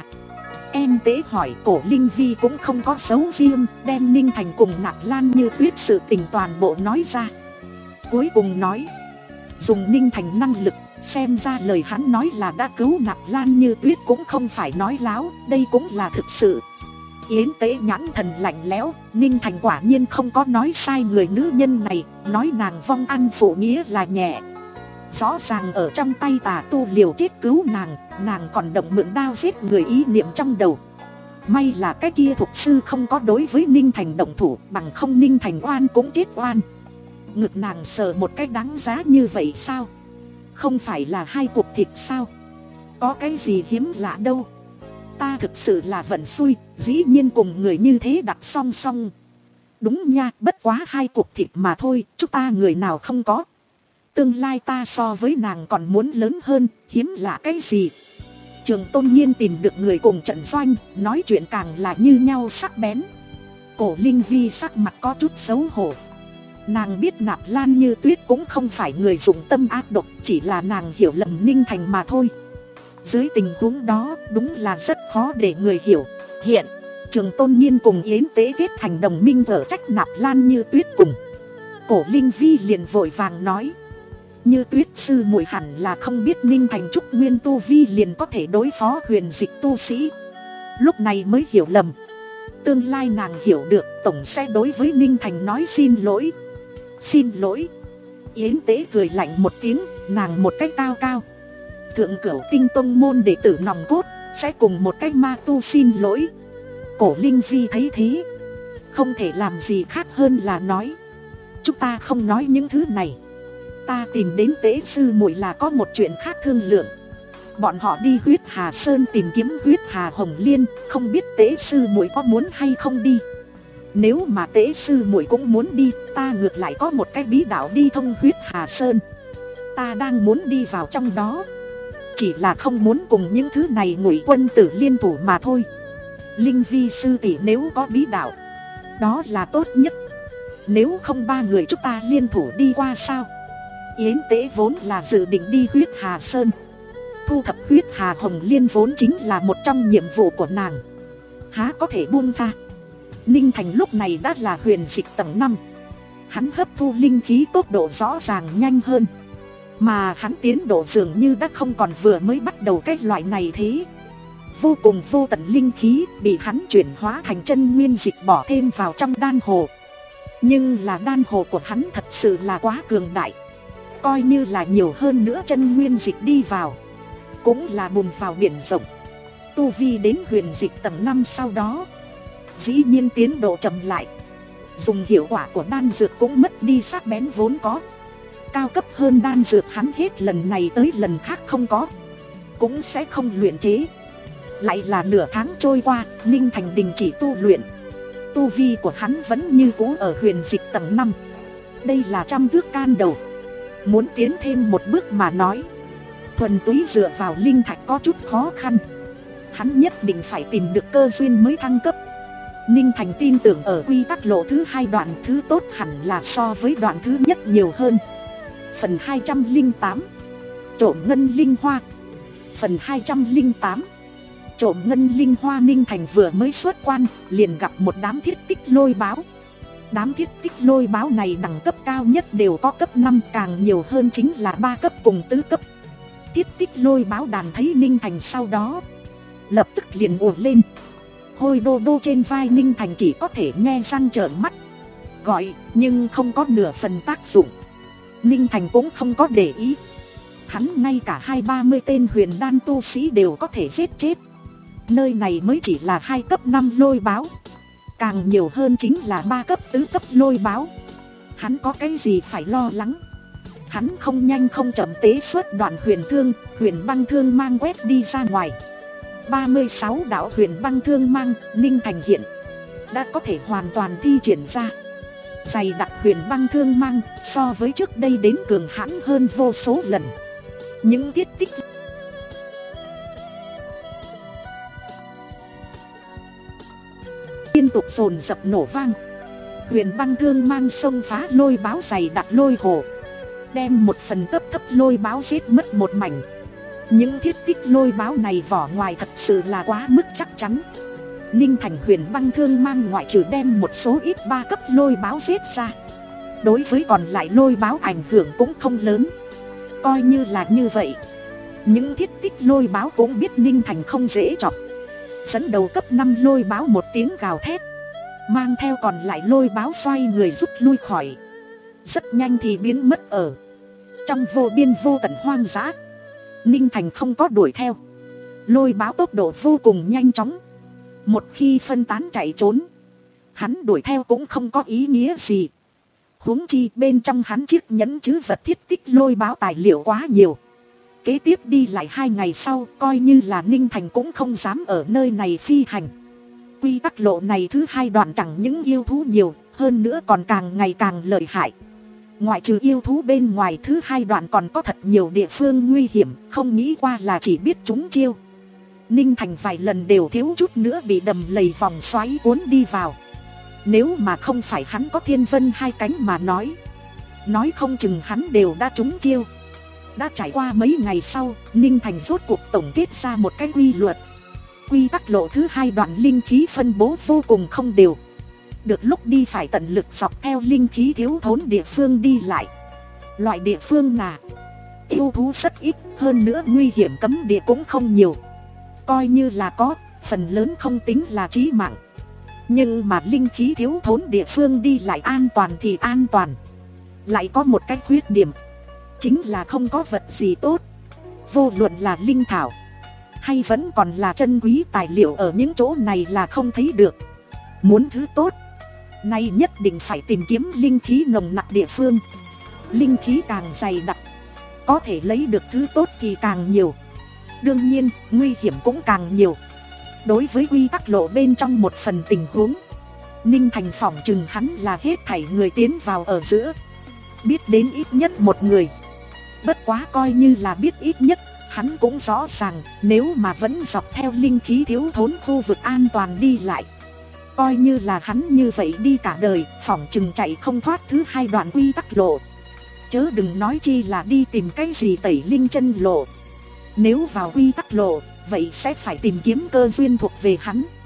em Tế hỏi, Cổ Linh Vi cũng không có giấu riêng, đem Ninh Thành cùng Nạp Lan Như Tuyết sự tình toàn bộ nói ra. Cuối cùng nói, dùng Ninh Thành năng lực, xem ra lời hắn nói là đã cứu Nạp Lan Như Tuyết cũng không phải nói láo, đây cũng là thực sự. Yến Tế nhãn thần lạnh lẽo, Ninh Thành quả nhiên không có nói sai người nữ nhân này, nói nàng vong ăn phụ nghĩa là nhẹ. Rõ ràng ở trong tay tà tu liều chết cứu nàng, nàng còn động mượn đao giết người ý niệm trong đầu. May là cái kia thục sư không có đối với Ninh Thành động thủ, bằng không Ninh Thành oan cũng chết oan. Ngực nàng sờ một cái đáng giá như vậy sao? Không phải là hai cục thịt sao? Có cái gì hiếm lạ đâu. Ta thực sự là vận xui, dĩ nhiên cùng người như thế đặt song song. Đúng nha, bất quá hai cục thịt mà thôi, chúng ta người nào không có. Tương lai ta so với nàng còn muốn lớn hơn, hiếm lạ cái gì. Trường Tôn Nhiên tìm được người cùng trận doanh, nói chuyện càng là như nhau sắc bén. Cổ Linh Vi sắc mặt có chút xấu hổ. Nàng biết Nạp Lan Như Tuyết cũng không phải người dụng tâm ác độc, chỉ là nàng hiểu lầm Ninh Thành mà thôi. Dưới tình huống đó đúng là rất khó để người hiểu. Hiện Trường Tôn Nhiên cùng Yến Tế kết thành đồng minh ở trách Nạp Lan Như Tuyết cùng. Cổ Linh Vi liền vội vàng nói, Như Tuyết sư muội hẳn là không biết Ninh Thành trúc nguyên tu vi liền có thể đối phó huyền dịch tu sĩ, lúc này mới hiểu lầm. Tương lai nàng hiểu được, tổng sẽ đối với Ninh Thành nói xin lỗi. Xin lỗi. Yến Tế cười lạnh một tiếng, nàng một cách cao cao. Thượng Cửu Tinh tông môn đệ tử nòng cốt, sẽ cùng một cách ma tu xin lỗi. Cổ Linh Vi thấy thế, không thể làm gì khác hơn là nói, chúng ta không nói những thứ này. Ta tìm đến Tế sư muội là có một chuyện khác thương lượng. Bọn họ đi Huyết Hà Sơn tìm kiếm Huyết Hà Hồng Liên, không biết Tế sư muội có muốn hay không đi. Nếu mà Tế sư muội cũng muốn đi, ta ngược lại có một cái bí đạo đi thông Huyết Hà Sơn. Ta đang muốn đi vào trong đó, chỉ là không muốn cùng những thứ này Ngụy quân tử liên thủ mà thôi. Linh Vi sư tỷ nếu có bí đạo, đó là tốt nhất. Nếu không ba người chúng ta liên thủ đi qua sao? Yến Tế vốn là dự định đi Huyết Hà Sơn, thu thập Huyết Hà Hồng Liên vốn chính là một trong nhiệm vụ của nàng, há có thể buông tha. Ninh Thành lúc này đã là huyền dịch tầng năm. Hắn hấp thu linh khí tốc độ rõ ràng nhanh hơn. Mà hắn tiến độ dường như đã không còn vừa mới bắt đầu cái loại này thế. Vô cùng vô tận linh khí bị hắn chuyển hóa thành chân nguyên dịch bỏ thêm vào trong đan hồ. Nhưng là đan hồ của hắn thật sự là quá cường đại. Coi như là nhiều hơn nữa chân nguyên dịch đi vào, cũng là bùn vào biển rộng. Tu vi đến huyền dịch tầng năm sau đó, dĩ nhiên tiến độ chậm lại. Dùng hiệu quả của đan dược cũng mất đi sắc bén vốn có. Cao cấp hơn đan dược hắn hết lần này tới lần khác không có, cũng sẽ không luyện chế. Lại là nửa tháng trôi qua, Ninh Thành đình chỉ tu luyện. Tu vi của hắn vẫn như cũ ở huyền dịch tầng năm. Đây là trăm thước can đầu. Muốn tiến thêm một bước mà nói, thuần túy dựa vào linh thạch có chút khó khăn. Hắn nhất định phải tìm được cơ duyên mới thăng cấp. Ninh Thành tin tưởng ở quy tắc lộ thứ hai đoạn thứ tốt hẳn là so với đoạn thứ nhất nhiều hơn. Phần hai trăm lẻ tám, trộm ngân linh hoa. Phần hai trăm lẻ tám, trộm ngân linh hoa. Ninh Thành vừa mới xuất quan, liền gặp một đám thiết tích lôi báo. Đám thiết tích lôi báo này đẳng cấp cao nhất đều có cấp năm, càng nhiều hơn chính là ba cấp cùng tứ cấp. Thiết tích lôi báo đàn thấy Ninh Thành sau đó, lập tức liền ùa lên. Hôi đô đô trên vai Ninh Thành chỉ có thể nghe răng trợn mắt, gọi nhưng không có nửa phần tác dụng. Ninh Thành cũng không có để ý. Hắn ngay cả hai ba mươi tên huyền đan tu sĩ đều có thể giết chết. Nơi này mới chỉ là hai cấp năm lôi báo, càng nhiều hơn chính là ba cấp tứ cấp lôi báo. Hắn có cái gì phải lo lắng. Hắn không nhanh không chậm tế xuất đoạn huyền thương, huyền băng thương mang quét đi ra ngoài. Ba mươi sáu đạo huyền băng thương mang, Ninh Thành hiện đã có thể hoàn toàn thi triển ra. Dày đặc huyền băng thương mang so với trước đây đến cường hãn hơn vô số lần. Những tiết tích liên tục dồn dập nổ vang. Huyền băng thương mang xông phá lôi báo dày đặc lôi hồ, đem một phần cấp thấp lôi báo giết mất một mảnh. Những thiết tích lôi báo này vỏ ngoài thật sự là quá mức chắc chắn. Ninh Thành huyền băng thương mang ngoại trừ đem một số ít ba cấp lôi báo giết ra, đối với còn lại lôi báo ảnh hưởng cũng không lớn. Coi như là như vậy, những thiết tích lôi báo cũng biết Ninh Thành không dễ chọc. Dẫn đầu cấp năm lôi báo một tiếng gào thét, mang theo còn lại lôi báo xoay người rút lui khỏi. Rất nhanh thì biến mất ở trong vô biên vô tận hoang dã. Ninh Thành không có đuổi theo. Lôi báo tốc độ vô cùng nhanh chóng, một khi phân tán chạy trốn, hắn đuổi theo cũng không có ý nghĩa gì. Huống chi bên trong hắn chiếc nhẫn chứ vật thiết tích lôi báo tài liệu quá nhiều. Kế tiếp đi lại hai ngày sau, coi như là Ninh Thành cũng không dám ở nơi này phi hành. Quy tắc lộ này thứ hai đoạn chẳng những yêu thú nhiều, hơn nữa còn càng ngày càng lợi hại. Ngoại trừ yêu thú bên ngoài, thứ hai đoạn còn có thật nhiều địa phương nguy hiểm, không nghĩ qua là chỉ biết trúng chiêu. Ninh Thành vài lần đều thiếu chút nữa bị đầm lầy vòng xoáy cuốn đi vào. Nếu mà không phải hắn có thiên vân hai cánh mà nói, nói không chừng hắn đều đã trúng chiêu. Đã trải qua mấy ngày sau, Ninh Thành rốt cuộc tổng kết ra một cái quy luật. Quy tắc lộ thứ hai đoạn linh khí phân bố vô cùng không đều. Được lúc đi phải tận lực dọc theo linh khí thiếu thốn địa phương đi lại. Loại địa phương nào yêu thú rất ít, hơn nữa nguy hiểm cấm địa cũng không nhiều. Coi như là có, phần lớn không tính là chí mạng. Nhưng mà linh khí thiếu thốn địa phương đi lại an toàn thì an toàn. Lại có một cái khuyết điểm, chính là không có vật gì tốt. Vô luận là linh thảo hay vẫn còn là chân quý tài liệu ở những chỗ này là không thấy được. Muốn thứ tốt, nay nhất định phải tìm kiếm linh khí nồng nặc địa phương. Linh khí càng dày đặc, có thể lấy được thứ tốt thì càng nhiều. Đương nhiên, nguy hiểm cũng càng nhiều. Đối với quy tắc lộ bên trong một phần tình huống, Ninh Thành phỏng chừng hắn là hết thảy người tiến vào ở giữa biết đến ít nhất một người. Bất quá coi như là biết ít nhất, hắn cũng rõ ràng nếu mà vẫn dọc theo linh khí thiếu thốn khu vực an toàn đi lại, coi như là hắn như vậy đi cả đời, phỏng chừng chạy không thoát thứ hai đoạn quy tắc lộ. Chớ đừng nói chi là đi tìm cái gì tẩy linh chân lộ. Nếu vào quy tắc lộ, vậy sẽ phải tìm kiếm cơ duyên thuộc về hắn.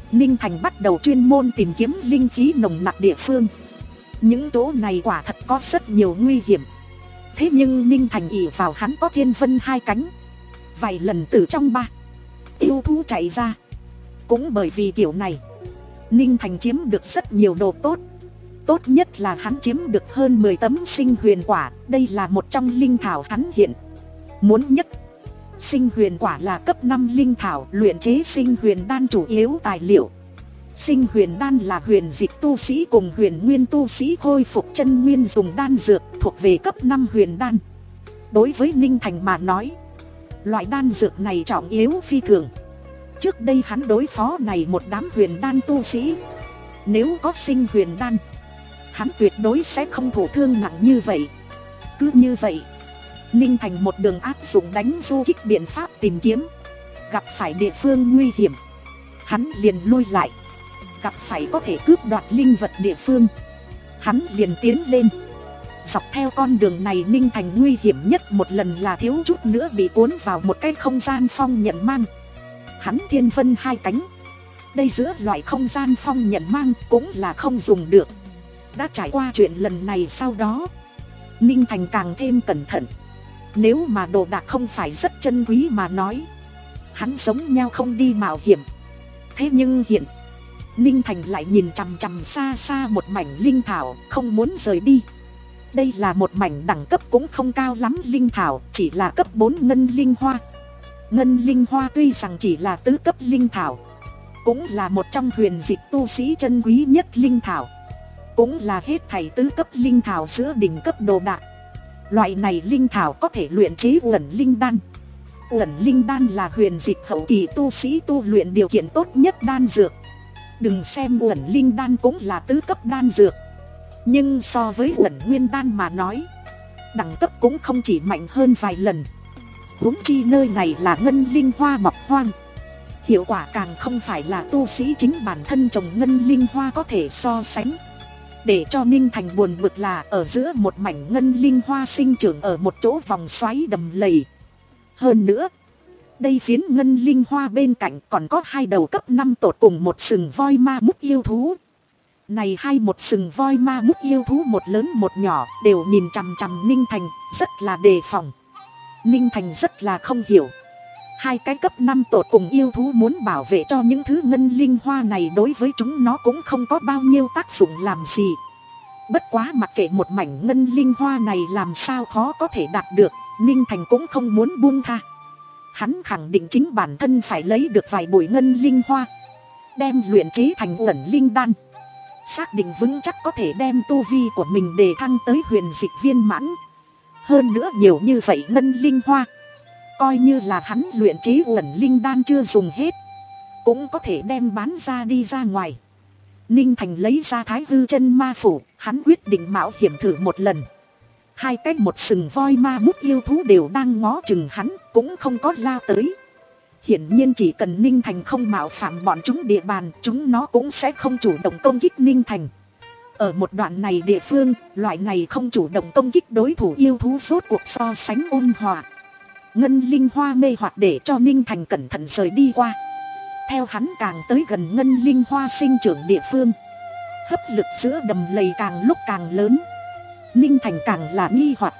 Ninh Thành bắt đầu chuyên môn tìm kiếm linh khí nồng nặc địa phương. Những chỗ này quả thật có rất nhiều nguy hiểm. Thế nhưng Ninh Thành ỷ vào hắn có thiên vân hai cánh, vài lần từ trong ba yêu thú chạy ra. Cũng bởi vì kiểu này, Ninh Thành chiếm được rất nhiều đồ tốt. Tốt nhất là hắn chiếm được hơn mười tấm sinh huyền quả. Đây là một trong linh thảo hắn hiện muốn nhất. Sinh huyền quả là cấp năm linh thảo, luyện chế sinh huyền đan chủ yếu tài liệu. Sinh huyền đan là huyền dịch tu sĩ cùng huyền nguyên tu sĩ khôi phục chân nguyên dùng đan dược, thuộc về cấp năm huyền đan. Đối với Ninh Thành mà nói, loại đan dược này trọng yếu phi thường. Trước đây hắn đối phó này một đám huyền đan tu sĩ, nếu có sinh huyền đan, hắn tuyệt đối sẽ không thụ thương nặng như vậy. Cứ như vậy, Ninh Thành một đường áp dụng đánh du kích biện pháp tìm kiếm. Gặp phải địa phương nguy hiểm, hắn liền lui lại. Gặp phải có thể cướp đoạt linh vật địa phương, hắn liền tiến lên. Dọc theo con đường này, Ninh Thành nguy hiểm nhất một lần là thiếu chút nữa bị cuốn vào một cái không gian phong nhận mang. Hắn thiên vân hai cánh, đây giữa loại không gian phong nhận mang cũng là không dùng được. Đã trải qua chuyện lần này sau đó, Ninh Thành càng thêm cẩn thận. Nếu mà đồ đạc không phải rất chân quý mà nói, hắn giống nhau không đi mạo hiểm. Thế nhưng hiện, Ninh Thành lại nhìn chằm chằm xa xa một mảnh linh thảo, không muốn rời đi. Đây là một mảnh đẳng cấp cũng không cao lắm linh thảo, chỉ là cấp bốn ngân linh hoa. Ngân linh hoa tuy rằng chỉ là tứ cấp linh thảo, cũng là một trong huyền dịch tu sĩ chân quý nhất linh thảo, cũng là hết thảy tứ cấp linh thảo giữa đỉnh cấp đồ đạc. Loại này linh thảo có thể luyện chế uẩn linh đan. Uẩn linh đan là huyền dịch hậu kỳ tu sĩ tu luyện điều kiện tốt nhất đan dược. Đừng xem uẩn linh đan cũng là tứ cấp đan dược, nhưng so với uẩn nguyên đan mà nói, đẳng cấp cũng không chỉ mạnh hơn vài lần. Huống chi nơi này là ngân linh hoa mọc hoang, hiệu quả càng không phải là tu sĩ chính bản thân trồng ngân linh hoa có thể so sánh. Để cho Ninh Thành buồn bực là ở giữa một mảnh ngân linh hoa sinh trưởng ở một chỗ vòng xoáy đầm lầy. Hơn nữa, đây phiến ngân linh hoa bên cạnh còn có hai đầu cấp năm tột cùng một sừng voi ma mút yêu thú. Này hai một sừng voi ma mút yêu thú, một lớn một nhỏ, đều nhìn chằm chằm Ninh Thành, rất là đề phòng. Ninh Thành rất là không hiểu, hai cái cấp năm tột cùng yêu thú muốn bảo vệ cho những thứ ngân linh hoa này, đối với chúng nó cũng không có bao nhiêu tác dụng làm gì. Bất quá mặc kệ một mảnh ngân linh hoa này làm sao khó có thể đạt được, Ninh Thành cũng không muốn buông tha. Hắn khẳng định chính bản thân phải lấy được vài bụi ngân linh hoa, đem luyện chế thành uẩn linh đan, xác định vững chắc có thể đem tu vi của mình đề thăng tới huyền dịch viên mãn. Hơn nữa nhiều như vậy ngân linh hoa, coi như là hắn luyện chế uẩn linh đan chưa dùng hết, cũng có thể đem bán ra đi ra ngoài. Ninh Thành lấy ra thái hư chân ma phủ, hắn quyết định mạo hiểm thử một lần. Hai cái một sừng voi ma mút yêu thú đều đang ngó chừng hắn, cũng không có lao tới. Hiển nhiên chỉ cần Ninh Thành không mạo phạm bọn chúng địa bàn, chúng nó cũng sẽ không chủ động công kích Ninh Thành. Ở một đoạn này địa phương, loại này không chủ động công kích đối thủ yêu thú rốt cuộc so sánh ôn hòa. Ngân linh hoa mê hoặc để cho Ninh Thành cẩn thận rời đi qua. Theo hắn càng tới gần ngân linh hoa sinh trưởng địa phương, hấp lực giữa đầm lầy càng lúc càng lớn. Ninh Thành càng là nghi hoặc,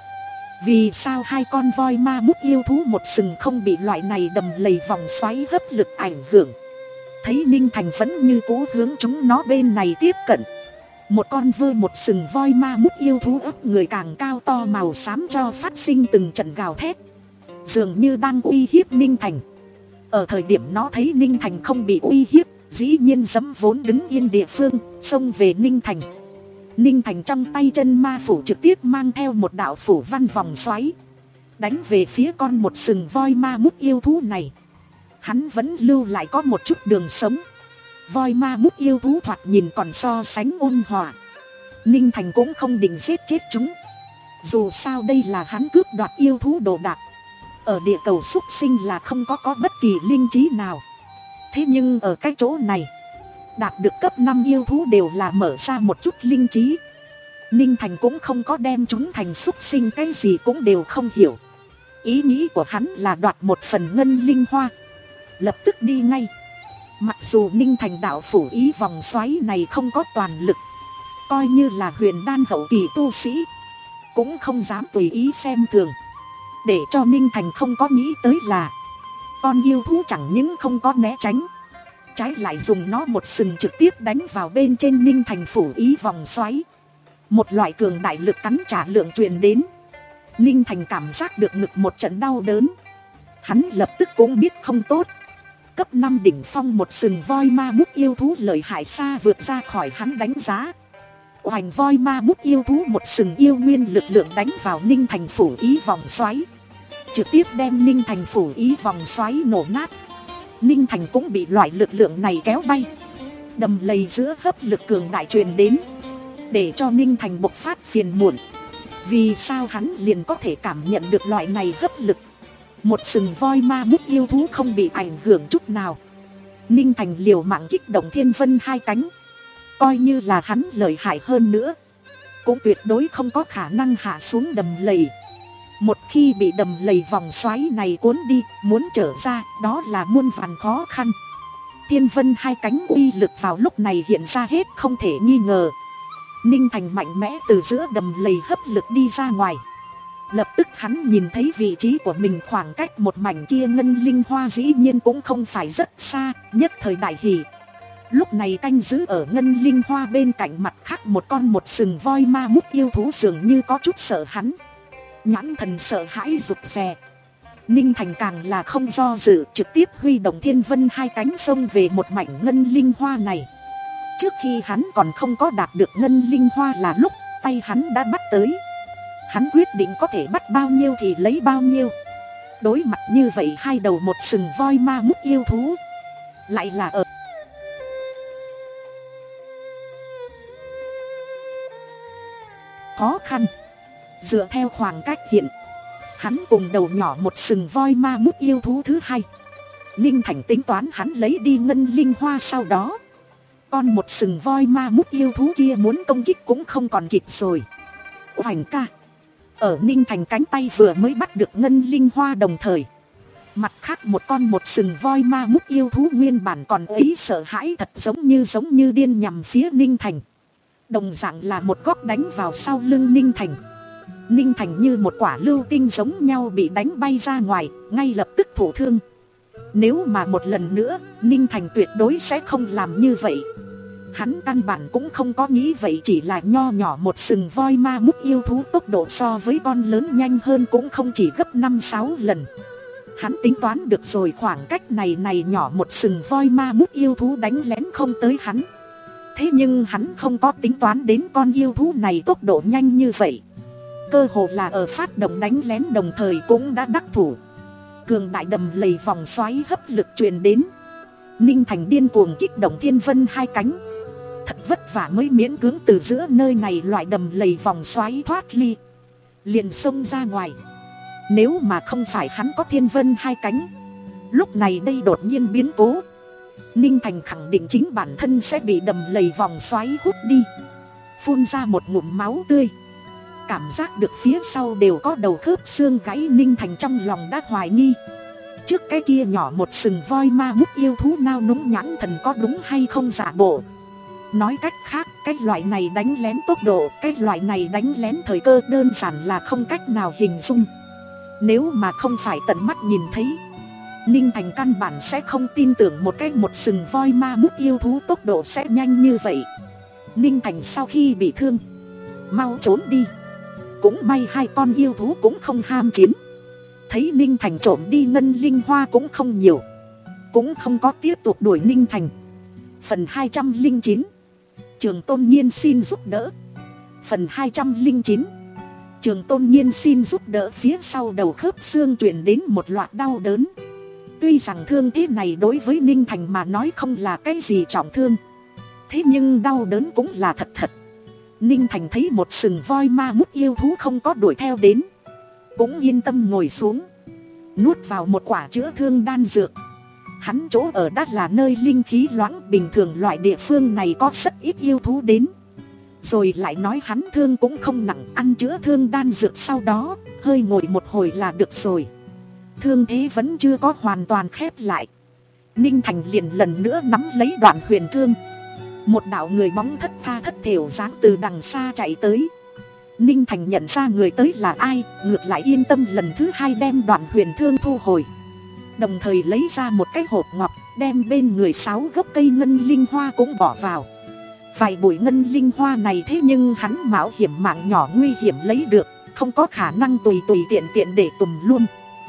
vì sao hai con voi ma mút yêu thú một sừng không bị loại này đầm lầy vòng xoáy hấp lực ảnh hưởng. Thấy Ninh Thành vẫn như cố hướng chúng nó bên này tiếp cận, một con vơ một sừng voi ma mút yêu thú ấp người càng cao to màu xám cho phát sinh từng trận gào thét, dường như đang uy hiếp Ninh Thành. Ở thời điểm nó thấy Ninh Thành không bị uy hiếp, dĩ nhiên dẫm vốn đứng yên địa phương, xông về Ninh Thành. Ninh Thành trong tay chân ma phủ trực tiếp mang theo một đạo phủ văn vòng xoáy, đánh về phía con một sừng voi ma mút yêu thú này. Hắn vẫn lưu lại có một chút đường sống. Voi ma mút yêu thú thoạt nhìn còn so sánh ôn hòa, Ninh Thành cũng không định giết chết chúng. Dù sao đây là hắn cướp đoạt yêu thú đồ đạc, ở địa cầu súc sinh là không có có bất kỳ linh trí nào. Thế nhưng ở cái chỗ này, đạt được cấp năm yêu thú đều là mở ra một chút linh trí. Ninh Thành cũng không có đem chúng thành súc sinh, cái gì cũng đều không hiểu. Ý nghĩ của hắn là đoạt một phần ngân linh hoa, lập tức đi ngay. Mặc dù Ninh Thành đạo phủ ý vòng xoáy này không có toàn lực, coi như là huyền đan hậu kỳ tu sĩ cũng không dám tùy ý xem thường. Để cho Ninh Thành không có nghĩ tới là con yêu thú chẳng những không có né tránh, trái lại dùng nó một sừng trực tiếp đánh vào bên trên Ninh Thành phủ ý vòng xoáy. Một loại cường đại lực cắn trả lượng truyền đến. Ninh Thành cảm giác được ngực một trận đau đớn. Hắn lập tức cũng biết không tốt. Cấp năm đỉnh phong một sừng voi ma bút yêu thú lợi hại xa vượt ra khỏi hắn đánh giá. Oành voi ma bút yêu thú một sừng yêu nguyên lực lượng đánh vào Ninh Thành phủ ý vòng xoáy, trực tiếp đem Ninh Thành phủ ý vòng xoáy nổ nát. Ninh Thành cũng bị loại lực lượng này kéo bay. Đầm lầy giữa hấp lực cường đại truyền đến, để cho Ninh Thành bộc phát phiền muộn. Vì sao hắn liền có thể cảm nhận được loại này hấp lực? Một sừng voi ma bút yêu thú không bị ảnh hưởng chút nào. Ninh Thành liều mạng kích động thiên vân hai cánh. Coi như là hắn lợi hại hơn nữa, cũng tuyệt đối không có khả năng hạ xuống đầm lầy. Một khi bị đầm lầy vòng xoáy này cuốn đi, muốn trở ra đó là muôn vàn khó khăn. Thiên vân hai cánh uy lực vào lúc này hiện ra hết không thể nghi ngờ. Ninh Thành mạnh mẽ từ giữa đầm lầy hấp lực đi ra ngoài. Lập tức hắn nhìn thấy vị trí của mình khoảng cách một mảnh kia ngân linh hoa dĩ nhiên cũng không phải rất xa, nhất thời đại hỷ. Lúc này canh giữ ở ngân linh hoa bên cạnh mặt khác một con một sừng voi ma mút yêu thú dường như có chút sợ hắn. Nhãn thần sợ hãi rụt rè. Ninh Thành càng là không do dự, trực tiếp huy động thiên vân hai cánh xông về một mảnh ngân linh hoa này. Trước khi hắn còn không có đạt được ngân linh hoa là lúc tay hắn đã bắt tới. Hắn quyết định có thể bắt bao nhiêu thì lấy bao nhiêu. Đối mặt như vậy hai đầu một sừng voi ma mút yêu thú, lại là ở khó khăn. Dựa theo khoảng cách hiện, hắn cùng đầu nhỏ một sừng voi ma mút yêu thú thứ hai. Ninh Thành tính toán hắn lấy đi ngân linh hoa, sau đó con một sừng voi ma mút yêu thú kia muốn công kích cũng không còn kịp rồi. Oành ca. Ở Ninh Thành cánh tay vừa mới bắt được ngân linh hoa đồng thời, mặt khác một con một sừng voi ma mút yêu thú nguyên bản còn ấy sợ hãi thật giống như giống như điên nhằm phía Ninh Thành. Đồng dạng là một góc đánh vào sau lưng Ninh Thành. Ninh Thành như một quả lưu tinh giống nhau bị đánh bay ra ngoài, ngay lập tức thổ thương. Nếu mà một lần nữa, Ninh Thành tuyệt đối sẽ không làm như vậy. Hắn căn bản cũng không có nghĩ vậy, chỉ là nho nhỏ một sừng voi ma mút yêu thú tốc độ so với con lớn nhanh hơn cũng không chỉ gấp năm sáu lần. Hắn tính toán được rồi khoảng cách này này nhỏ một sừng voi ma mút yêu thú đánh lén không tới hắn. Thế nhưng hắn không có tính toán đến con yêu thú này tốc độ nhanh như vậy. Cơ hồ là ở phát động đánh lén đồng thời cũng đã đắc thủ. Cường đại đầm lầy vòng xoáy hấp lực truyền đến. Ninh Thành điên cuồng kích động thiên vân hai cánh. Thật vất vả mới miễn cưỡng từ giữa nơi này loại đầm lầy vòng xoáy thoát ly, liền xông ra ngoài. Nếu mà không phải hắn có thiên vân hai cánh, lúc này đây đột nhiên biến cố, Ninh Thành khẳng định chính bản thân sẽ bị đầm lầy vòng xoáy hút đi, phun ra một ngụm máu tươi. Cảm giác được phía sau đều có đầu khớp xương gãy, Ninh Thành trong lòng đã hoài nghi. Trước cái kia nhỏ một sừng voi ma mút yêu thú nao núng nhãn thần có đúng hay không giả bộ. Nói cách khác, cái loại này đánh lén tốc độ, cái loại này đánh lén thời cơ đơn giản là không cách nào hình dung. Nếu mà không phải tận mắt nhìn thấy, Ninh Thành căn bản sẽ không tin tưởng một cái một sừng voi ma mút yêu thú tốc độ sẽ nhanh như vậy. Ninh Thành sau khi bị thương, mau trốn đi. Cũng may hai con yêu thú cũng không ham chiến. Thấy Ninh Thành trộm đi ngân linh hoa cũng không nhiều, cũng không có tiếp tục đuổi Ninh Thành. Phần hai trăm lẻ chín, Trường Tôn Nhiên xin giúp đỡ. Phần hai trăm lẻ chín, Trường Tôn Nhiên xin giúp đỡ. Phía sau đầu khớp xương truyền đến một loạt đau đớn. Tuy rằng thương thế này đối với Ninh Thành mà nói không là cái gì trọng thương, thế nhưng đau đớn cũng là thật thật. Ninh Thành thấy một sừng voi ma mút yêu thú không có đuổi theo đến, cũng yên tâm ngồi xuống, nuốt vào một quả chữa thương đan dược. Hắn chỗ ở đã là nơi linh khí loãng, bình thường loại địa phương này có rất ít yêu thú đến. Rồi lại nói hắn thương cũng không nặng, ăn chữa thương đan dược sau đó hơi ngồi một hồi là được rồi. Thương thế vẫn chưa có hoàn toàn khép lại. Ninh Thành liền lần nữa nắm lấy đoạn huyền thương. Một đạo người bóng thất tha thất thểu dáng từ đằng xa chạy tới. Ninh Thành nhận ra người tới là ai, ngược lại yên tâm lần thứ hai đem đoạn huyền thương thu hồi. Đồng thời lấy ra một cái hộp ngọc, đem bên người sáu gốc cây ngân linh hoa cũng bỏ vào. Vài bụi ngân linh hoa này thế nhưng hắn mạo hiểm mạng nhỏ nguy hiểm lấy được, không có khả năng tùy tùy tiện tiện để tùm luôn.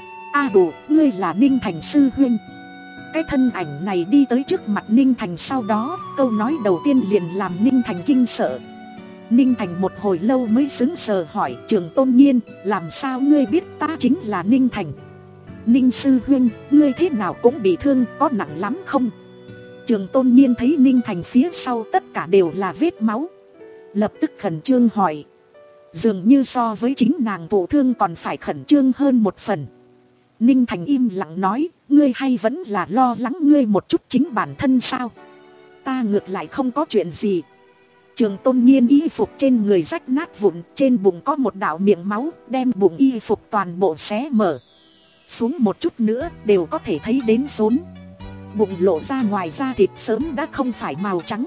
A Đủ, ngươi là Ninh Thành sư huynh. Cái thân ảnh này đi tới trước mặt Ninh Thành, sau đó câu nói đầu tiên liền làm Ninh Thành kinh sợ. Ninh Thành một hồi lâu mới sững sờ hỏi: Trường Tôn Nhiên, làm sao ngươi biết ta chính là Ninh Thành? Ninh sư huynh, ngươi thế nào cũng bị thương, có nặng lắm không? Trường Tôn Nhiên thấy Ninh Thành phía sau tất cả đều là vết máu, lập tức khẩn trương hỏi. Dường như so với chính nàng thụ thương còn phải khẩn trương hơn một phần. Ninh Thành im lặng nói: ngươi hay vẫn là lo lắng ngươi một chút chính bản thân sao? Ta ngược lại không có chuyện gì. Trường Tôn Nhiên y phục trên người rách nát vụn, trên bụng có một đạo miệng máu, đem bụng y phục toàn bộ xé mở. Xuống một chút nữa đều có thể thấy đến rốn. Bụng lộ ra ngoài da thịt sớm đã không phải màu trắng,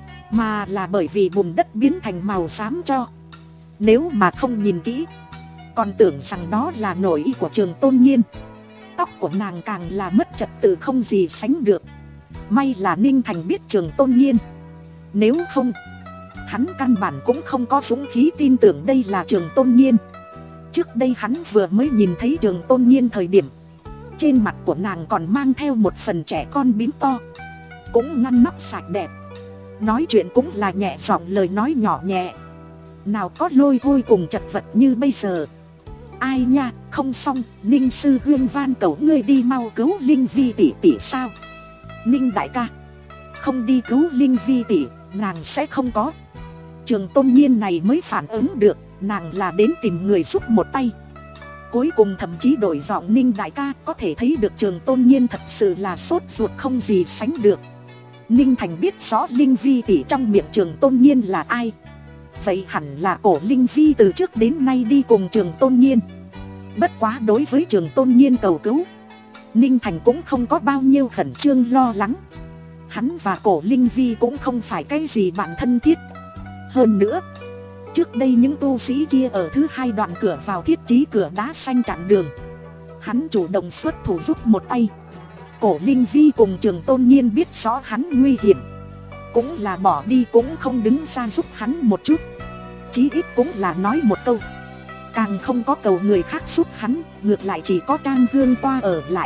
mà là bởi vì bùn đất biến thành màu xám cho. Nếu mà không nhìn kỹ, còn tưởng rằng đó là nội y của Trường Tôn Nhiên. Tóc của nàng càng là mất trật tự không gì sánh được. May là Ninh Thành biết Trường Tôn Nhiên, nếu không hắn căn bản cũng không có dũng khí tin tưởng đây là Trường Tôn Nhiên. Trước đây hắn vừa mới nhìn thấy Trường Tôn Nhiên thời điểm, trên mặt của nàng còn mang theo một phần trẻ con bím to, cũng ngăn nắp sạch đẹp, nói chuyện cũng là nhẹ giọng lời nói nhỏ nhẹ, nào có lôi thôi cùng chật vật như bây giờ. Ai nha, không xong, Ninh sư huynh van cầu ngươi đi mau cứu Linh Vi tỷ tỷ. Sao? Ninh đại ca, không đi cứu Linh Vi tỷ, nàng sẽ không có. Trường Tôn Nhiên này mới phản ứng được, nàng là đến tìm người giúp một tay. Cuối cùng thậm chí đổi giọng: Ninh đại ca, có thể thấy được Trường Tôn Nhiên thật sự là sốt ruột không gì sánh được. Ninh Thành biết rõ Linh Vi tỷ trong miệng Trường Tôn Nhiên là ai. Vậy hẳn là cổ Linh Vi từ trước đến nay đi cùng Trường Tôn Nhiên. Bất quá đối với Trường Tôn Nhiên cầu cứu, Ninh Thành cũng không có bao nhiêu khẩn trương lo lắng. Hắn và cổ Linh Vi cũng không phải cái gì bạn thân thiết. Hơn nữa, trước đây những tu sĩ kia ở thứ hai đoạn cửa vào thiết trí cửa đá xanh chặn đường, hắn chủ động xuất thủ giúp một tay. Cổ Linh Vi cùng Trường Tôn Nhiên biết rõ hắn nguy hiểm, cũng là bỏ đi cũng không đứng ra giúp hắn một chút. Chí ít cũng là nói một câu, càng không có cầu người khác giúp hắn, ngược lại chỉ có Trang Hương Toa ở lại.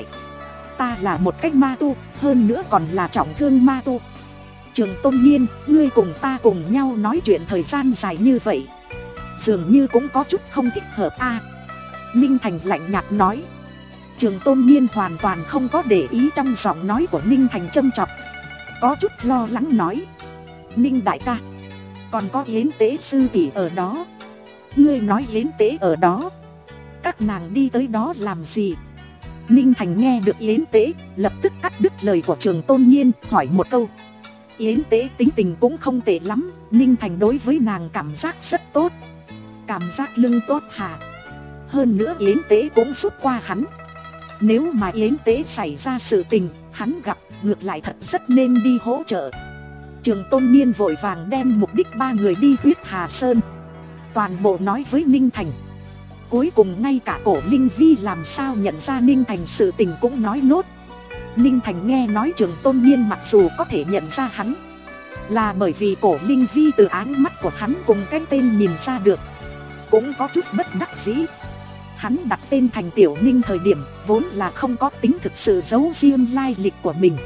Ta là một cách ma tu, hơn nữa còn là trọng thương ma tu. Trường Tôn Nhiên, ngươi cùng ta cùng nhau nói chuyện thời gian dài như vậy, dường như cũng có chút không thích hợp a. À, Ninh Thành lạnh nhạt nói. Trường Tôn Nhiên hoàn toàn không có để ý trong giọng nói của Ninh Thành châm chọc, có chút lo lắng nói: Ninh đại ca, còn có Yến Tế sư tỷ ở đó. Ngươi nói Yến Tế ở đó, các nàng đi tới đó làm gì? Ninh Thành nghe được Yến Tế, lập tức cắt đứt lời của Trường Tôn Nhiên, hỏi một câu. Yến Tế tính tình cũng không tệ lắm, Ninh Thành đối với nàng cảm giác rất tốt. Cảm giác lưng tốt hả? Hơn nữa Yến Tế cũng giúp qua hắn. Nếu mà Yến Tế xảy ra sự tình, hắn gặp, ngược lại thật rất nên đi hỗ trợ. Trường Tôn Nhiên vội vàng đem mục đích ba người đi Huyết Hà Sơn toàn bộ nói với Ninh Thành. Cuối cùng ngay cả cổ Linh Vi làm sao nhận ra Ninh Thành sự tình cũng nói nốt. Ninh Thành nghe nói Trường Tôn Nhiên mặc dù có thể nhận ra hắn, là bởi vì cổ Linh Vi từ ánh mắt của hắn cùng cái tên nhìn ra được, cũng có chút bất đắc dĩ. Hắn đặt tên thành Tiểu Ninh thời điểm vốn là không có tính thực sự giấu riêng lai lịch của mình.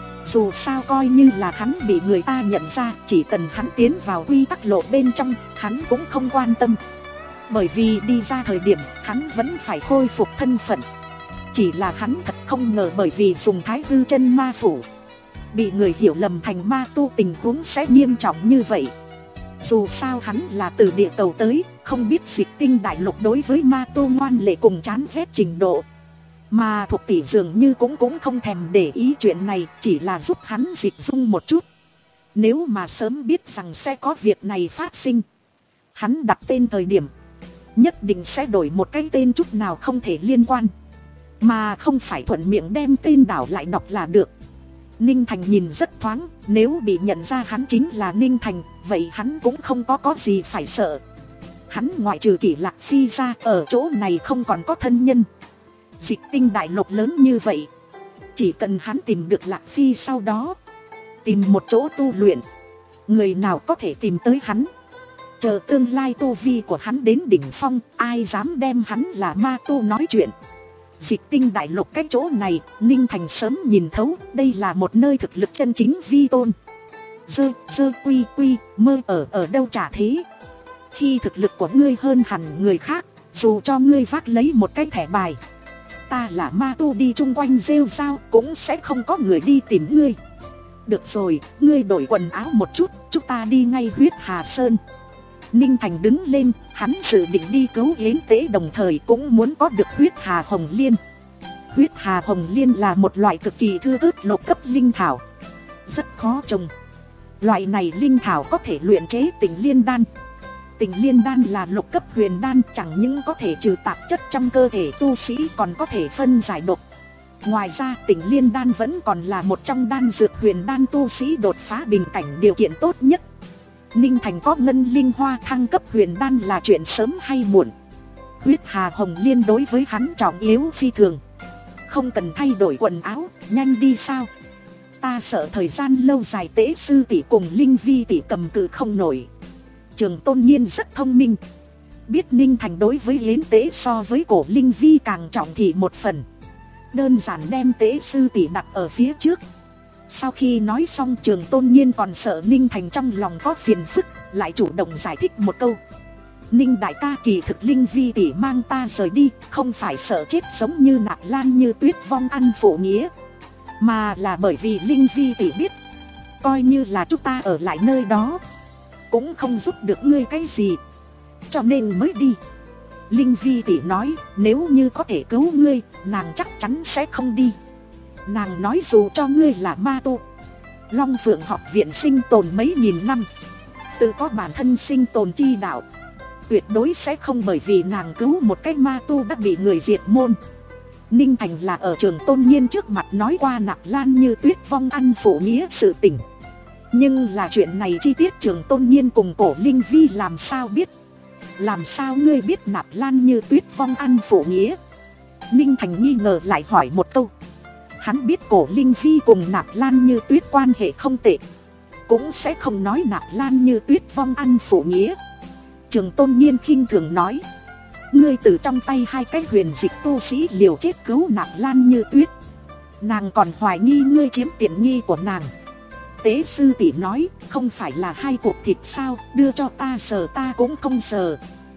Dù sao coi như là hắn bị người ta nhận ra, chỉ cần hắn tiến vào quy tắc lộ bên trong, hắn cũng không quan tâm. Bởi vì đi ra thời điểm hắn vẫn phải khôi phục thân phận. Chỉ là hắn thật không ngờ bởi vì dùng Thái Hư chân ma phủ, bị người hiểu lầm thành ma tu, tình huống sẽ nghiêm trọng như vậy. Dù sao hắn là từ địa cầu tới, không biết Dịch Tinh đại lục đối với ma tu ngoan lệ cùng chán ghét trình độ. Mà Thục tỷ dường như cũng cũng không thèm để ý chuyện này, chỉ là giúp hắn dịch dung một chút. Nếu mà sớm biết rằng sẽ có việc này phát sinh, hắn đặt tên thời điểm nhất định sẽ đổi một cái tên chút nào không thể liên quan, mà không phải thuận miệng đem tên đảo lại đọc là được. Ninh Thành nhìn rất thoáng, nếu bị nhận ra hắn chính là Ninh Thành, vậy hắn cũng không có có gì phải sợ. Hắn ngoại trừ Kỷ Lạc Phi ra, ở chỗ này không còn có thân nhân. Dịch tinh đại lục lớn như vậy, chỉ cần hắn tìm được Lạc Phi, sau đó tìm một chỗ tu luyện, người nào có thể tìm tới hắn. Chờ tương lai tu vi của hắn đến đỉnh phong, ai dám đem hắn là ma tu nói chuyện. Dịch tinh đại lục cái chỗ này, Ninh Thành sớm nhìn thấu, đây là một nơi thực lực chân chính vi tôn. Dơ, dơ quy quy, mơ ở ở đâu chả thế. Khi thực lực của ngươi hơn hẳn người khác, dù cho ngươi vác lấy một cái thẻ bài, ta là ma tu đi chung quanh rêu rao, cũng sẽ không có người đi tìm ngươi. Được rồi, ngươi đổi quần áo một chút, chúng ta đi ngay Huyết Hà Sơn. Ninh Thành đứng lên, hắn dự định đi cứu Yến Tế, đồng thời cũng muốn có được Huyết Hà Hồng Liên. Huyết Hà Hồng Liên là một loại cực kỳ thư ước lục cấp linh thảo, rất khó trồng. Loại này linh thảo có thể luyện chế Tình Liên Đan. Tình Liên Đan là lục cấp huyền đan, chẳng những có thể trừ tạp chất trong cơ thể tu sĩ, còn có thể phân giải độc. Ngoài ra, Tình Liên Đan vẫn còn là một trong đan dược huyền đan tu sĩ đột phá bình cảnh điều kiện tốt nhất. Ninh Thành có ngân linh hoa thăng cấp huyền đan là chuyện sớm hay muộn. Huyết Hà Hồng Liên đối với hắn trọng yếu phi thường. Không cần thay đổi quần áo, nhanh đi sao? Ta sợ thời gian lâu dài Tế sư tỷ cùng Linh Vi tỷ cầm cự không nổi. Trường Tôn Nhiên rất thông minh, biết Ninh Thành đối với Yến Tế so với Cổ Linh Vi càng trọng thì một phần. Đơn giản đem Tế sư tỷ đặt ở phía trước. Sau khi nói xong, Trường Tôn Nhiên còn sợ Ninh Thành trong lòng có phiền phức, lại chủ động giải thích một câu. Ninh đại ca, kỳ thực Linh Vi tỷ mang ta rời đi, không phải sợ chết giống như Nạp Lan Như Tuyết vong ăn phụ nghĩa, mà là bởi vì Linh Vi tỷ biết, coi như là chúng ta ở lại nơi đó cũng không giúp được ngươi cái gì, cho nên mới đi. Linh Vi tỷ nói, nếu như có thể cứu ngươi, nàng chắc chắn sẽ không đi. Nàng nói dù cho ngươi là ma tu, Long Phượng học viện sinh tồn mấy nghìn năm, tự có bản thân sinh tồn chi đạo, tuyệt đối sẽ không bởi vì nàng cứu một cái ma tu đã bị người diệt môn. Ninh Thành là ở Trường Tôn Nhiên trước mặt nói qua Nạp Lan Như Tuyết vong ăn phụ nghĩa sự tình, nhưng là chuyện này chi tiết Trường Tôn Nhiên cùng Cổ Linh Vi làm sao biết? Làm sao ngươi biết Nạp Lan Như Tuyết vong ăn phụ nghĩa? Ninh Thành nghi ngờ lại hỏi một câu. Hắn biết Cổ Linh Vi cùng Nạp Lan Như Tuyết quan hệ không tệ, cũng sẽ không nói Nạp Lan Như Tuyết vong ăn phụ nghĩa. Trường Tôn Nhiên khinh thường nói, ngươi từ trong tay hai cái huyền dịch tu sĩ liều chết cứu Nạp Lan Như Tuyết, nàng còn hoài nghi ngươi chiếm tiện nghi của nàng. Tế sư tỷ nói, không phải là hai cục thịt sao, đưa cho ta sờ ta cũng không sờ.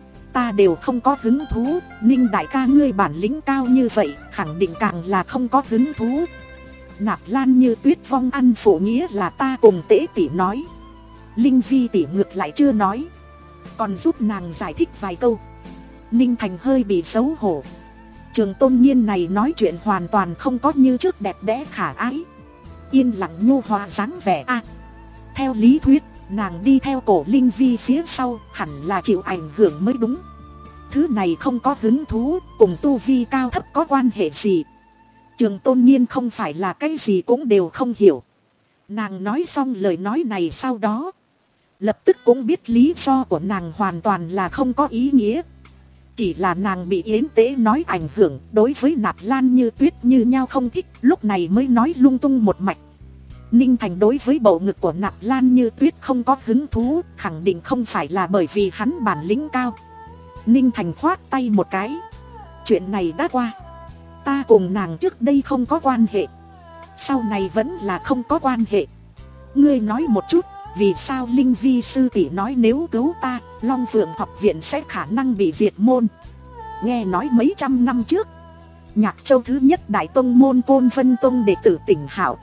Ta đều không có hứng thú. Ninh đại ca ngươi bản lĩnh cao như vậy, khẳng định càng là không có hứng thú. Nạp Lan Như Tuyết vong ăn phụ nghĩa là ta cùng Tế tỷ nói. Linh Vi tỷ ngược lại chưa nói, còn giúp nàng giải thích vài câu. Ninh Thành hơi bị xấu hổ. Trường Tôn Nhiên này nói chuyện hoàn toàn không có như trước đẹp đẽ khả ái, yên lặng nhu hòa dáng vẻ a. À, theo lý thuyết, nàng đi theo Cổ Linh Vi phía sau hẳn là chịu ảnh hưởng mới đúng. Thứ này không có hứng thú, cùng tu vi cao thấp có quan hệ gì. Trường Tôn Nhiên không phải là cái gì cũng đều không hiểu. Nàng nói xong lời nói này sau đó, lập tức cũng biết lý do của nàng hoàn toàn là không có ý nghĩa. Chỉ là nàng bị Yến Tế nói ảnh hưởng, đối với Nạp Lan Như Tuyết như nhau không thích, lúc này mới nói lung tung một mạch. Ninh Thành đối với bầu ngực của Nạp Lan Như Tuyết không có hứng thú, khẳng định không phải là bởi vì hắn bản lĩnh cao. Ninh Thành khoát tay một cái, chuyện này đã qua, ta cùng nàng trước đây không có quan hệ, sau này vẫn là không có quan hệ. Ngươi nói một chút, vì sao Linh Vi sư tỷ nói nếu cứu ta, Long Phượng học viện sẽ khả năng bị diệt môn? Nghe nói mấy trăm năm trước, Nhạc Châu thứ nhất đại tông môn Côn Vân Tông đệ tử Tỉnh Hạo,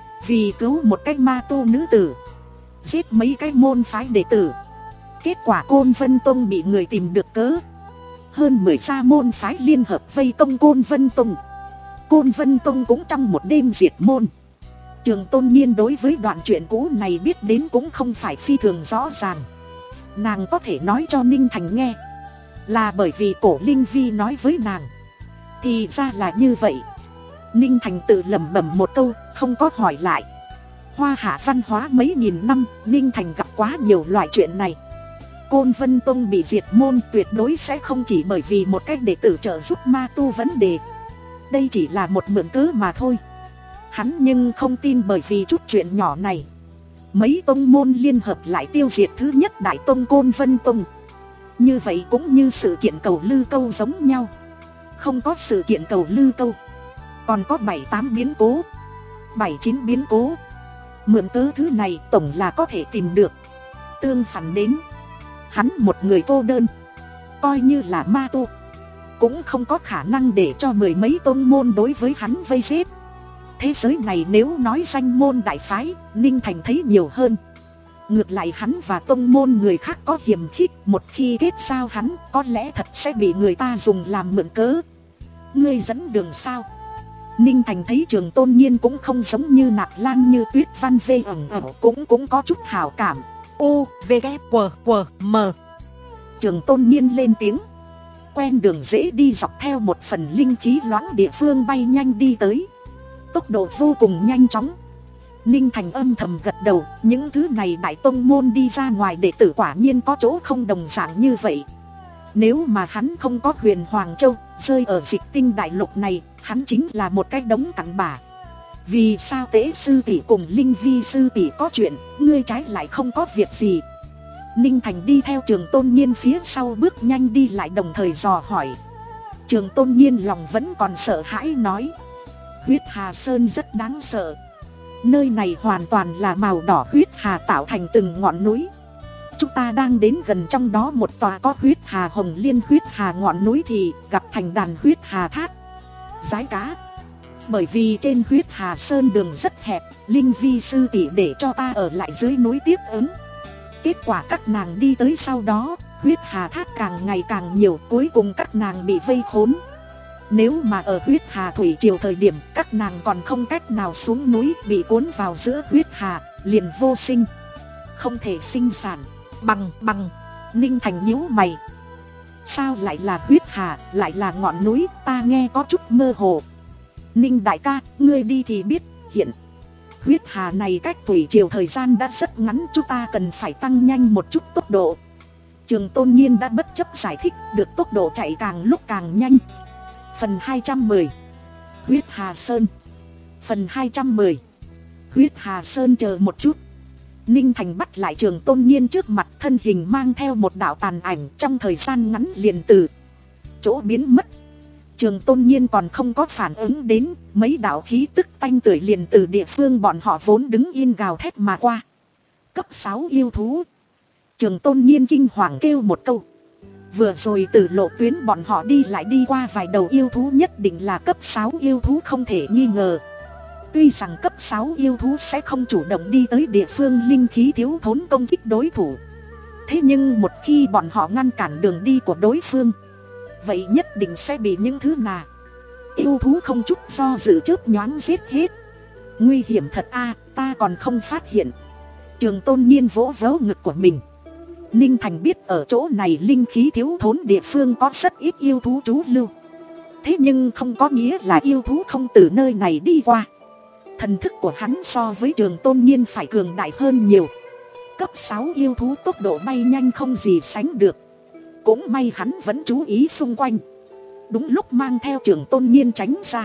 vì cứu một cái ma tu nữ tử, giết mấy cái môn phái đệ tử. Kết quả Côn Vân Tông bị người tìm được cớ, hơn mười gia môn phái liên hợp vây công Côn Vân Tông. Côn Vân Tông cũng trong một đêm diệt môn. Trường Tôn Nhiên đối với đoạn chuyện cũ này biết đến cũng không phải phi thường rõ ràng. Nàng có thể nói cho Ninh Thành nghe, là bởi vì Cổ Linh Vi nói với nàng. Thì ra là như vậy. Ninh Thành tự lẩm bẩm một câu, không có hỏi lại. Hoa Hạ văn hóa mấy nghìn năm, Ninh Thành gặp quá nhiều loại chuyện này. Côn Vân Tông bị diệt môn tuyệt đối sẽ không chỉ bởi vì một cách đệ tử trợ giúp ma tu vấn đề. Đây chỉ là một mượn cớ mà thôi. Hắn nhưng không tin bởi vì chút chuyện nhỏ này mấy tông môn liên hợp lại tiêu diệt thứ nhất đại tông Côn Vân Tông. Như vậy cũng như sự kiện cầu Lư Câu giống nhau. Không có sự kiện cầu Lư Câu, còn có bảy tám biến cố, bảy chín biến cố. Mượn cớ thứ này tổng là có thể tìm được. Tương phản đến, hắn một người cô đơn, coi như là ma tu cũng không có khả năng để cho mười mấy tông môn đối với hắn vây giết. Thế giới này nếu nói danh môn đại phái, Ninh Thành thấy nhiều hơn. Ngược lại hắn và tông môn người khác có hiềm khích, một khi kết giao hắn có lẽ thật sẽ bị người ta dùng làm mượn cớ. Ngươi dẫn đường sao? Ninh Thành thấy Trường Tôn Nhiên cũng không giống như Nạp Lan Như Tuyết văn vê ẩn ẩn, cũng cũng có chút hảo cảm. U, V, K, W, W, M. Trường Tôn Nhiên lên tiếng. Quen đường dễ đi dọc theo một phần linh khí loãng địa phương bay nhanh đi tới. Tốc độ vô cùng nhanh chóng. Ninh Thành âm thầm gật đầu, những thứ này đại tông môn đi ra ngoài đệ tử quả nhiên có chỗ không đồng dạng như vậy. Nếu mà hắn không có Huyền Hoàng Châu, rơi ở Dịch Tinh đại lục này, hắn chính là một cái đống cặn bã. Vì sao Tế sư tỷ cùng Linh Vi sư tỷ có chuyện, ngươi trái lại không có việc gì? Ninh Thành đi theo Trường Tôn Nhiên phía sau bước nhanh đi lại, đồng thời dò hỏi. Trường Tôn Nhiên lòng vẫn còn sợ hãi nói. Huyết Hà Sơn rất đáng sợ. Nơi này hoàn toàn là màu đỏ huyết hà tạo thành từng ngọn núi. Chúng ta đang đến gần trong đó một tòa có huyết hà hồng liên huyết hà ngọn núi thì gặp thành đàn huyết hà thác rái cá. Bởi vì trên huyết hà sơn đường rất hẹp, Linh Vi sư tỷ để cho ta ở lại dưới núi tiếp ứng. Kết quả các nàng đi tới sau đó, huyết hà thác càng ngày càng nhiều, cuối cùng các nàng bị vây khốn. Nếu mà ở huyết hà thủy triều thời điểm, các nàng còn không cách nào xuống núi, bị cuốn vào giữa huyết hà, liền vô sinh, không thể sinh sản. Bằng bằng Ninh Thành nhíu mày. Sao lại là huyết hà, lại là ngọn núi, ta nghe có chút mơ hồ. Ninh đại ca, ngươi đi thì biết. Hiện huyết hà này cách thủy triều thời gian đã rất ngắn, chúng ta cần phải tăng nhanh một chút tốc độ. Trường Tôn Nhiên đã bất chấp giải thích, được tốc độ chạy càng lúc càng nhanh. Phần hai trăm mười Huyết Hà Sơn. Phần hai trăm mười Huyết Hà Sơn. Chờ một chút. Ninh Thành bắt lại Trường Tôn Nhiên trước mặt, thân hình mang theo một đạo tàn ảnh, trong thời gian ngắn liền từ chỗ biến mất. Trường Tôn Nhiên còn không có phản ứng đến, mấy đạo khí tức tanh tưởi liền từ địa phương bọn họ vốn đứng yên gào thét mà qua. Cấp sáu yêu thú. Trường Tôn Nhiên kinh hoàng kêu một câu. Vừa rồi từ lộ tuyến bọn họ đi lại đi qua vài đầu yêu thú, nhất định là cấp sáu yêu thú không thể nghi ngờ. Tuy rằng cấp sáu yêu thú sẽ không chủ động đi tới địa phương linh khí thiếu thốn công kích đối thủ, thế nhưng một khi bọn họ ngăn cản đường đi của đối phương, vậy nhất định sẽ bị những thứ nào yêu thú không chút do dự chớp nhoáng giết hết. Nguy hiểm thật a, ta còn không phát hiện. Trường Tôn Nhiên vỗ vỗ ngực của mình. Ninh Thành biết ở chỗ này linh khí thiếu thốn địa phương có rất ít yêu thú trú lưu, thế nhưng không có nghĩa là yêu thú không từ nơi này đi qua. Thần thức của hắn so với Trường Tôn Nhiên phải cường đại hơn nhiều. Cấp sáu yêu thú tốc độ bay nhanh không gì sánh được. Cũng may hắn vẫn chú ý xung quanh, đúng lúc mang theo Trường Tôn Nhiên tránh ra.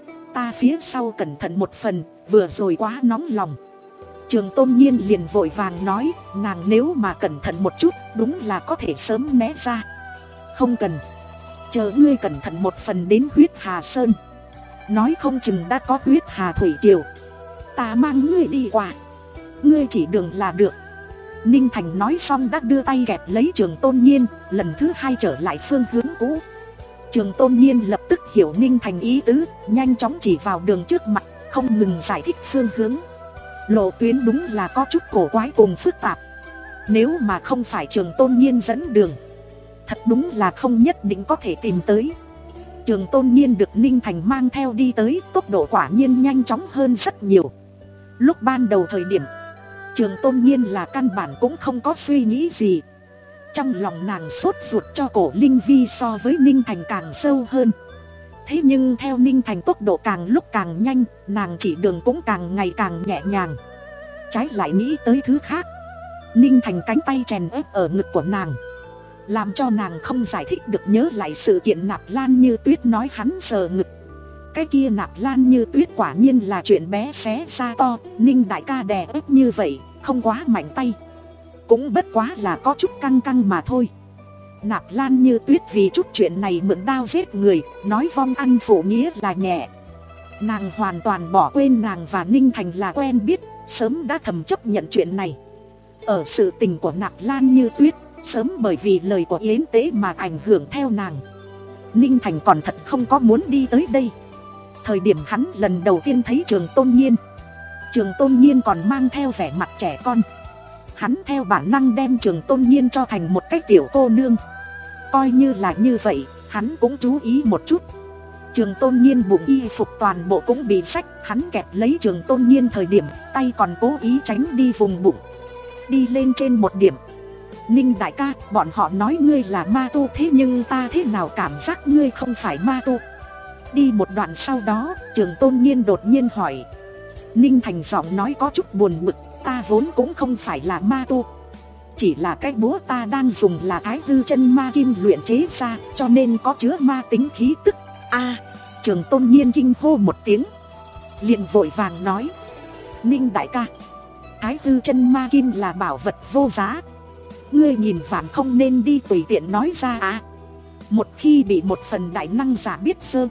Ta phía sau cẩn thận một phần, vừa rồi quá nóng lòng. Trường Tôn Nhiên liền vội vàng nói, nàng nếu mà cẩn thận một chút, đúng là có thể sớm né ra. Không cần, chờ ngươi cẩn thận một phần đến huyết Hà Sơn, nói không chừng đã có huyết hà thủy triều, ta mang ngươi đi qua, ngươi chỉ đường là được. Ninh Thành nói xong đã đưa tay kẹp lấy Trường Tôn Nhiên, lần thứ hai trở lại phương hướng cũ. Trường Tôn Nhiên lập tức hiểu Ninh Thành ý tứ, nhanh chóng chỉ vào đường trước mặt, không ngừng giải thích phương hướng. Lộ tuyến đúng là có chút cổ quái cùng phức tạp, nếu mà không phải Trường Tôn Nhiên dẫn đường, thật đúng là không nhất định có thể tìm tới. Trường Tôn Nhiên được Ninh Thành mang theo đi tới, tốc độ quả nhiên nhanh chóng hơn rất nhiều. Lúc ban đầu thời điểm, Trường Tôn Nhiên là căn bản cũng không có suy nghĩ gì. Trong lòng nàng sốt ruột cho cổ Linh Vi so với Ninh Thành càng sâu hơn. Thế nhưng theo Ninh Thành tốc độ càng lúc càng nhanh, nàng chỉ đường cũng càng ngày càng nhẹ nhàng. trái lại nghĩ tới thứ khác. Ninh Thành cánh tay chèn ép ở ngực của nàng, làm cho nàng không giải thích được nhớ lại sự kiện Nạp Lan Như Tuyết nói hắn sờ ngực. Cái kia Nạp Lan Như Tuyết quả nhiên là chuyện bé xé ra to. Ninh đại ca đè ép như vậy không quá mạnh tay, cũng bất quá là có chút căng căng mà thôi. Nạp Lan Như Tuyết vì chút chuyện này mượn đao giết người, nói vong ăn phụ nghĩa là nhẹ. Nàng hoàn toàn bỏ quên nàng và Ninh Thành là quen biết, sớm đã thầm chấp nhận chuyện này. Ở sự tình của Nạp Lan Như Tuyết, sớm bởi vì lời của Yến Tế mà ảnh hưởng theo nàng. Ninh Thành còn thật không có muốn đi tới đây. Thời điểm hắn lần đầu tiên thấy Trường Tôn Nhiên, Trường Tôn Nhiên còn mang theo vẻ mặt trẻ con. Hắn theo bản năng đem Trường Tôn Nhiên cho thành một cái tiểu cô nương. Coi như là như vậy, hắn cũng chú ý một chút. Trường Tôn Nhiên bụng y phục toàn bộ cũng bị rách. Hắn kẹp lấy Trường Tôn Nhiên thời điểm, tay còn cố ý tránh đi vùng bụng. Đi lên trên một điểm: Ninh đại ca, bọn họ nói ngươi là ma tu, thế nhưng ta thế nào cảm giác ngươi không phải ma tu. Đi một đoạn sau đó, Trường Tôn Nhiên đột nhiên hỏi. Ninh Thành giọng nói có chút buồn bực: ta vốn cũng không phải là ma tu, chỉ là cái búa ta đang dùng là Thái Hư Chân Ma Kim luyện chế ra, cho nên có chứa ma tính khí tức. A, Trường Tôn Nhiên kinh hô một tiếng, liền vội vàng nói: Ninh đại ca, Thái Hư Chân Ma Kim là bảo vật vô giá, ngươi nhìn vạn không nên đi tùy tiện nói ra à. Một khi bị một phần đại năng giả biết sơ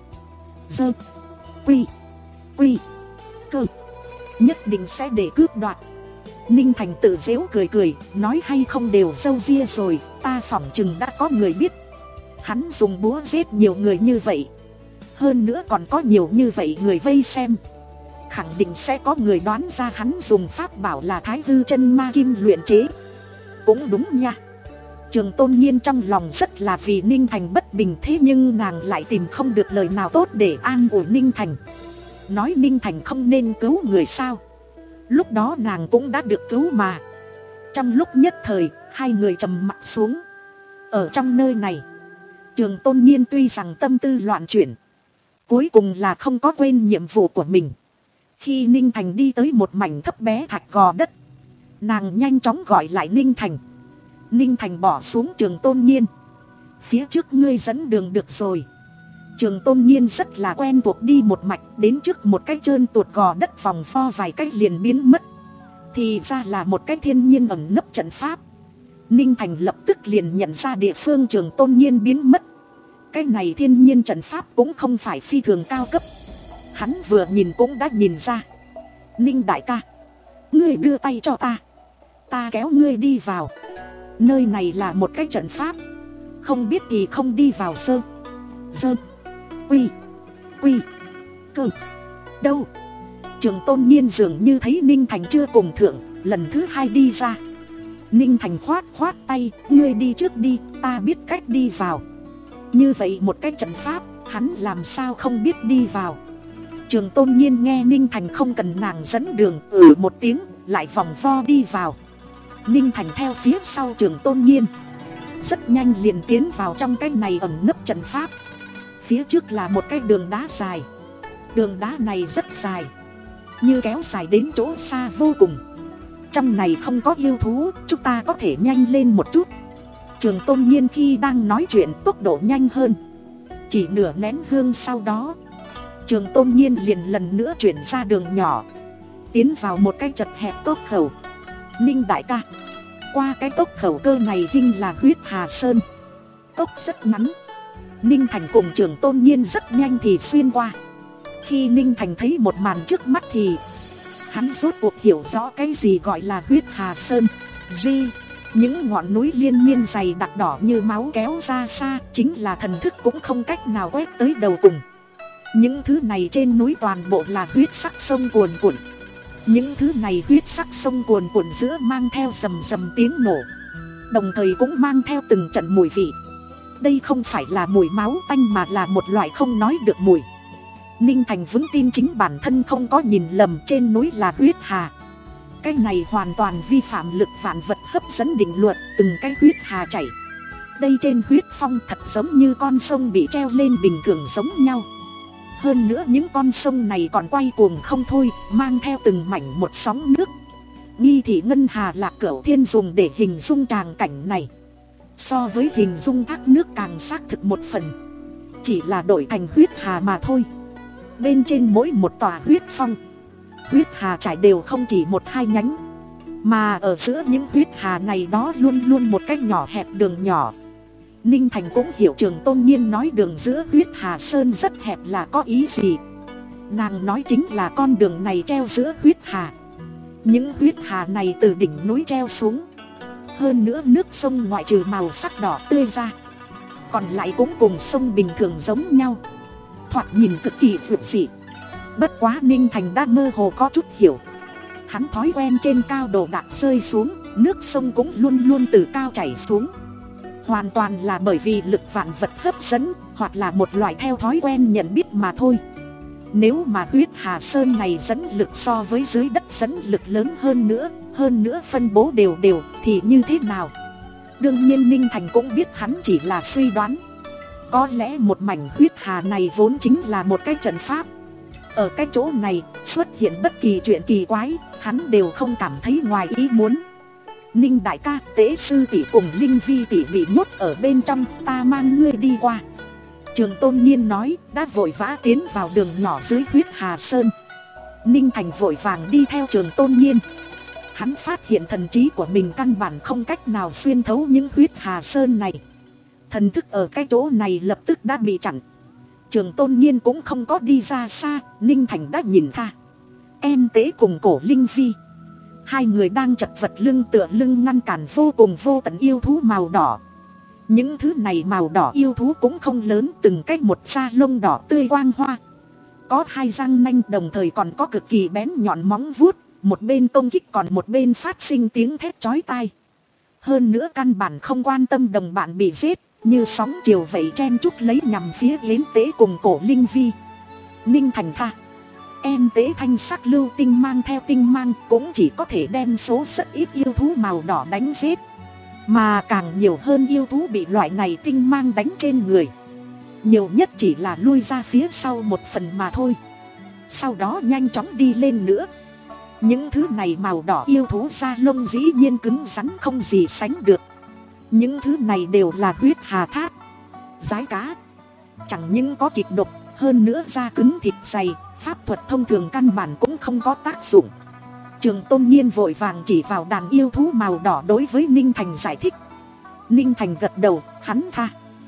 Dơ Quy Quy Cơ, nhất định sẽ để cướp đoạt. Ninh Thành tự giễu cười cười, nói hay không đều râu ria rồi, ta phỏng chừng đã có người biết. Hắn dùng búa giết nhiều người như vậy, hơn nữa còn có nhiều như vậy người vây xem, khẳng định sẽ có người đoán ra hắn dùng pháp bảo là Thái Hư Chân Ma Kim luyện chế. Cũng đúng nha. Trường Tôn Nhiên trong lòng rất là vì Ninh Thành bất bình, thế nhưng nàng lại tìm không được lời nào tốt để an ủi Ninh Thành. Nói Ninh Thành không nên cứu người sao? Lúc đó nàng cũng đã được cứu mà. Trong lúc nhất thời, hai người trầm mặc xuống. Ở trong nơi này, Trường Tôn Nhiên tuy rằng tâm tư loạn chuyển, cuối cùng là không có quên nhiệm vụ của mình. Khi Ninh Thành đi tới một mảnh thấp bé thạch gò đất, nàng nhanh chóng gọi lại Ninh Thành. Ninh Thành bỏ xuống Trường Tôn Nhiên: phía trước ngươi dẫn đường được rồi. Trường Tôn Nhiên rất là quen thuộc đi một mạch đến trước một cái trơn tuột gò đất, vòng vo vài cái liền biến mất. Thì ra là một cái thiên nhiên ẩn nấp trận pháp. Ninh Thành lập tức liền nhận ra địa phương Trường Tôn Nhiên biến mất. Cái này thiên nhiên trận pháp cũng không phải phi thường cao cấp. Hắn vừa nhìn cũng đã nhìn ra. Ninh đại ca, ngươi đưa tay cho ta, ta kéo ngươi đi vào. Nơi này là một cái trận pháp, không biết thì không đi vào sơ Dơ Quy Quy Cơ đâu. Trường Tôn Nhiên dường như thấy Ninh Thành chưa cùng thượng, lần thứ hai đi ra. Ninh Thành khoát khoát tay: ngươi đi trước đi, ta biết cách đi vào. Như vậy một cái trận pháp, hắn làm sao không biết đi vào. Trường Tôn Nhiên nghe Ninh Thành không cần nàng dẫn đường, ừ một tiếng, lại vòng vo đi vào. Ninh Thành theo phía sau Trường Tôn Nhiên, rất nhanh liền tiến vào trong cái này ẩn nấp trận pháp. Phía trước là một cái đường đá dài. Đường đá này rất dài, như kéo dài đến chỗ xa vô cùng. Trong này không có yêu thú, chúng ta có thể nhanh lên một chút. Trường Tôn Nhiên khi đang nói chuyện tốc độ nhanh hơn. Chỉ nửa nén hương sau đó, Trường Tôn Nhiên liền lần nữa chuyển ra đường nhỏ, tiến vào một cái chật hẹp cốc khẩu. Ninh đại ca, qua cái cốc khẩu cơ này hình là Huyết Hà Sơn. Cốc rất ngắn, Ninh Thành cùng Trường Tôn Nhiên rất nhanh thì xuyên qua. Khi Ninh Thành thấy một màn trước mắt thì hắn rốt cuộc hiểu rõ cái gì gọi là Huyết Hà Sơn. Di, những ngọn núi liên miên dày đặc đỏ như máu kéo ra xa, chính là thần thức cũng không cách nào quét tới đầu cùng. Những thứ này trên núi toàn bộ là huyết sắc sông cuồn cuộn. Những thứ này huyết sắc sông cuồn cuộn giữa mang theo rầm rầm tiếng nổ, đồng thời cũng mang theo từng trận mùi vị. Đây không phải là mùi máu tanh mà là một loại không nói được mùi. Ninh Thành vững tin chính bản thân không có nhìn lầm, trên núi là huyết hà. Cái này hoàn toàn vi phạm lực vạn vật hấp dẫn định luật, từng cái huyết hà chảy. Đây trên huyết phong thật giống như con sông bị treo lên bình thường giống nhau. Hơn nữa những con sông này còn quay cuồng không thôi, mang theo từng mảnh một sóng nước. Nghi thị ngân hà là cửu thiên dùng để hình dung tràng cảnh này. So với hình dung thác nước càng xác thực một phần. Chỉ là đổi thành huyết hà mà thôi. Bên trên mỗi một tòa huyết phong, huyết hà trải đều không chỉ một hai nhánh, mà ở giữa những huyết hà này đó luôn luôn một cái nhỏ hẹp đường nhỏ. Ninh Thành cũng hiểu Trường Tôn Nhiên nói đường giữa huyết hà sơn rất hẹp là có ý gì. Nàng nói chính là con đường này treo giữa huyết hà. Những huyết hà này từ đỉnh núi treo xuống. Hơn nữa nước sông ngoại trừ màu sắc đỏ tươi ra, còn lại cũng cùng sông bình thường giống nhau, thoạt nhìn cực kỳ vượt dị. Bất quá Ninh Thành đã mơ hồ có chút hiểu. Hắn thói quen trên cao đồ đạc rơi xuống, nước sông cũng luôn luôn từ cao chảy xuống. Hoàn toàn là bởi vì lực vạn vật hấp dẫn, hoặc là một loại theo thói quen nhận biết mà thôi. Nếu mà huyết hà sơn này dẫn lực so với dưới đất dẫn lực lớn hơn nữa, hơn nữa phân bố đều đều, thì như thế nào? Đương nhiên Ninh Thành cũng biết hắn chỉ là suy đoán. Có lẽ một mảnh huyết hà này vốn chính là một cái trận pháp. Ở cái chỗ này xuất hiện bất kỳ chuyện kỳ quái, hắn đều không cảm thấy ngoài ý muốn. Ninh đại ca, Tế sư tỷ cùng Linh Vi tỷ bị nhốt ở bên trong, ta mang ngươi đi qua. Trường Tôn Nhiên nói, đã vội vã tiến vào đường nhỏ dưới huyết hà sơn. Ninh Thành vội vàng đi theo Trường Tôn Nhiên. Hắn phát hiện thần trí của mình căn bản không cách nào xuyên thấu những huyết hà sơn này. Thần thức ở cái chỗ này lập tức đã bị chặn. Trường Tôn Nhiên cũng không có đi ra xa, Ninh Thành đã nhìn tha. Em Tế cùng Cổ Linh Vi, hai người đang chật vật lưng tựa lưng ngăn cản vô cùng vô tận yêu thú màu đỏ. Những thứ này màu đỏ yêu thú cũng không lớn, từng cách một da lông đỏ tươi quang hoa. Có hai răng nanh, đồng thời còn có cực kỳ bén nhọn móng vuốt. Một bên công kích còn một bên phát sinh tiếng thét chói tai. Hơn nữa căn bản không quan tâm đồng bạn bị giết, như sóng chiều vậy chen chúc lấy nhằm phía Yến Tế cùng Cổ Linh Vi. Ninh Thành tha. Em Tế thanh sắc lưu tinh mang theo tinh mang cũng chỉ có thể đem số rất ít yêu thú màu đỏ đánh giết. Mà càng nhiều hơn yêu thú bị loại này tinh mang đánh trên người. Nhiều nhất chỉ là lui ra phía sau một phần mà thôi. Sau đó nhanh chóng đi lên nữa. Những thứ này màu đỏ yêu thú da lông dĩ nhiên cứng rắn không gì sánh được. Những thứ này đều là huyết hà thát, giái cá. Chẳng những có kịch độc, hơn nữa da cứng thịt dày, pháp thuật thông thường căn bản cũng không có tác dụng. Trường Tôn Nhiên vội vàng chỉ vào đàn yêu thú màu đỏ đối với Ninh Thành giải thích. Ninh Thành gật đầu, hắn tha.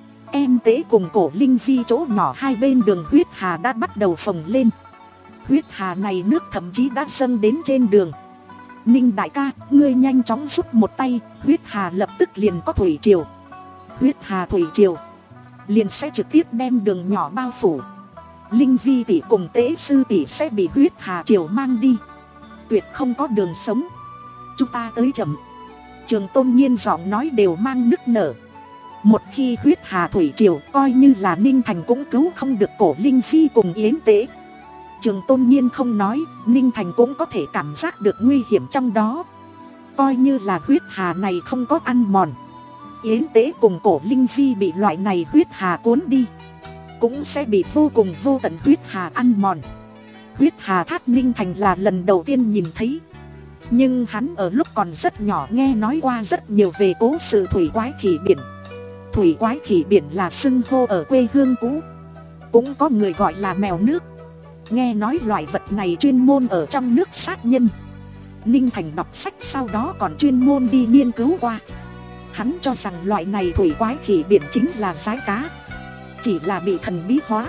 Em Tế cùng Cổ Linh Vi chỗ nhỏ hai bên đường huyết hà đã bắt đầu phồng lên. Huyết hà này nước thậm chí đã dâng đến trên đường. Ninh đại ca, ngươi nhanh chóng giúp một tay, huyết hà lập tức liền có thủy triều. Huyết hà thủy triều liền sẽ trực tiếp đem đường nhỏ bao phủ. Linh Vi tỷ cùng Tế sư tỷ sẽ bị huyết hà triều mang đi. Tuyệt không có đường sống. Chúng ta tới chậm. Trường Tôn Nhiên giọng nói đều mang nức nở. Một khi huyết hà thủy triều, coi như là Ninh Thành cũng cứu không được Cổ Linh Vi cùng Yến Tế. Trường Tôn Nhiên không nói, Ninh Thành cũng có thể cảm giác được nguy hiểm trong đó. Coi như là huyết hà này không có ăn mòn, Yến Tế cùng Cổ Linh Vi bị loại này huyết hà cuốn đi, cũng sẽ bị vô cùng vô tận huyết hà ăn mòn. Huyết hà thát Ninh Thành là lần đầu tiên nhìn thấy. Nhưng hắn ở lúc còn rất nhỏ nghe nói qua rất nhiều về cố sự thủy quái khỉ biển. Thủy quái khỉ biển là xưng hô ở quê hương cũ. Cũng có người gọi là mèo nước. Nghe nói loại vật này chuyên môn ở trong nước sát nhân. Ninh Thành đọc sách sau đó còn chuyên môn đi nghiên cứu qua. Hắn cho rằng loại này thủy quái khỉ biển chính là giái cá, chỉ là bị thần bí hóa.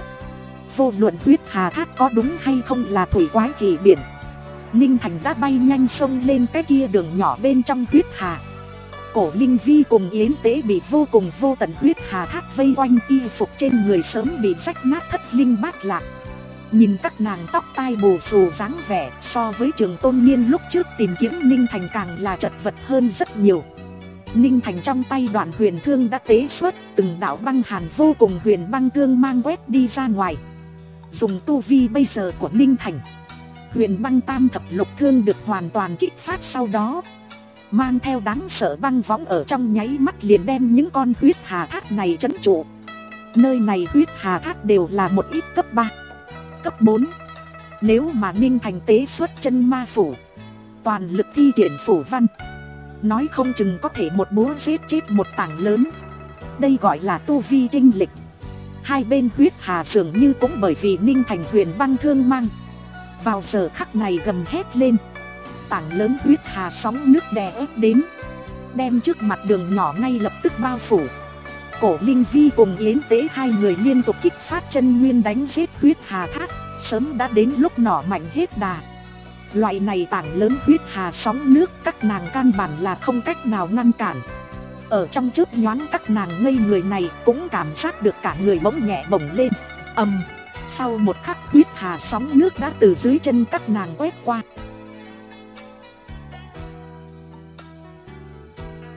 Vô luận huyết hà thát có đúng hay không là thủy quái khỉ biển, Ninh Thành đã bay nhanh xông lên cái kia đường nhỏ bên trong huyết hà. Cổ Linh Vi cùng Yến Tế bị vô cùng vô tận huyết hà thát vây quanh, y phục trên người sớm bị rách nát thất linh bát lạc. Nhìn các nàng tóc tai bù xù dáng vẻ, so với Trường Tôn Nhiên lúc trước tìm kiếm Ninh Thành càng là chật vật hơn rất nhiều. Ninh Thành trong tay đoạn huyền thương đã tế xuất, từng đạo băng hàn vô cùng huyền băng thương mang quét đi ra ngoài. Dùng tu vi bây giờ của Ninh Thành, huyền băng tam thập lục thương được hoàn toàn kích phát, sau đó mang theo đáng sợ băng võng ở trong nháy mắt liền đem những con huyết hà thát này trấn trụ. Nơi này huyết hà thát đều là một ít cấp ba, cấp bốn. Nếu mà Ninh Thành tế xuất chân ma phủ, toàn lực thi triển phủ văn. Nói không chừng có thể một búa giết chết một tảng lớn. Đây gọi là tu vi chênh lệch. Hai bên huyết hà dường như cũng bởi vì Ninh Thành Huyền băng thương mang. Vào giờ khắc này gầm hét lên. Tảng lớn huyết hà sóng nước đè ép đến, đem trước mặt đường nhỏ ngay lập tức bao phủ. Cổ Linh Vi cùng Yến Tế hai người liên tục kích phát chân nguyên đánh giết huyết hà thác. Sớm đã đến lúc nỏ mạnh hết đà. Loại này tảng lớn huyết hà sóng nước các nàng căn bản là không cách nào ngăn cản. Ở trong chớp nhoáng các nàng ngây người này cũng cảm giác được cả người bỗng nhẹ bổng lên. Ầm, sau một khắc huyết hà sóng nước đã từ dưới chân các nàng quét qua.